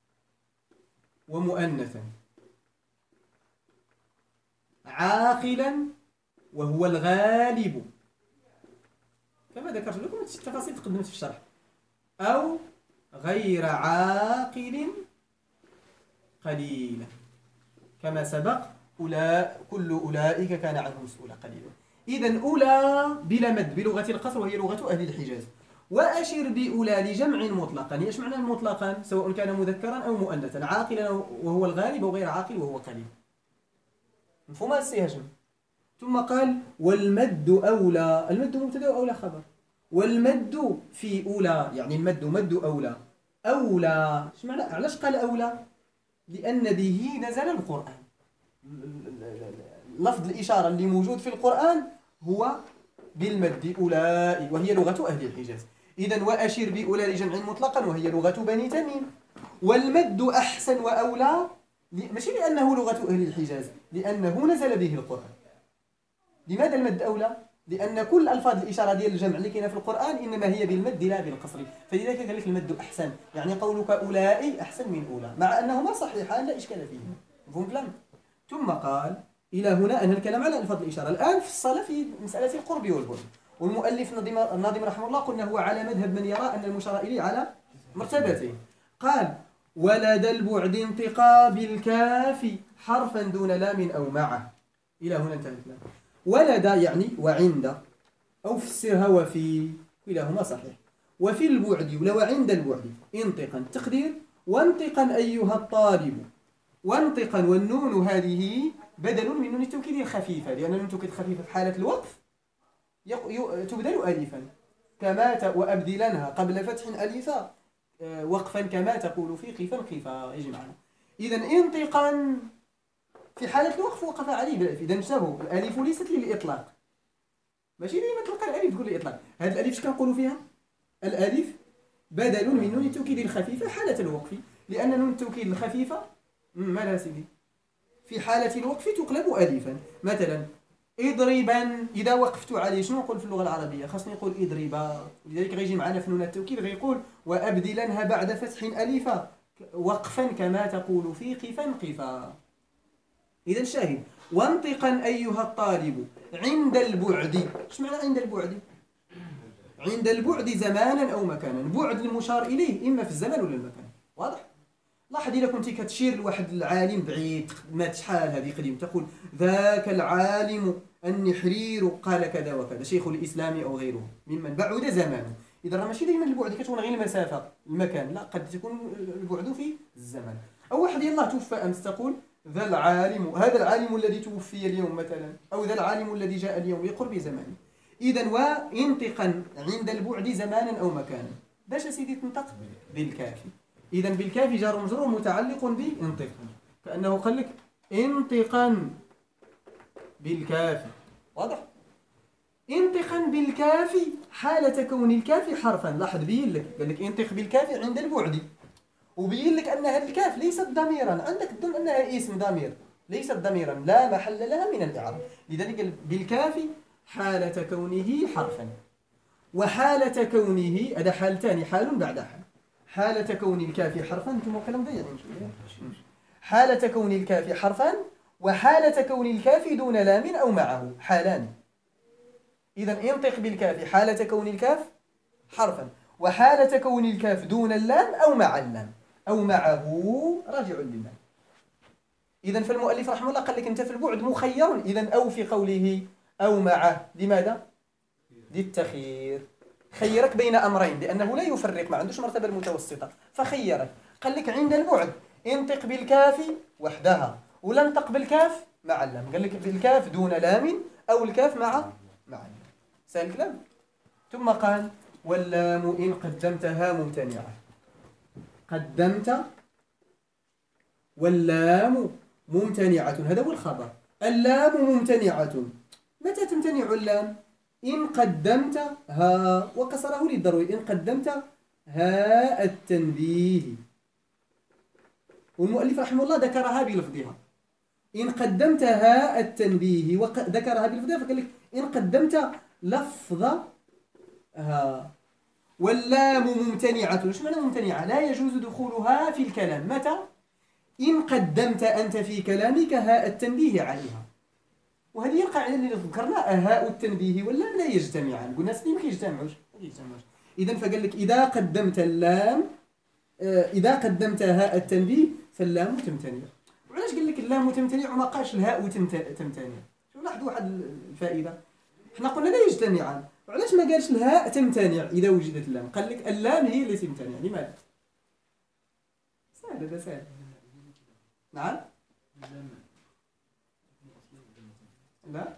ومؤنثا، عاقلا وهو الغالب كما ذكرت لكم، التفاصيل تقدمت في الشرح، أو غير عاقل قليلا كما سبق. كل أولئك كان عنه مسؤولا قليلا. إذن أولى بلا مد بلغة القصر وهي لغة أهل الحجاز. وأشر بأولى لجمع مطلقا. ايش معنى المطلقا؟ سواء كان مذكرا أو مؤنثا، عاقلا وهو الغالب وغير عاقل وهو قليل. مفهوم هذا هاشم؟ ثم قال والمد أولى. المد مبتدأ وأولى خبر. والمد في أولى يعني المد مد أولى أولى. اش معنى علاش قال أولى؟ لأن به نزل القرآن. لفظ الإشارة اللي موجود في القرآن هو بالمد أولئك، وهي لغة أهل الحجاز. إذن وأشر بأولى لجمع مطلقا وهي لغة بني تميم. والمد أحسن وأولى ماشي لأنه لغة أهل الحجاز، لأنه نزل به القرآن. لماذا المد أولى؟ لأن كل ألفاظ الإشارة ديال الجمع اللي كاينه في القرآن إنما هي بالمد لا بالقصر، فلذلك قال لك المد أحسن، يعني قولك أولئك أحسن من أولى، مع أنهما صحيحان لا إشكال فيهما. مفهوم الكلام؟ ثم قال إلى هنا أنهى الكلام على ألفاظ الإشارة. الآن في الصلاة في مسألة القرب والبعد، والمؤلف الناظم رحمه الله قلنا هو على مذهب من يرى أن المشار إليه على مرتبتين. قال ولدى البعد انتقى بالكاف حرفا دون لام أو معه. إلى هنا انتهى الكلام. ولدى يعني وعند، أو فسرها وفي، كلاهما صحيح. وفي البعد ولو عند البعد انطقا، تقدير وانطقا أيها الطالب. وانطقا والنون هذه بدل من نون التوكيد الخفيفة، لأن نون التوكيد الخفيفة في حالة الوقف تبدل ألفا، كما وأبدلنها قبل فتح ألفا وقفا كما تقول في قفا قفا يجي معنا. إذن انطقا في حالة الوقف وقف عليه بالألف. إذا انتبهوا، الألف ليست للإطلاق، ماشي ديما تلقى الألف تقول الإطلاق. هذه الألف اش كنقولوا فيها؟ الألف بدل من نون التوكيد الخفيفة حالة الوقف، لأن نون التوكيد الخفيفة مالها سيدي في حالة الوقف تقلب ألفا. مثلا اضربا، إذا وقفت عليه شنو نقول في اللغة العربية؟ خاصني نقول اضربا، لذلك غيجي معنا في نون التوكيد غيقول وأبدلنها بعد فتح ألفا وقفا كما تقول في قفا قفا. إذا الشاهد وانطقا أيها الطالب عند البعد. ايش معنى عند البعد؟ عند البعد زمانا أو مكانا. بعد المشار إليه إما في الزمان ولا المكان. واضح؟ لاحظ إذا كنت كتشير لواحد العالم بعيد مات شحال هذه قديم، تقول ذاك العالم النحرير قال كذا وكذا، شيخ الإسلام أو غيره ممن بعد زمانه. إذا راه ماشي دائما البعد كتكون غير المسافة المكان، لا قد تكون البعد في الزمان. أو واحد يلاه توفى أمس تقول ذا العالم، هذا العالم الذي توفي اليوم مثلا، أو ذا العالم الذي جاء اليوم لقرب زمانه. إذا وانطقا عند البعد زمانا أو مكانا. باش سيدي تنطق بالكاف. إذا بالكاف جار ومجرور متعلق بانطقا، كأنه قال لك انطقا بالكاف. واضح؟ انطقا بالكاف حالة كون الكاف حرفا. لاحظ بين لك قال لك انطق بالكاف عند البعد، وبين لك أن هذه الكاف ليست ضميرا، عندك تظن أنها اسم ضمير، ليست ضميرا لا محل لها من الإعراب. لذلك قال بالكاف حالة كونه حرفا، وحالة كونه هذا حالتان، حال بعد حال. حالة كون الكاف حرفا، انتم كلام ضيع حالة كون الكاف حرفا، وحالة كون الكاف دون لام أو معه، حالان. إذا انطق بالكاف حالة كون الكاف حرفا، وحالة كون الكاف دون اللام أو مع اللام أو معه راجع للام. إذا فالمؤلف رحمه الله قال لك أنت في البعد مخير. إذا أو في قوله أو معه لماذا؟ للتخيير، خيرك بين أمرين لأنه لا يفرق، ما عندوش مرتبة المتوسطة، فخيرك. قال لك عند البعد انطق بالكاف وحدها، ولا انطق بالكاف مع اللام. قال لك بالكاف دون لام أو الكاف مع اللام. سهل الكلام. ثم قال واللام إن قدمتها ممتنعة. قدمت واللام ممتنعة، هذا هو الخبر. اللام ممتنعة. متى تمتنع اللام؟ إن قدمت ها، وكسره للضروري، إن قدمت ها التنبيه. والمؤلف رحمه الله ذكرها بلفظها، إن قدمت ها التنبيه، وذكرها بلفظها، فقال لك إن قدمت لفظ ها. واللام ممتنعة. ايش معنى ممتنعة؟ لا يجوز دخولها في الكلام. متى؟ إن قدمت أنت في كلامك هاء التنبيه عليها. وهذه هي القاعدة اللي ذكرناها، هاء التنبيه واللام لا يجتمعان. قلنا سنين ما يجتمعوش. إذا فقال لك إذا قدمت اللام، إذا قدمت هاء التنبيه فاللام تمتنع. وعلاش قال لك اللام تمتنع وما قالش الهاء تمتنع؟ شوف لاحظوا واحد الفائدة، احنا قلنا لا يجتمعان، وعلاش ما قالش الهاء تمتنع إذا وجدت اللام؟ قال لك اللام هي اللي تمتنع. لماذا؟ سهل، هذا سهل. نعم؟ لا؟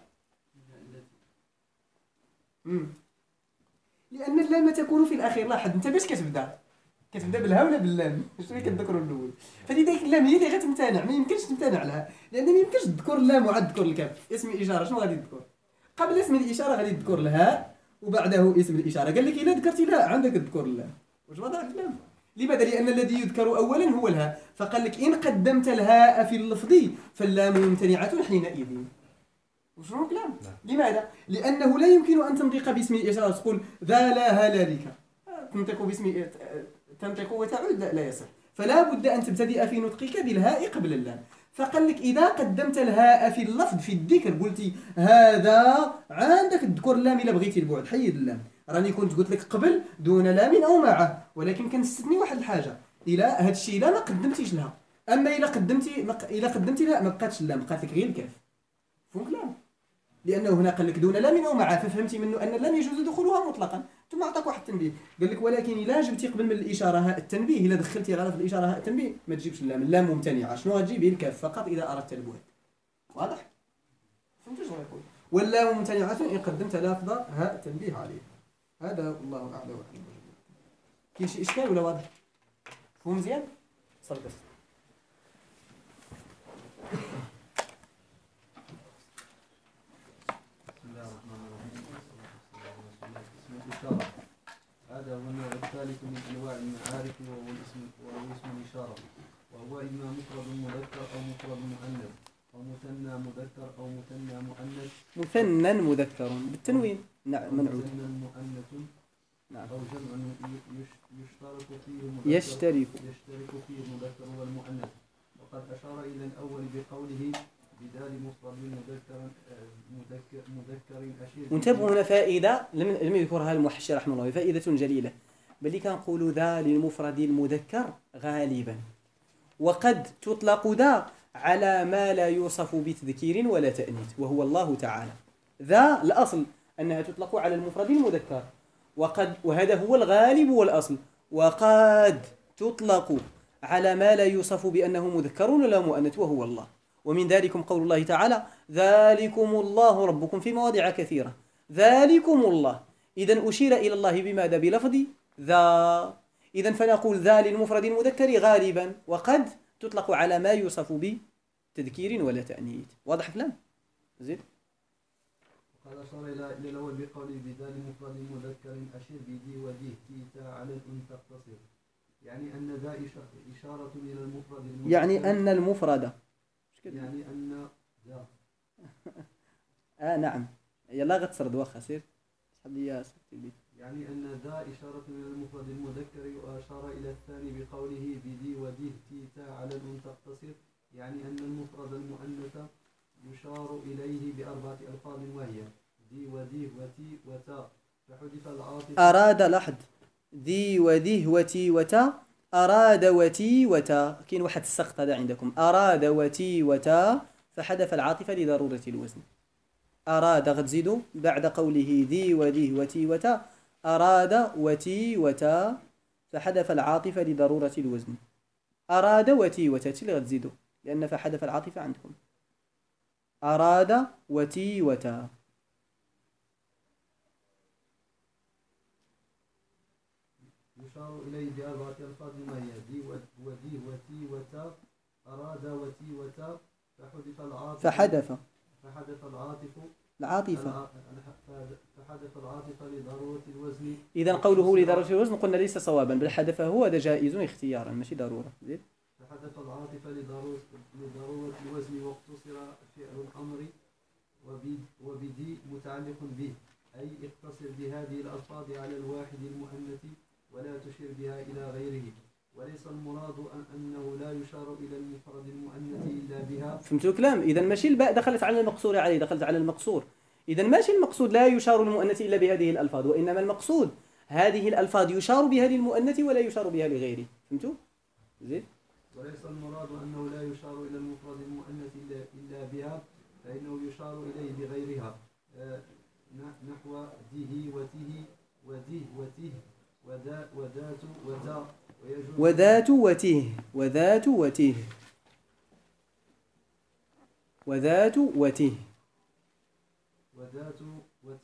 لأن اللام تكون في الأخير. لاحظ أنت باش كتبدأ كتبدا بالها ولا باللام؟ شنو اللي كتذكروا الاول؟ فلذلك اللام هي اللي غتمتنع، ما يمكنش تمتنع لها، لان ما يمكنش تذكر اللام وعاد تذكر الكاف. اسم الاشاره شنو غادي تذكر؟ قبل اسم الاشاره غادي تذكر الهاء وبعده اسم الاشاره. قال لك الا ذكرتي الهاء عندك تذكر اللام. واش واضح الكلام؟ لماذا؟ لان الذي يذكر اولا هو الهاء، فقال لك ان قدمت الهاء في اللفظ فاللام ممتنعه حينئذ. وشنو الكلام؟ لماذا؟ لانه لا يمكن ان تنطق باسم الاشاره تقول ذا لا هلالك، تنطق باسم تنطق وتعود لا يصح، فلا بد ان تبتدئ في نطقك بالهاء قبل اللام. فقال لك اذا قدمت الهاء في اللفظ في الذكر قلتي هذا، عندك تذكر اللام الا بغيتي البعد، حيد اللام. راني كنت قلت لك قبل دون لام او معه، ولكن كنستثني واحد الحاجه، الى هذا الشيء لا ما قدمتيش لها، اما الا قدمتي لها ما بقاتش اللام، بقات لك غير الكاف. فهم كلام؟ لانه هنا قال لك دون لام او معه، ففهمتي منه ان اللام يجوز دخولها مطلقا. ثم اعطاك واحد التنبيه، قال لك ولكن الا جبتي قبل من الاشاره هاء التنبيه، الا دخلتي غير في الاشاره هاء التنبيه ما تجيبش اللام، اللام ممتنعه. شنو غتجيبي؟ الكاف فقط اذا اردت البعد. واضح؟ فهمتوا شنو يقول؟ واللام ممتنعه ان قدمت لفظ هاء التنبيه عليه. هذا الله اعلى واعلم. كاين شي اشكال ولا واضح؟ فهم مزيان؟ صل بس. هذا هو النوع الثالث من انواع المعارف، وهو اسم الاشاره، وهو اما مفرد مذكر او مفرد مؤنث، او مثنى مذكر او مثنى مؤنث. مثنى مذكر بالتنوين منعوت. مثنى مؤنث. نعم. او جمع يشترك فيه المذكر والمؤنث. وقد اشار الى الاول بقوله بدال مفرد مذكر أشير. وانتبهوا هنا فائدة لم يذكرها المحشي رحمه الله، فائدة جليلة. بل كنقولوا ذا للمفرد المذكر غالبا، وقد تطلق ذا على ما لا يوصف بتذكير ولا تأنيث، وهو الله تعالى. ذا الأصل أنها تطلق على المفرد المذكر، وهذا هو الغالب والأصل. وقد تطلق على ما لا يوصف بأنه مذكر ولا مؤنث، وهو الله. ومن ذلكم قول الله تعالى ذلكم الله ربكم في مواضع كثيرة. ذلكم الله، إذن أشير إلى الله بماذا؟ بلفظ ذا. إذن فنقول ذا للمفرد المذكر غالبا، وقد تطلق على ما يوصف بتذكير ولا تأنيث. واضح كلام؟ زيد. قال أشار إلى الأول بقوله بذا لمفرد مذكر أشير بدي وديه تيتا على الأن تقتصر، يعني أن ذا إشارة إلى المفرد المذكر، يعني أن المفرد، يعني أن ذا نعم، يلا غتسرد واخا سير شحال ليا سكتي. يعني أن ذا إشارة إلى المفرد المذكر، وأشار إلى الثاني بقوله بدي وديه تيتا على الأن تقتصر، يعني أن المفرد المؤنث يشار إليه بأربعة ألفاظ، وهي دي وديه وتي وتا، فحذف العاطفة. أراد لحظ دي وديه وتي وتا، أراد وتي وتا، كاين واحد السقط هذا عندكم، أراد وتي وتا فحذف العاطفة لضرورة الوزن. أراد غتزيدوا بعد قوله ذي وديه وتي وتا، أراد وتي وتا فحذف العاطفة لضرورة الوزن. أراد وتي وتا اللي غتزيدوا، لأن فحذف العاطفة عندكم. أراد وتي وتا. يشار إليه بأربعة ألفاظ، وهي دي وديه وتي وتا، أراد وتي وتا، فحذف العاطفة لضرورة الوزن. إذا قوله لضرورة الوزن قلنا ليس صوابا، بل حذفه هو، هذا جائز اختيارا ماشي ضرورة. زيد. فحذف العاطفة لضرورة الوزن، واقتصر فعل الأمر وبدي متعلق به، أي اقتصر بهذه الألفاظ على الواحد المؤنث ولا تشير بها إلى غيره. وليس المراد أنه لا يشار إلى المفرد المؤنث إلا بها. فهمتوا الكلام؟ إذا ماشي الباء دخلت على المقصور عليه، دخلت على المقصور. إذا ماشي المقصود لا يشار المؤنث إلا بهذه الألفاظ، وإنما المقصود هذه الألفاظ يشار بها للمؤنث ولا يشار بها لغيره. فهمتوا؟ زين. وليس المراد أنه لا يشار إلى المفرد المؤنث إلا بها، فإنه يشار إليه بغيرها، نحو ديه وتيه وديه وتيه وذات وتا، وذات وتيه وذات وتيه وذات وتيه.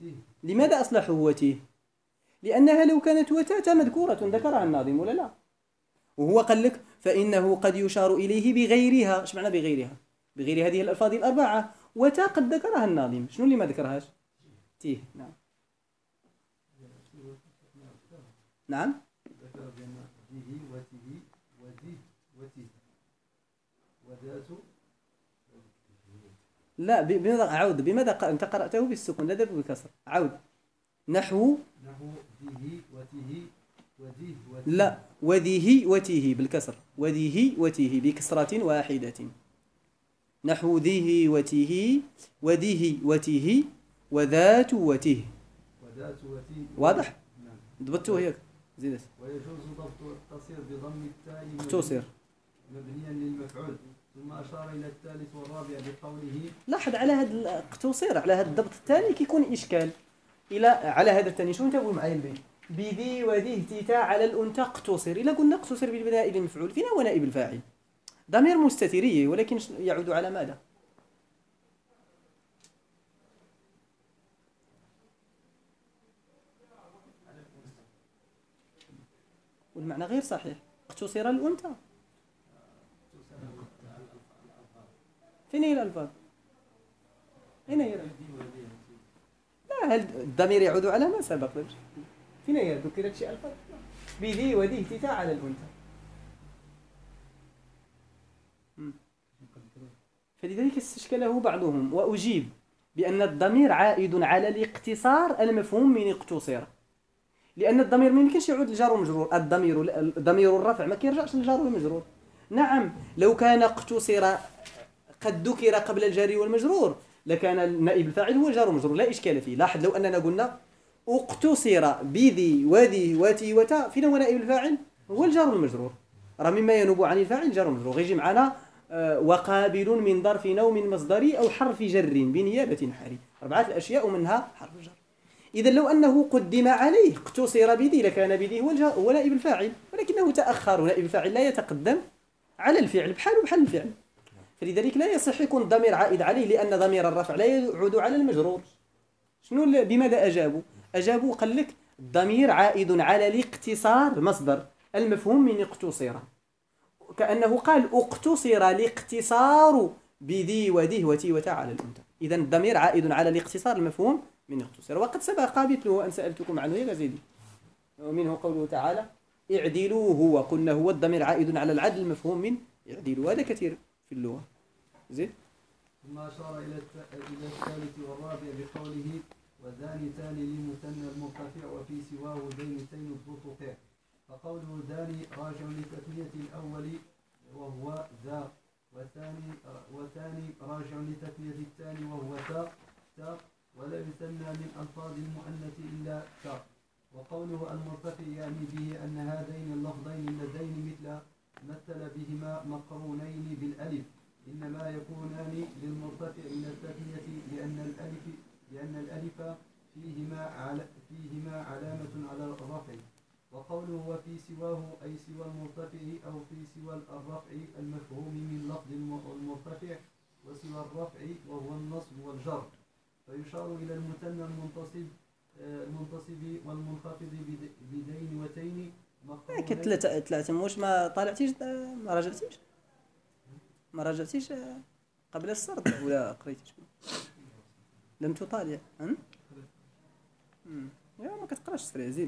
لماذا أصلحوا وتيه؟ لأنها لو كانت وتاة مذكورة ذكرها الناظم ولا لا؟ وهو قال لك فإنه قد يشار إليه بغيرها. ايش معنى بغيرها؟ بغير هذه الألفاظ الأربعة. وتا قد ذكرها الناظم، شنو اللي ما ذكرهاش؟ تيه. نعم نعم. ذكر بأن به وته وذه وته وذات. لا بماذا أعود؟ بماذا أنت قرأته بالسكون لا بالكسر؟ عود. نحو به وته وذه وته. لا وذه وته بالكسر، وذه وته بكسرة واحدة. نحو ذه وته وذه وته وذات وته. وذات وته. واضح؟ نعم. ضبطته هيك زيدت. ويجوز ضبط التصير بضم التاء اختصر. مبنيا للمفعول. ثم أشار إلى الثالث والرابع بقوله. لاحظ على هذا اقتصر على هذا الضبط الثاني كيكون إشكال. إلى على هذا الثاني شو انتبهوا معايا البيت؟ بذي وذي تيتا على الأنثى اقتصر. إلا قلنا اقتصر بالبناء للمفعول فين هو نائب الفاعل؟ ضمير مستترية ولكن يعود على ماذا؟ والمعنى غير صحيح. اقتصر الأنثى. فين هي الألفاظ؟ أين هي الألفاظ؟ لا هل الضمير يعود على ما سبق؟ فين هي ذكرت شيء ألفاظ؟ بذي وذي تيتا على الأنثى. فلذلك استشكله بعضهم وأجيب بأن الضمير عائد على الاقتصار المفهوم من اقتصر، لأن الضمير ما يمكنش يعود للجار والمجرور. ضمير الرفع ما كيرجعش للجار والمجرور. نعم لو كان اقتصر قد ذكر قبل الجار والمجرور لكان النائب الفاعل هو الجار والمجرور لا إشكال فيه. لاحظ لو أننا قلنا اقتصر بذي وذي وتي وتا، فين هو نائب الفاعل؟ هو الجار والمجرور. راه مما ينوب عن الفاعل الجار والمجرور. غيجي معنا وقابل من ظرف أو من مصدر أو حرف جر بنيابة حالي. 4 الأشياء ومنها حرف جر. إذا لو أنه قدم عليه اقتصر بذي لكان بذي هو نائب الفاعل، ولكنه تأخر. نائب الفاعل لا يتقدم على الفعل بحال الفعل، فلذلك لا يصح يكون الضمير عائد عليه لأن ضمير الرفع لا يعود على المجرور. شنو بماذا أجابوا قال لك الضمير عائد على الاقتصار مصدر المفهوم من اقتصر، كأنه قال اقتصر الاقتصار بذي وذي وتي وتا على الأنثى. إذا الضمير عائد على الاقتصار المفهوم من اقتصر. وقد سبق مثله أن سألتكم عنه يا زيدي، ومنه قوله تعالى اعدلوا هو، قلنا هو الضمير عائد على العدل المفهوم من اعدلوا. هذا كثير في اللغة. زين. ثم أشار إلى الثالث والرابع بقوله وذان تاني للمثنى المرتفع وفي سواه ذينتين الضطفع. فقوله ذاني راجع لتثنية الأول وهو ذا، وثاني راجع لتثنية الثاني وهو تا، ولا يثنى من ألفاظ المؤنث إلا تا. وقوله المرتفع يعني به أن هذين اللفظين اللذين مثل بهما مقرونين بالألف إنما يكونان للمرتفع من التثنية لأن الألف فيهما علامة على الرفع. وقوله وفي سواه أي سوى المرتفع أو في سوى الرفع المفهوم من لفظ المرتفع وسوى الرفع وهو النصب والجر. فيشار إلى المثنى المنتصب والمنخفض بدين وتين مقرونين. ثلاثة مش ما طالعتيش ما رجعتيش قبل السرد ولا قريتيش؟ لم تطالع يا ما كتقراش سريع زين.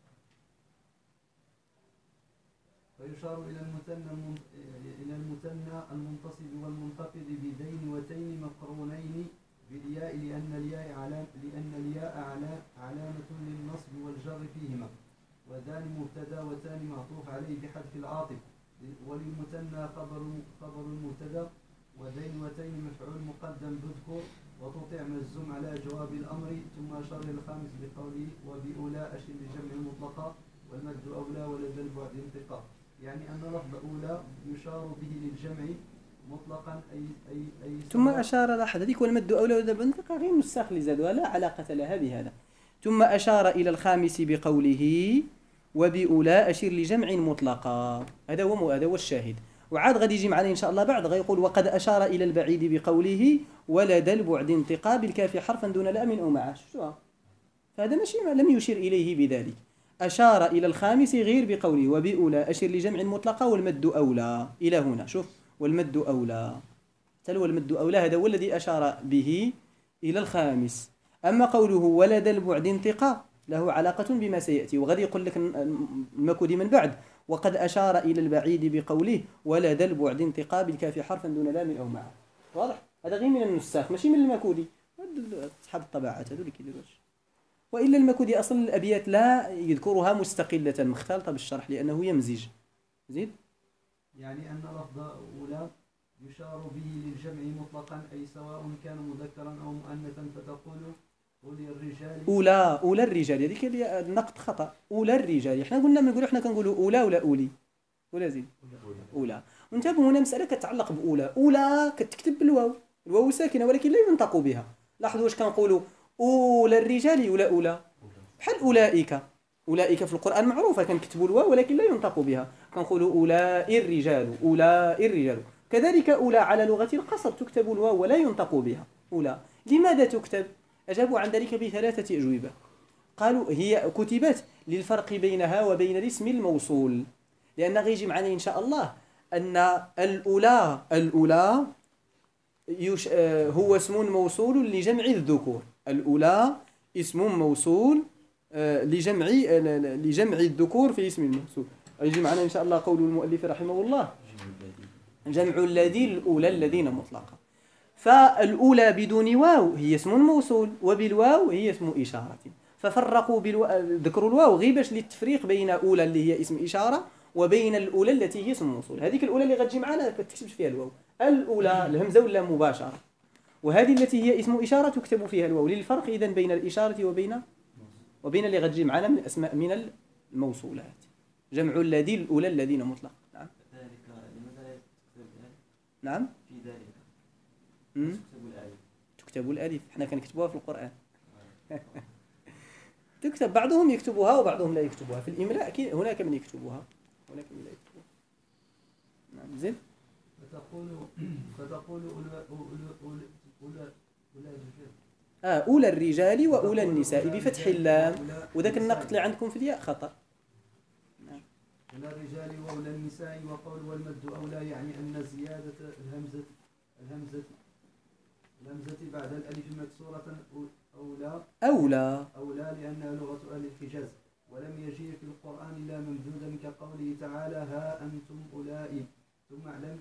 فيشار إلى المثنى المنتصب والمنخفض بدين وتين مقرونين بالياء لأن الياء علامة للنصب والجر فيهما. وذان مبتدا وتاني معطوف عليه بحذف العاطف. وللمثنى خبر المبتدا وذين وتين مفعول مقدم بذكر وتطع مجزوم على جواب الأمر. ثم أشار إلى الخامس بقوله وبأولى أشر لجمع المطلقة والمد أولى ولدى البعد انتقاء. يعني أن لفظ أولى يشار به للجمع مطلقا أي ثم أشار لاحظ هذيك والمد أولى ولدى البعد انتقاء غير النساخ اللي زادوها لا علاقة لها بهذا. ثم أشار إلى الخامس بقوله وبأولى أشر لجمع مطلقا. هذا هو الشاهد. وعاد غادي يجي معنا إن شاء الله بعد غيقول وقد أشار إلى البعيد بقوله ولدى البعد انتقاء بالكاف حرفا دون لام أو معاش. فهذا ماشي لم يشير إليه بذلك. أشار إلى الخامس غير بقوله وبأولى أشر لجمع مطلقة والمد أولى إلى هنا شوف والمد أولى تلو المد أولى هذا هو الذي أشار به إلى الخامس. أما قوله ولد البعد انتقاء له علاقة بما سيأتي وغادي يقول لك المكودي من بعد وقد أشار إلى البعيد بقوله ولد البعد انتقاء بالكاف حرفا دون لام أو معه. واضح؟ هذا غير من النساخ ماشي من المكودي، أصحاب الطباعات هذول كيديروش. وإلا المكودي أصلا الأبيات لا يذكرها مستقلة مختلطة بالشرح لأنه يمزج. زيد. يعني أن لفظ أولى يشار به للجمع مطلقا أي سواء كان مذكرا أو مؤنثا فتقول أولي الرجال أولى الرجال هذيك اللي النقد خطأ. أولى الرجال احنا قلنا بنقولوا احنا كنقولوا أولى ولا أولي ولا زيد أولى. وانتبهوا هنا مسألة كتعلق بأولى. أولى كتكتب بالواو، الواو ساكنة ولكن لا ينطق بها. لاحظوا واش كنقولوا أولى الرجال ولا أولى بحال أولئك. أولئك في القرآن معروفة كنكتبوا الواو ولكن لا ينطق بها كنقولوا أولئك الرجال أولئك الرجال. كذلك أولى على لغة القصر تكتب الواو ولا ينطق بها أولى. لماذا تكتب؟ أجابوا عن ذلك بثلاثة أجوبة. قالوا هي كتبت للفرق بينها وبين الاسم الموصول، لأن غيجي معنا إن شاء الله أن الأولى هو اسم موصول لجمع الذكور. الأولى اسم موصول لجمع الذكور في اسم الموصول. يجي معنا إن شاء الله قول المؤلف رحمه الله جمع الذي الأولى الذين مطلقا. فالأولى بدون واو هي اسم موصول وبالواو هي اسم إشارة، ففرقوا ذكر الواو غير باش للتفريق بين أولى اللي هي اسم إشارة وبين الأولى التي هي اسم موصول. هذيك الأولى اللي غتجي معنا ما تكتبش فيها الواو، الأولى الهمزة ولا مباشرة، وهذه التي هي اسم إشارة تكتب فيها الواو للفرق إذن بين الإشارة وبين اللي غتجي معنا من أسماء من الموصولات. جمع الذي الأولى الذين مطلق. نعم. نعم. في ذلك تكتب الألف احنا كنكتبوها في القرآن. تكتب بعضهم يكتبوها وبعضهم لا يكتبوها في الإملاء هناك من يكتبوها هناك من لا يكتبوها. نعم زين. فتقول أولى الرجال وأولى النساء بفتح اللام وذاك النقط اللي عندكم في الياء خطأ. أولى الرجال وأولى النساء وقول والمد أولى يعني أن زيادة الهمزة بعد الألف مكسورة أولى لأنها لغة أهل الحجاز، ولم يجي في القرآن لا ممدودا كقوله تعالى ها أنتم أولئك. ثم اعلم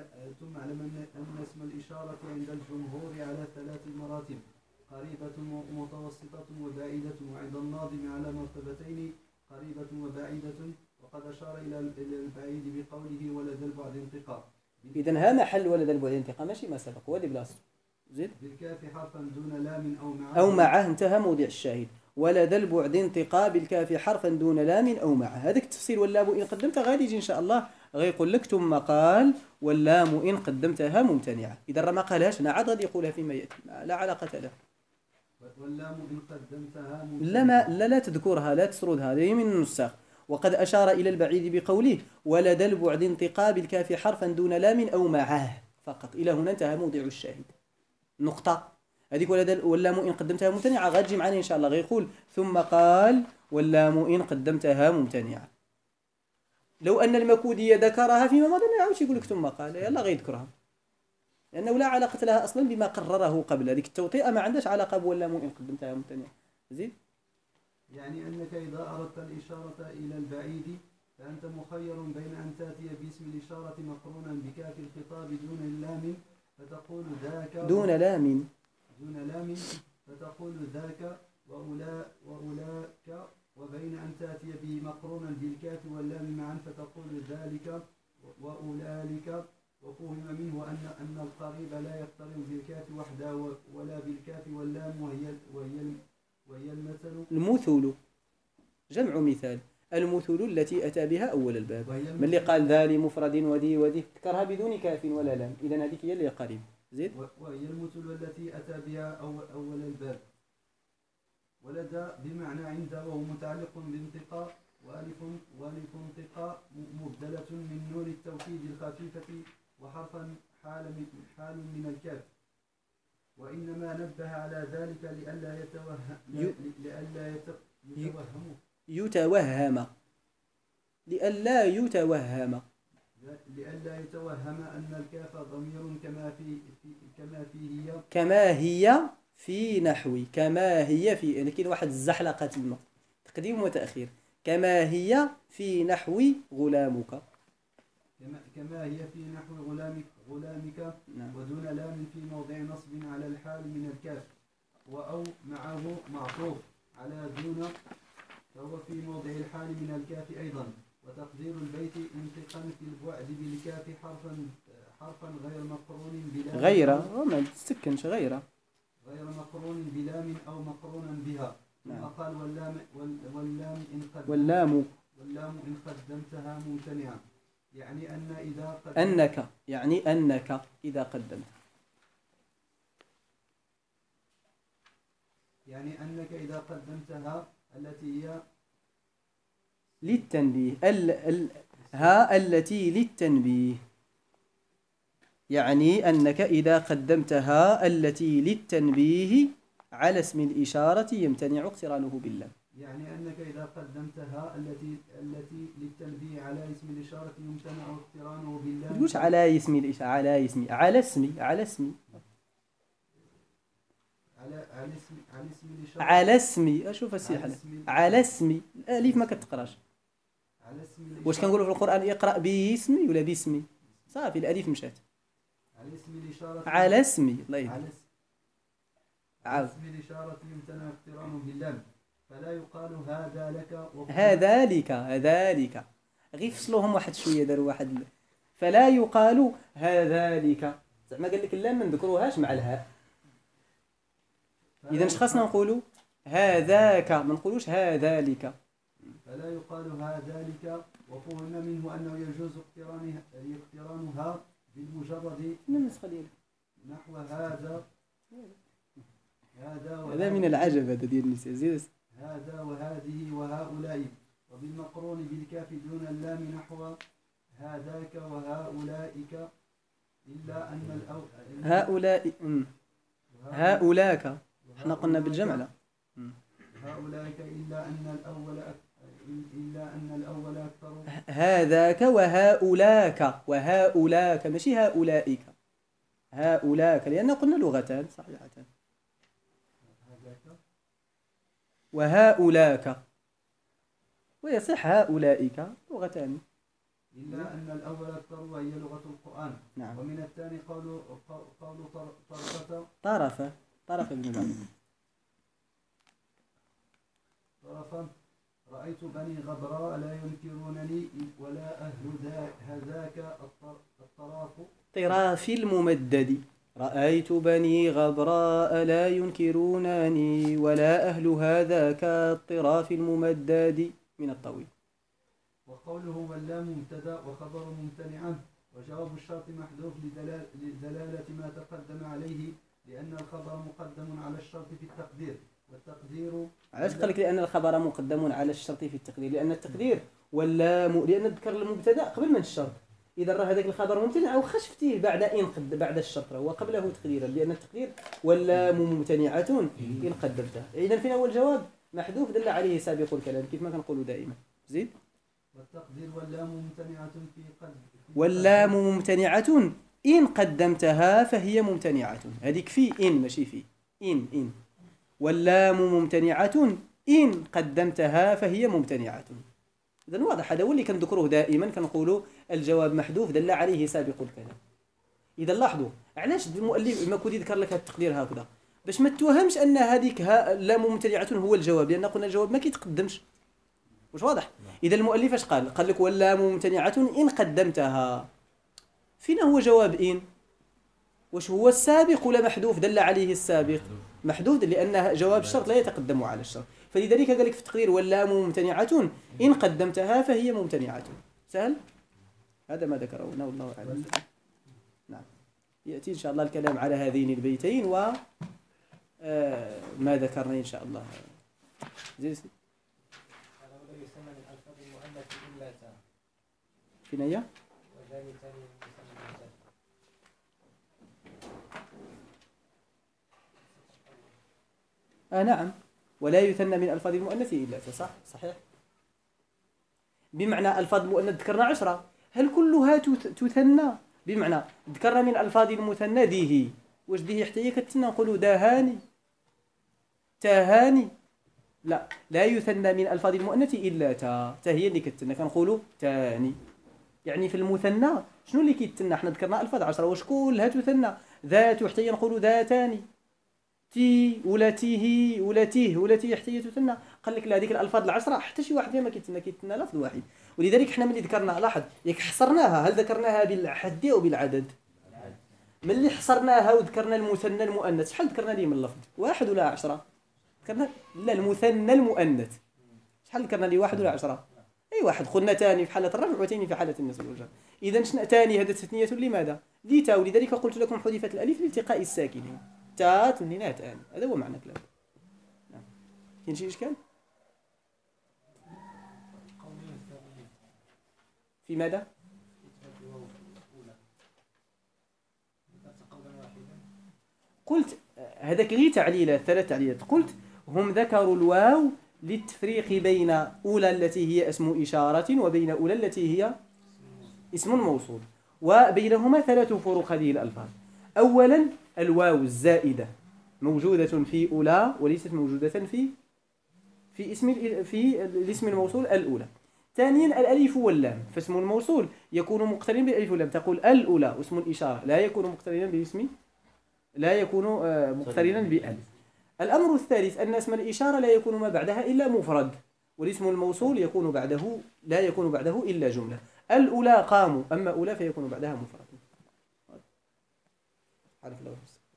أن اسم الإشارة عند الجمهور على 3 مراتب: قريبة ومتوسطة وبعيدة، وعند الناظم على مرتبتين: قريبة وبعيدة. وقد أشار إلى البعيد بقوله ولد البعد انتقاء. إذن ها محل ولد البعد انتقاء ماشي ما سبق وهذه بلاصتو. زيد. بالكاف حرفا دون لام أو معه انتهى موضع الشاهد. ولد البعد انتقاء بالكاف حرفا دون لام أو معه. هذاك التفسير واللام إن قدمتها غادي يجي إن شاء الله غيقول لك ثم قال واللام إن قدمتها ممتنعة. إذا راه ما قالهاش عاد غادي يقولها فيما يأتي لا علاقة له. واللام إن قدمتها ممتنعة لا تذكرها لا تسردها هذه من النساخ. وقد أشار إلى البعيد بقوله ولد البعد انتقاء بالكاف حرفا دون لام أو معه فقط. إلى هنا انتهى موضع الشاهد نقطة. هذيك واللام إن قدمتها ممتنعة غتجي معنا إن شاء الله غيقول ثم قال واللام إن قدمتها ممتنعة. لو أن المكودية ذكرها فيما مضى ما يعاودش يقول لك ثم قال يلا غيذكرها لأنه لا علاقة لها أصلا بما قرره قبل. هذيك التوطئة ما عندهاش علاقة بواللام إن قدمتها ممتنعة. زيد. يعني أنك إذا أردت الإشارة إلى البعيد فأنت مخير بين أن تأتي باسم الإشارة مقرونا بكاف الخطاب دون اللام فتقول ذاك دون لام فتقول ذاك وأولاك، وبين أن تأتي به مقرونا بالكاف واللام معا فتقول ذلك وأولئك. وفهم منه أن القريب لا يقترن بالكاف وحده ولا بالكاف واللام وهي المثل جمع مثال. المثل التي أتى بها أول الباب من اللي قال ذا لمفرد ودي ذكرها بدون كاف ولا لام إذن هذيك هي اللي قريب. زيد. وهي المثل التي أتى بها أول الباب. ولد بمعنى عند وهو متعلق بانتقاء وألف انتقاء مبدلة من نون التوكيد الخفيفة وحرفا حال من الكاف. وإنما نبه على ذلك لئلا يتوهم، لئلا يتوهم. لئلا يتوهم أن الكاف ضمير كما فيه هي كما هي في نحو، كما هي في، يعني كاين واحد الزحلقة تما، تقديم وتأخير. كما هي في نحو غلامك. كما هي في نحو غلامك نعم. ودون لام في موضع نصب على الحال من الكاف، وأو معه معطوف على دون، فهو في موضع الحال من الكاف أيضا. وتقدير البيت انطقا في البعد بالكاف حرفا غير مقرون بلام، غير ما تسكنش، غير مقرون بلام أو مقرونا بها. ثم نعم. قال واللام إن قدمتها ممتنعة، يعني أن إذا أنك، يعني أنك إذا قدمت، يعني أنك إذا قدمتها التي هي للتنبيه، ها التي للتنبيه، يعني أنك إذا قدمتها التي للتنبيه على اسم الإشارة يمتنع اقترانه باللام. يعني أنك إذا قدمتها التي للتنبيه على اسم الإشارة يمتنع اقترانه باللام. تقولش على اسم الإشارة، على اسمي، على اسمي، على اسمي، على اسم الإشارة، على اسمي. أشوف السيحة على اسمي، الأليف ما كتقراش. على اسم الإشارة. واش كنقولوا في القرآن اقرأ باسمي ولا باسمي؟ صافي الأليف مشات. على اسم الإشارة، على اسمي، الله يهديك. على اسم الإشارة يمتنع اقترانه باللام، فلا يقال هذا لك هذلك، هذلك، غير فصلوهم واحد شويه، داروا واحد. فلا يقال هذلك، زعما قال لك اللام ما نذكروهاش مع الهاء. اذا اش خاصنا نقولوا؟ هذاك، ما نقولوش هذلك. فلا يقال هذلك، وفهم منه أنه يجوز اقترانها بالمجرد نحو هذا هذا من العجب، هذا ديال النساء. زيد هذا وهذه وهؤلاء، وبالمقرون بالكاف دون اللام نحو هذاك وهؤلائك، إلا أن هؤلاء، هؤلاك، احنا قلنا بالجمع لا. هؤلائك إلا أن الأول أكثر. هذاك وهؤلاك، وهؤلاك ماشي هؤلائك، هؤلاك، لأن قلنا لغتان صحيحتان. وهؤلاك، ويصح هؤلائك، لغتان. إلا أن الأول أكثر وهي لغة القرآن. نعم. ومن الثاني قول طرفة بن العمر. طرفا رأيت بني غبراء لا ينكرونني ولا أهل هذاك طراف الممدد. رأيت بني غبراء لا ينكرونني ولا أهل هذاك الطراف الممدد من الطويل. وقوله واللام مبتدا وخبر ممتنعا، وجواب الشرط محذوف لدلالة ما تقدم عليه، لأن الخبر مقدم على الشرط في التقدير، والتقدير علاش قال لك لأن الخبر مقدم على الشرط في التقدير؟ لأن التقدير واللام، لأن ذكر المبتدا قبل من الشرط. إذا راه هذاك الخبر ممتنع أو خشفتيه بعد الشرط، هو قبله تقديرا، لأن التقدير واللام ممتنعة إن قدرته. إذا فين هو الجواب؟ محذوف دل عليه سابق الكلام، كيف ما كنقولوا دائما. زيد. والتقدير واللام ممتنعة في قد، واللام ممتنعة إن قدمتها فهي ممتنعة. هذيك في إن ماشي في إن. واللام ممتنعة إن قدمتها فهي ممتنعة. إذن واضح، هذا هو اللي كنذكروه دائما، كنقولوا الجواب محذوف دل عليه سابق الكلام. إذا لاحظوا علاش المؤلف ما كود يذكر لك هذا التقدير هكذا، باش ما تتوهمش أن هذيك اللام ممتنعة هو الجواب، لأن قلنا الجواب ما كيتقدمش. واش واضح؟ إذا المؤلف اش قال لك واللام ممتنعة إن قدمتها. فين هو جواب إن؟ واش هو السابق ولا محذوف دل عليه السابق؟ محذوف، لأن جواب الشرط لا يتقدم على الشرط، فلذلك قال لك في التقدير واللام ممتنعة إن قدمتها فهي ممتنعة. سهل؟ هذا ما ذكره والله أعلم. نعم. يأتي إن شاء الله الكلام على هذين البيتين و ما ذكرنا إن شاء الله. فين هي؟ نعم. ولا يثنى من ألفاظ المؤنث إلا صح؟ صحيح. بمعنى ألفاظ المؤنث ذكرنا 10. هل كلها تثنى؟ بمعنى ذكرنا من ألفاظ المثنى ديه، واش ديه حتى هي كتثنى؟ نقولوا دهاني تاهاني. لا يثنى من ألفاظ المؤنث إلا تا هي اللي كتثنى، كنقولوا تاني. يعني في المثنى شنو اللي كيتثنى؟ حنا ذكرنا ألفاظ 10 واش كلها تثنى؟ ذات حتى هي نقولوا ذاتان، تي ولا تيه ولا تيه ولا تيه حتى هي تثنى. قال لك لا، هذيك الألفاظ 10 حتى شي واحد فيها ما كيتثنى، كيتثنى لفظ واحد. ولذلك حنا ملي ذكرنا، لاحظ ياك حصرناها، هل ذكرناها بالحد أو بالعدد؟ ملي حصرناها وذكرنا المثنى المؤنث شحال ذكرنا ليه من لفظ؟ 1 ولا 10؟ ذكرنا لا المثنى المؤنث شحال ذكرنا ليه؟ 1 ولا 10؟ اي واحد. قلنا ثاني في حاله الرفع وثاني في حاله النصب والجر. اذا شنو ثاني؟ هذا تثنيه لماذا؟ لتا، ولذلك قلت لكم حذفت الالف لالتقاء الساكنين. تا تنينا ثاني، هذا هو معنى كلام. نعم. كاين شي اشكال في ماذا؟ قلت هذاك لي تعليلات، 3 تعليلات. قلت هم ذكروا الواو للتفريق بين أولى التي هي اسم إشارة وبين أولى التي هي اسم موصول، وبينهما 3 فروق هذه الألفاظ. أولا الواو الزائدة موجودة في أولى وليست موجودة في الاسم الموصول الأولى. ثانيا الألف واللام، فاسم الموصول يكون مقترنا بالألف واللام. تقول الأولى، اسم الإشارة لا يكون مقترنا باسم، لا يكون مقترنا بألف. الأمر الثالث أن اسم الإشارة لا يكون ما بعدها إلا مفرد، والاسم الموصول يكون بعده لا يكون بعده إلا جملة. الأولى قاموا، أما أولى فيكون بعدها مفرد.